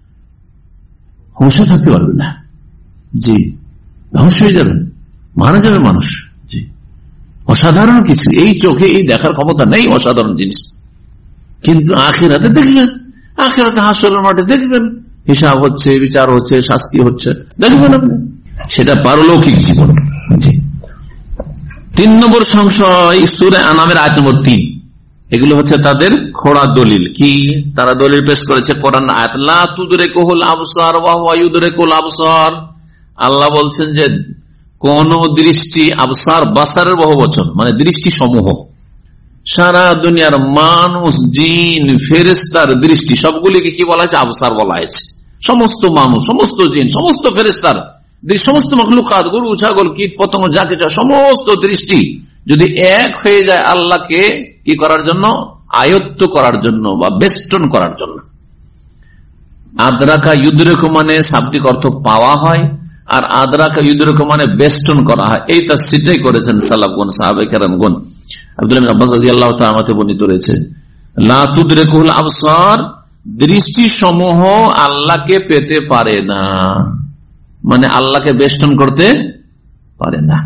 [SPEAKER 5] হুঁশে থাকতে পারবে না, জি ধ্বংস হয়ে যাবে, মারা যাবে মানুষ। জি, অসাধারণ কিছু, এই চোখে এই দেখার ক্ষমতা নেই, অসাধারণ জিনিস। কিন্তু আখিরাতে দেখবেন, আখিরাতে হাসরের মাঠে দেখবেন হিসাব হচ্ছে, বিচার হচ্ছে, শাস্তি হচ্ছে, দেখবেন আপনি। সেটা পারলৌকিক জীবন। জি। তিন নম্বর সংশয় সূরা আনামের আয়াত নম্বর তিন। এগুলো হচ্ছে তাদের খোড়া দলিল। কি তারা দলিল পেশ করেছে? কোরআন আয়াত, লা তুদরিকুহুল আবসার ওয়া হুয়া ইউদরিকুল আবসার। আল্লাহ বলছেন যে কোন দৃষ্টি, আবসার বাসারের বহুবচন, মানে দৃষ্টি সমূহ, সারা দুনিয়ার মানুষ, জিন, ফেরেশতার দৃষ্টি সবগুলিকে কি বলা হয়েছে? আবসার বলা হয়েছে। সমস্ত মানুষ, সমস্ত জিন, সমস্ত ফেরেশতার, সমস্ত মখলুকাত, গরু, ছাগল, কীট পতঙ্গ, যা কিছু সমস্ত দৃষ্টি যদি এক হয়ে যায় আল্লাহকে কি করার জন্য? আয়ত্ত করার জন্য বা বেষ্টন করার জন্য। আদরাকা ইউদরিকু মানে শাব্দিক অর্থ পাওয়া হয়, আর আদরাকা ইউদরিকু মানে বেষ্টন করা হয়। এই তাফসীরটাই করেছেন সালাফগণ, সাহাবায়ে কেরামগণ। আব্দুল্লাহ ইবনে আব্বাস রাদিয়াল্লাহু তাআলা থেকে বর্ণিত রয়েছে, লা তুদরিকুল আবসার, দৃষ্টি সমূহ আল্লাহকে পেতে পারে না, মানে আল্লাহকে বেষ্টন করতে পারে না।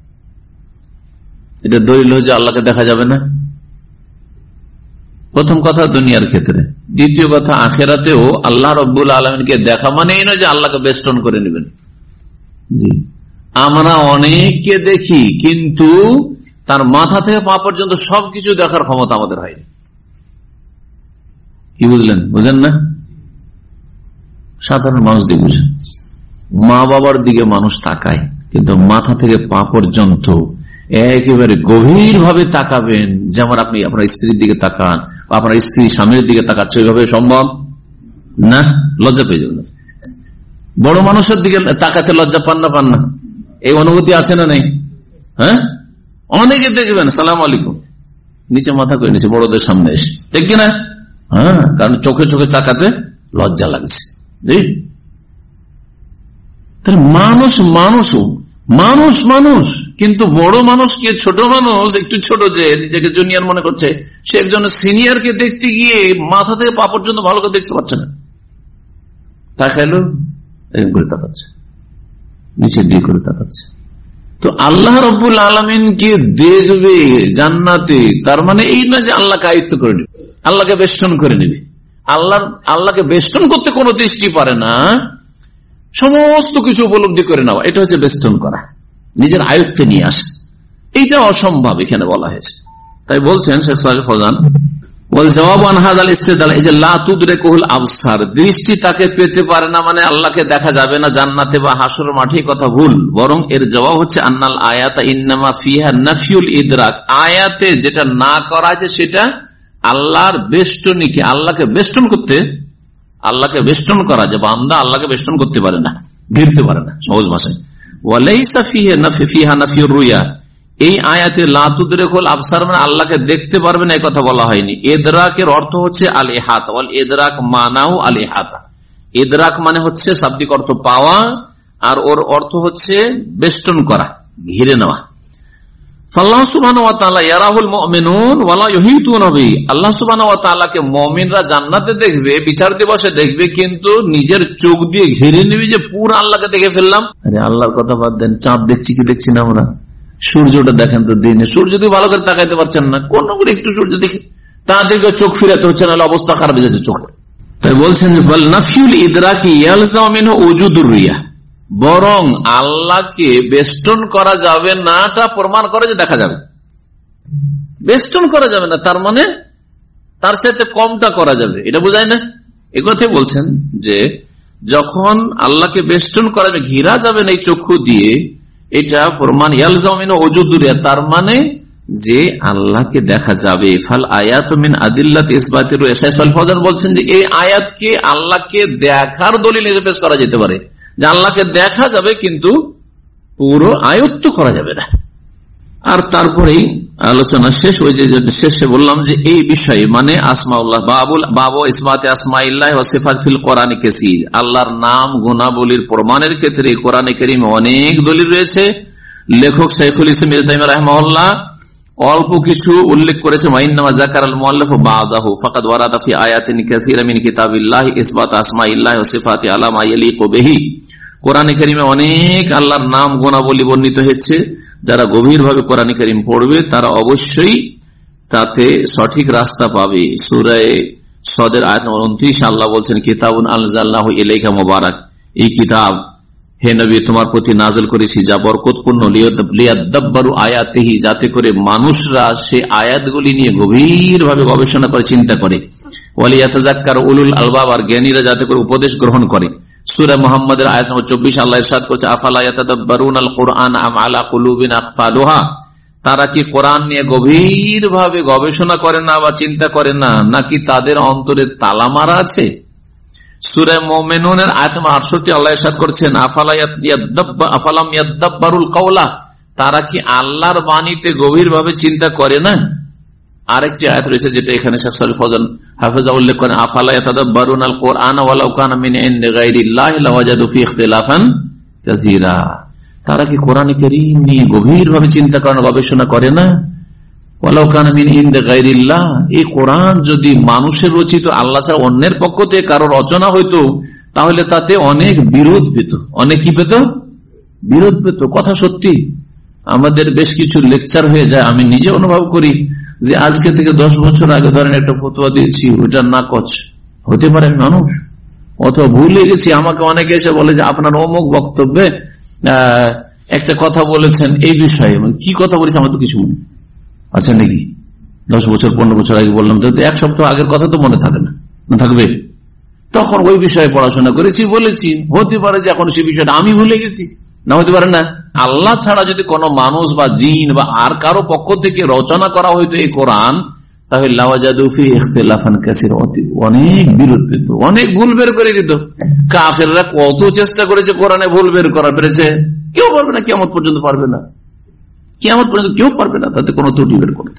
[SPEAKER 5] এটা দলিল হচ্ছে আল্লাহকে দেখা যাবে না। প্রথম কথা দুনিয়ার ক্ষেত্রে, দ্বিতীয় কথা আখেরাতেও আল্লাহ রাব্বুল আলামিনকে দেখা মানে এই নয় যে আল্লাহকে বেষ্টন করে নেবেন। জি, আমরা অনেককে দেখি কিন্তু তার মাথা থেকে পা পর্যন্ত সবকিছু দেখার ক্ষমতা আমাদের হয়নি। কি বুঝলেন? বুঝেন না? সাধারণ মানুষ দিয়ে বুঝেন। মা বাবার দিকে মানুষ তাকায় কিন্তু মাথা থেকে পা পর্যন্ত একেবারে গভীর ভাবে তাকাবেন, যেমন আপনি আপনার স্ত্রীর দিকে তাকান বা আপনার স্ত্রী স্বামীর দিকে তাকাচ্ছে, ওইভাবে সম্ভব না। লজ্জা পেয়ে যাবেন। বড় মানুষের দিকে তাকাতে লজ্জা পান না পান না? এই অনুভূতি আছে না নেই? হ্যাঁ, অনেকে দেখবেন সালাম আলাইকুম নিচে মাথা করে নিচে বড়দের সামনে এসে, ঠিক কিনা? হ্যাঁ, কারণ চোখে চোখে তাকাতে লজ্জা লাগছে। মানুষ মানুষ মানুষ মানুষ কিন্তু বড় মানুষকে ছোট মানুষ একটু ছোট যে নিজেকে জুনিয়র মনে করছে, সে একজন সিনিয়রকে দেখতে গিয়ে মাথা থেকে পা পর্যন্ত ভালো করে দেখতে পাচ্ছে না, তাকাইলো এরকম করে তাকাচ্ছে, নিচের দিকে করে তাকাচ্ছে। তো আল্লাহ রাব্বুল আলামিনকে দেখবে জান্নাতে, তার মানে এই না যে আল্লাহকে আয়ত্ত করে নেবে, আল্লাহকে বেষ্টন করে নেবে। আল্লাহ আল্লাহকে বেষ্টন করতে কোনো দৃষ্টি পারে না, সমস্ত কিছু উপলব্ধি করে নেওয়া, এটা হচ্ছে বেষ্টন করা, নিজের আয়ত্তে নিয়ে আসা। এইটা অসম্ভব এখানে বলা হয়েছে। তাই বলছেন শেখ সালেহ ফৌজান, বল জবাব আনহাদাল ইস্তেদাল, এই যে লা তুদরিকুহুল আবসার, দৃষ্টি তাকে পেতে পারে না মানে আল্লাহকে দেখা যাবে না জান্নাতে বা হাসরের মাঠে, কথা ভুল। বরং এর জবাব হচ্ছে আন্নাল আয়াতা ইন্নামা ফিহা নাফিউল ইদরাক, আয়াতে যেটা না করা আছে সেটা আল্লাহর বেষ্টনীকে, আল্লাহকে বেষ্টন করতে, আল্লাহকে বেষ্টন করা, যে বান্দা আল্লাহকে বেষ্টন করতে পারে না, ঘিরতে পারে না, সহজ ভাষায়। ওয়ালাইসা ফিহা নাফিউর রুয়া, এই আয়াতে লা তুদরিকুল আবসার মানে আল্লাহকে দেখতে পারবে না, এই কথা বলা হয়নি। ইদরাকের অর্থ হচ্ছে আল ইহাতা, ওয়াল ইদরাক মানাও আল ইহাতা। ইদরাক মানে হচ্ছে শাব্দিক অর্থ পাওয়া, আর ওর অর্থ হচ্ছে বেষ্টন করা, ঘিরে নেওয়া। আল্লাহ সুবহানাহু ওয়া তাআলা ইয়ারাহুল মুমিনুন ওয়া লা ইউহিতুনা বিহি, আল্লাহ সুবহানাহু ওয়া তাআলাকে মুমিনরা জান্নাতে দেখবে, বিচার দিবসে দেখবে, কিন্তু নিজের চোখ দিয়ে ঘিরে নেবে যে পুরো আল্লাহকে দেখে ফেললাম। আরে আল্লাহর কথা বাদ দেন, চাঁদ দেখছি কি দেখছি না আমরা? সূর্যটা দেখেন তো দিনে, সূর্য যদি ভালো করে তাকাইতে পারছেন না, কোন করে একটু সূর্য দেখে তাদেরকে চোখ ফিরাতে হচ্ছে, নাহলে অবস্থা খারাপ হয়ে যাচ্ছে চোখে। তাই বলছেন যে ফাল নাফিউল ইদরাকি ইয়ালজামু মিনহু উজুদুর রিয়া, বরং আল্লাহকে বেষ্টন করা যাবে না তা প্রমাণ করে যে দেখা যাবে। বেষ্টন করা যাবে না তার মানে তার সাথে কমটা করা যাবে, এটা বোঝায় না? এ কথাই বলছেন যে যখন আল্লাহকে বেষ্টন করা যাবে, ঘিরা যাবে না এই চক্ষু দিয়ে, এটা প্রমাণ ইয়ালজামু মিনহু উজুদুর রিয়া, তার মানে যে আল্লাহকে দেখা যাবে। ফাল আয়াতু মিন আদিল্লাতি ইসবাতির রুয়া, শেখ সালেহ ফৌজান বলছেন যে এই আয়াতকে আল্লাহকে দেখার দলিল হিসেবে পেশ করা যেতে পারে, যে আল্লাহকে দেখা যাবে কিন্তু পুরো আয়ত্ত করা যাবে না। আর তারপরেই আলোচনা শেষ, ওই যে শেষে বললাম যে এই বিষয়ে মানে আসমাউল্লাহ বাবুল বাবু ইসমাতে আসমাইল্লাহ ওয়া সিফাত ফিল কোরআনে কাসীর, আল্লাহর নাম গুণাবলীর প্রমাণের ক্ষেত্রে কোরআনে কারীমে অনেক দলিল রয়েছে। লেখক শাইখুল ইসলাম ইবনে তাইমিয়া রাহিমাহুল্লাহ অল্প কিছু উল্লেখ করেছে। ওয়াইন্নামা যাকারাল মুআল্লিফু বা'দাহু ফাকাদ ওয়ারাদা ফি আয়াতিন কাসীরা মিন কিতাবিল্লাহি ইসবাত আসমাইল্লাহি ওয়া সিফাতি আলা মা ইয়ালিকু বিহি, কোরআনে কারীমে অনেক আল্লাহর নাম গুণাবলী বর্ণিত হয়েছে। যারা গভীরভাবে কোরআনে কারীম পড়বে তারা অবশ্যই তাতে সঠিক রাস্তা পাবে। সূরা সদের আয়াত নম্বর উনত্রিশ আল্লাহ বলছেন কিতাবুন আনজালনাহু ইলাইকা মুবারাক, এই কিতাব হে নবী তোমার প্রতি নাযিল করেছি যা বরকতপূর্ণ, লিয়াদাব্বারু আয়াতিহি, যাতে করে মানুষরা সেই আয়াতগুলি নিয়ে গভীর ভাবে গবেষণা করে চিন্তা করে, ওয়ালিয়াতাযাক্কারু উলুল আলবাব, আর জ্ঞানীরা যাতে করে উপদেশ গ্রহণ করে। সূরা মুহাম্মাদের আয়াত নম্বর চব্বিশ আল্লাহ ইরশাদ করেছে আফালা ইয়াতাদাব্বারুনাল কুরআন আম আলা কুলুবিন আকফালুহা, তারা কি কোরআন নিয়ে গভীর ভাবে গবেষণা করে না বা চিন্তা করে না, নাকি তাদের অন্তরে তালা মারা আছে? সূরা মুমিনুনের আয়াত নম্বর আটষট্টি আল্লাহ ইরশাদ করেছেন আফালাম ইয়াদাব্বারুল কাওলা, তারা কি আল্লাহর বাণীতে গভীর ভাবে চিন্তা করে না? আরেকটি আয়াত রয়েছে যেটা এখানে শেখ সালেহ ফজল হাফেজা উল্লেখ করেন আফালা ইয়াতাদাব্বারুনাল কুরআন ওয়ালাউ কানা মিন ইনদি গায়রিল্লাহি লাওয়াজাদু ফি ইখতিলাফান কাসীরা, তারা কি কোরআন কারীম নিয়ে গভীর ভাবে চিন্তা করে না, গবেষণা করে না? ওয়ালাউ কানা মিন ইনদি গায়রিল্লাহ, এই কোরআন যদি মানুষের রচিত, আল্লাহ ছাড়া অন্যের পক্ষ থেকে কারো রচনা হইতো, তাহলে তাতে অনেক বিরোধ পেত, অনেক কি পেত? বিরোধ পেত। কথা সত্যি, আমাদের বেশ কিছু লেকচার হয়ে যায়, আমি নিজে অনুভব করি যে আজকে থেকে দশ বছর আগে ধরেন একটা ফতোয়া দিয়েছি, ওইটার নাকচ হতে পারে মানুষ, অথবা ভুলে গেছি। আমাকে অনেকে এসে বলে যে আপনার অমুক বক্তব্যে আহ একটা কথা বলেছেন এই বিষয়ে, কি কথা বলেছে আমার তো কিছু মনে আছে নাকি? দশ বছর পনেরো বছর আগে বললাম তো, এক সপ্তাহ আগের কথা তো মনে থাকে না, না থাকবে? তখন ওই বিষয়ে পড়াশোনা করেছি, বলেছি, হতে পারে যে এখন সেই বিষয়টা আমি ভুলে গেছি, না হতে পারে না। আল্লাহ ছাড়া যদি কোনো মানুষ বা জিন বা আর কারো পক্ষ থেকে রচনা করা হইতো এই কোরআন, তাহলে লাওয়াজাদু ফি ইখতিলাফান কাসীরা, অনেক বিরোধ পেত, অনেক ভুল বের করে দিত। কাফেররা কত চেষ্টা করেছে কোরআনে ভুল বের করা, পেরেছে? কেউ পারবে না, কিয়ামত পর্যন্ত পারবে না, কিয়ামত পর্যন্ত কেউ পারবে না তাতে কোনো ত্রুটি বের করতে।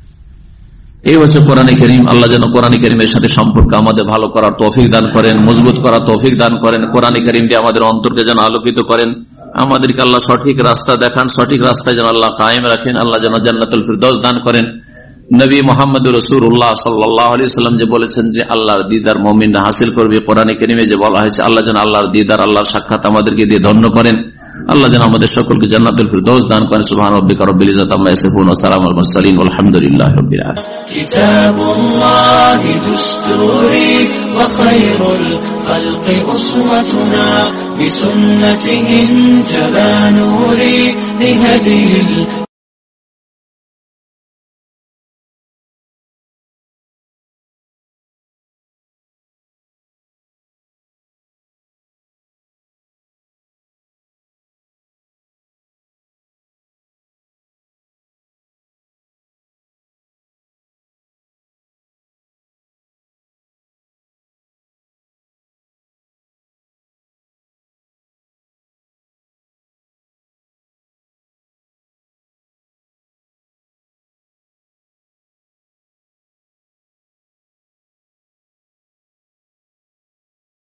[SPEAKER 5] এই হচ্ছে কোরআনে কারীম। আল্লাহ যেন কোরআনে কারীমের সাথে সম্পর্ক আমাদের ভালো করার তৌফিক দান করেন, মজবুত করার তৌফিক দান করেন। কোরআনে কারীম দিয়ে আমাদের অন্তরকে যেন আলোকিত করেন, আমাদেরকে আল্লাহ সঠিক রাস্তা দেখান, সঠিক রাস্তায় যেন আল্লাহ কায়েম রাখেন। আল্লাহ যেন জান্নাতুল ফিরদৌস দান করেন। নবী মুহাম্মদ রাসূলুল্লাহ সাল্লাল্লাহু আলাইহি ওয়াসাল্লাম যে বলেছেন যে আল্লাহর দিদার মুমিনরা হাসিল করবে, কোরআনে কারীমে যে বলা হয়েছে আল্লাহ যেন আল্লাহর দিদার, আল্লাহর সাক্ষাৎ আমাদেরকে দিয়ে ধন্য করেন। আল্লাহ যেন আমাদের সকলকে জান্নাতুল ফিরদৌস দান করেন। সুবহান রাব্বিকা রাব্বিল ইজ্জাতি আম্মা ইয়াসিফুন ওয়া সালামুল মুরসালিন ওয়ালহামদুলিল্লাহি রাব্বিল আলামিন।
[SPEAKER 3] কিতাবুল্লাহি দুস্তুরি ওয়া খায়রুল খালকি উসওয়াতুনা বিসুন্নাতিহি জালা নূরি লিহাদিল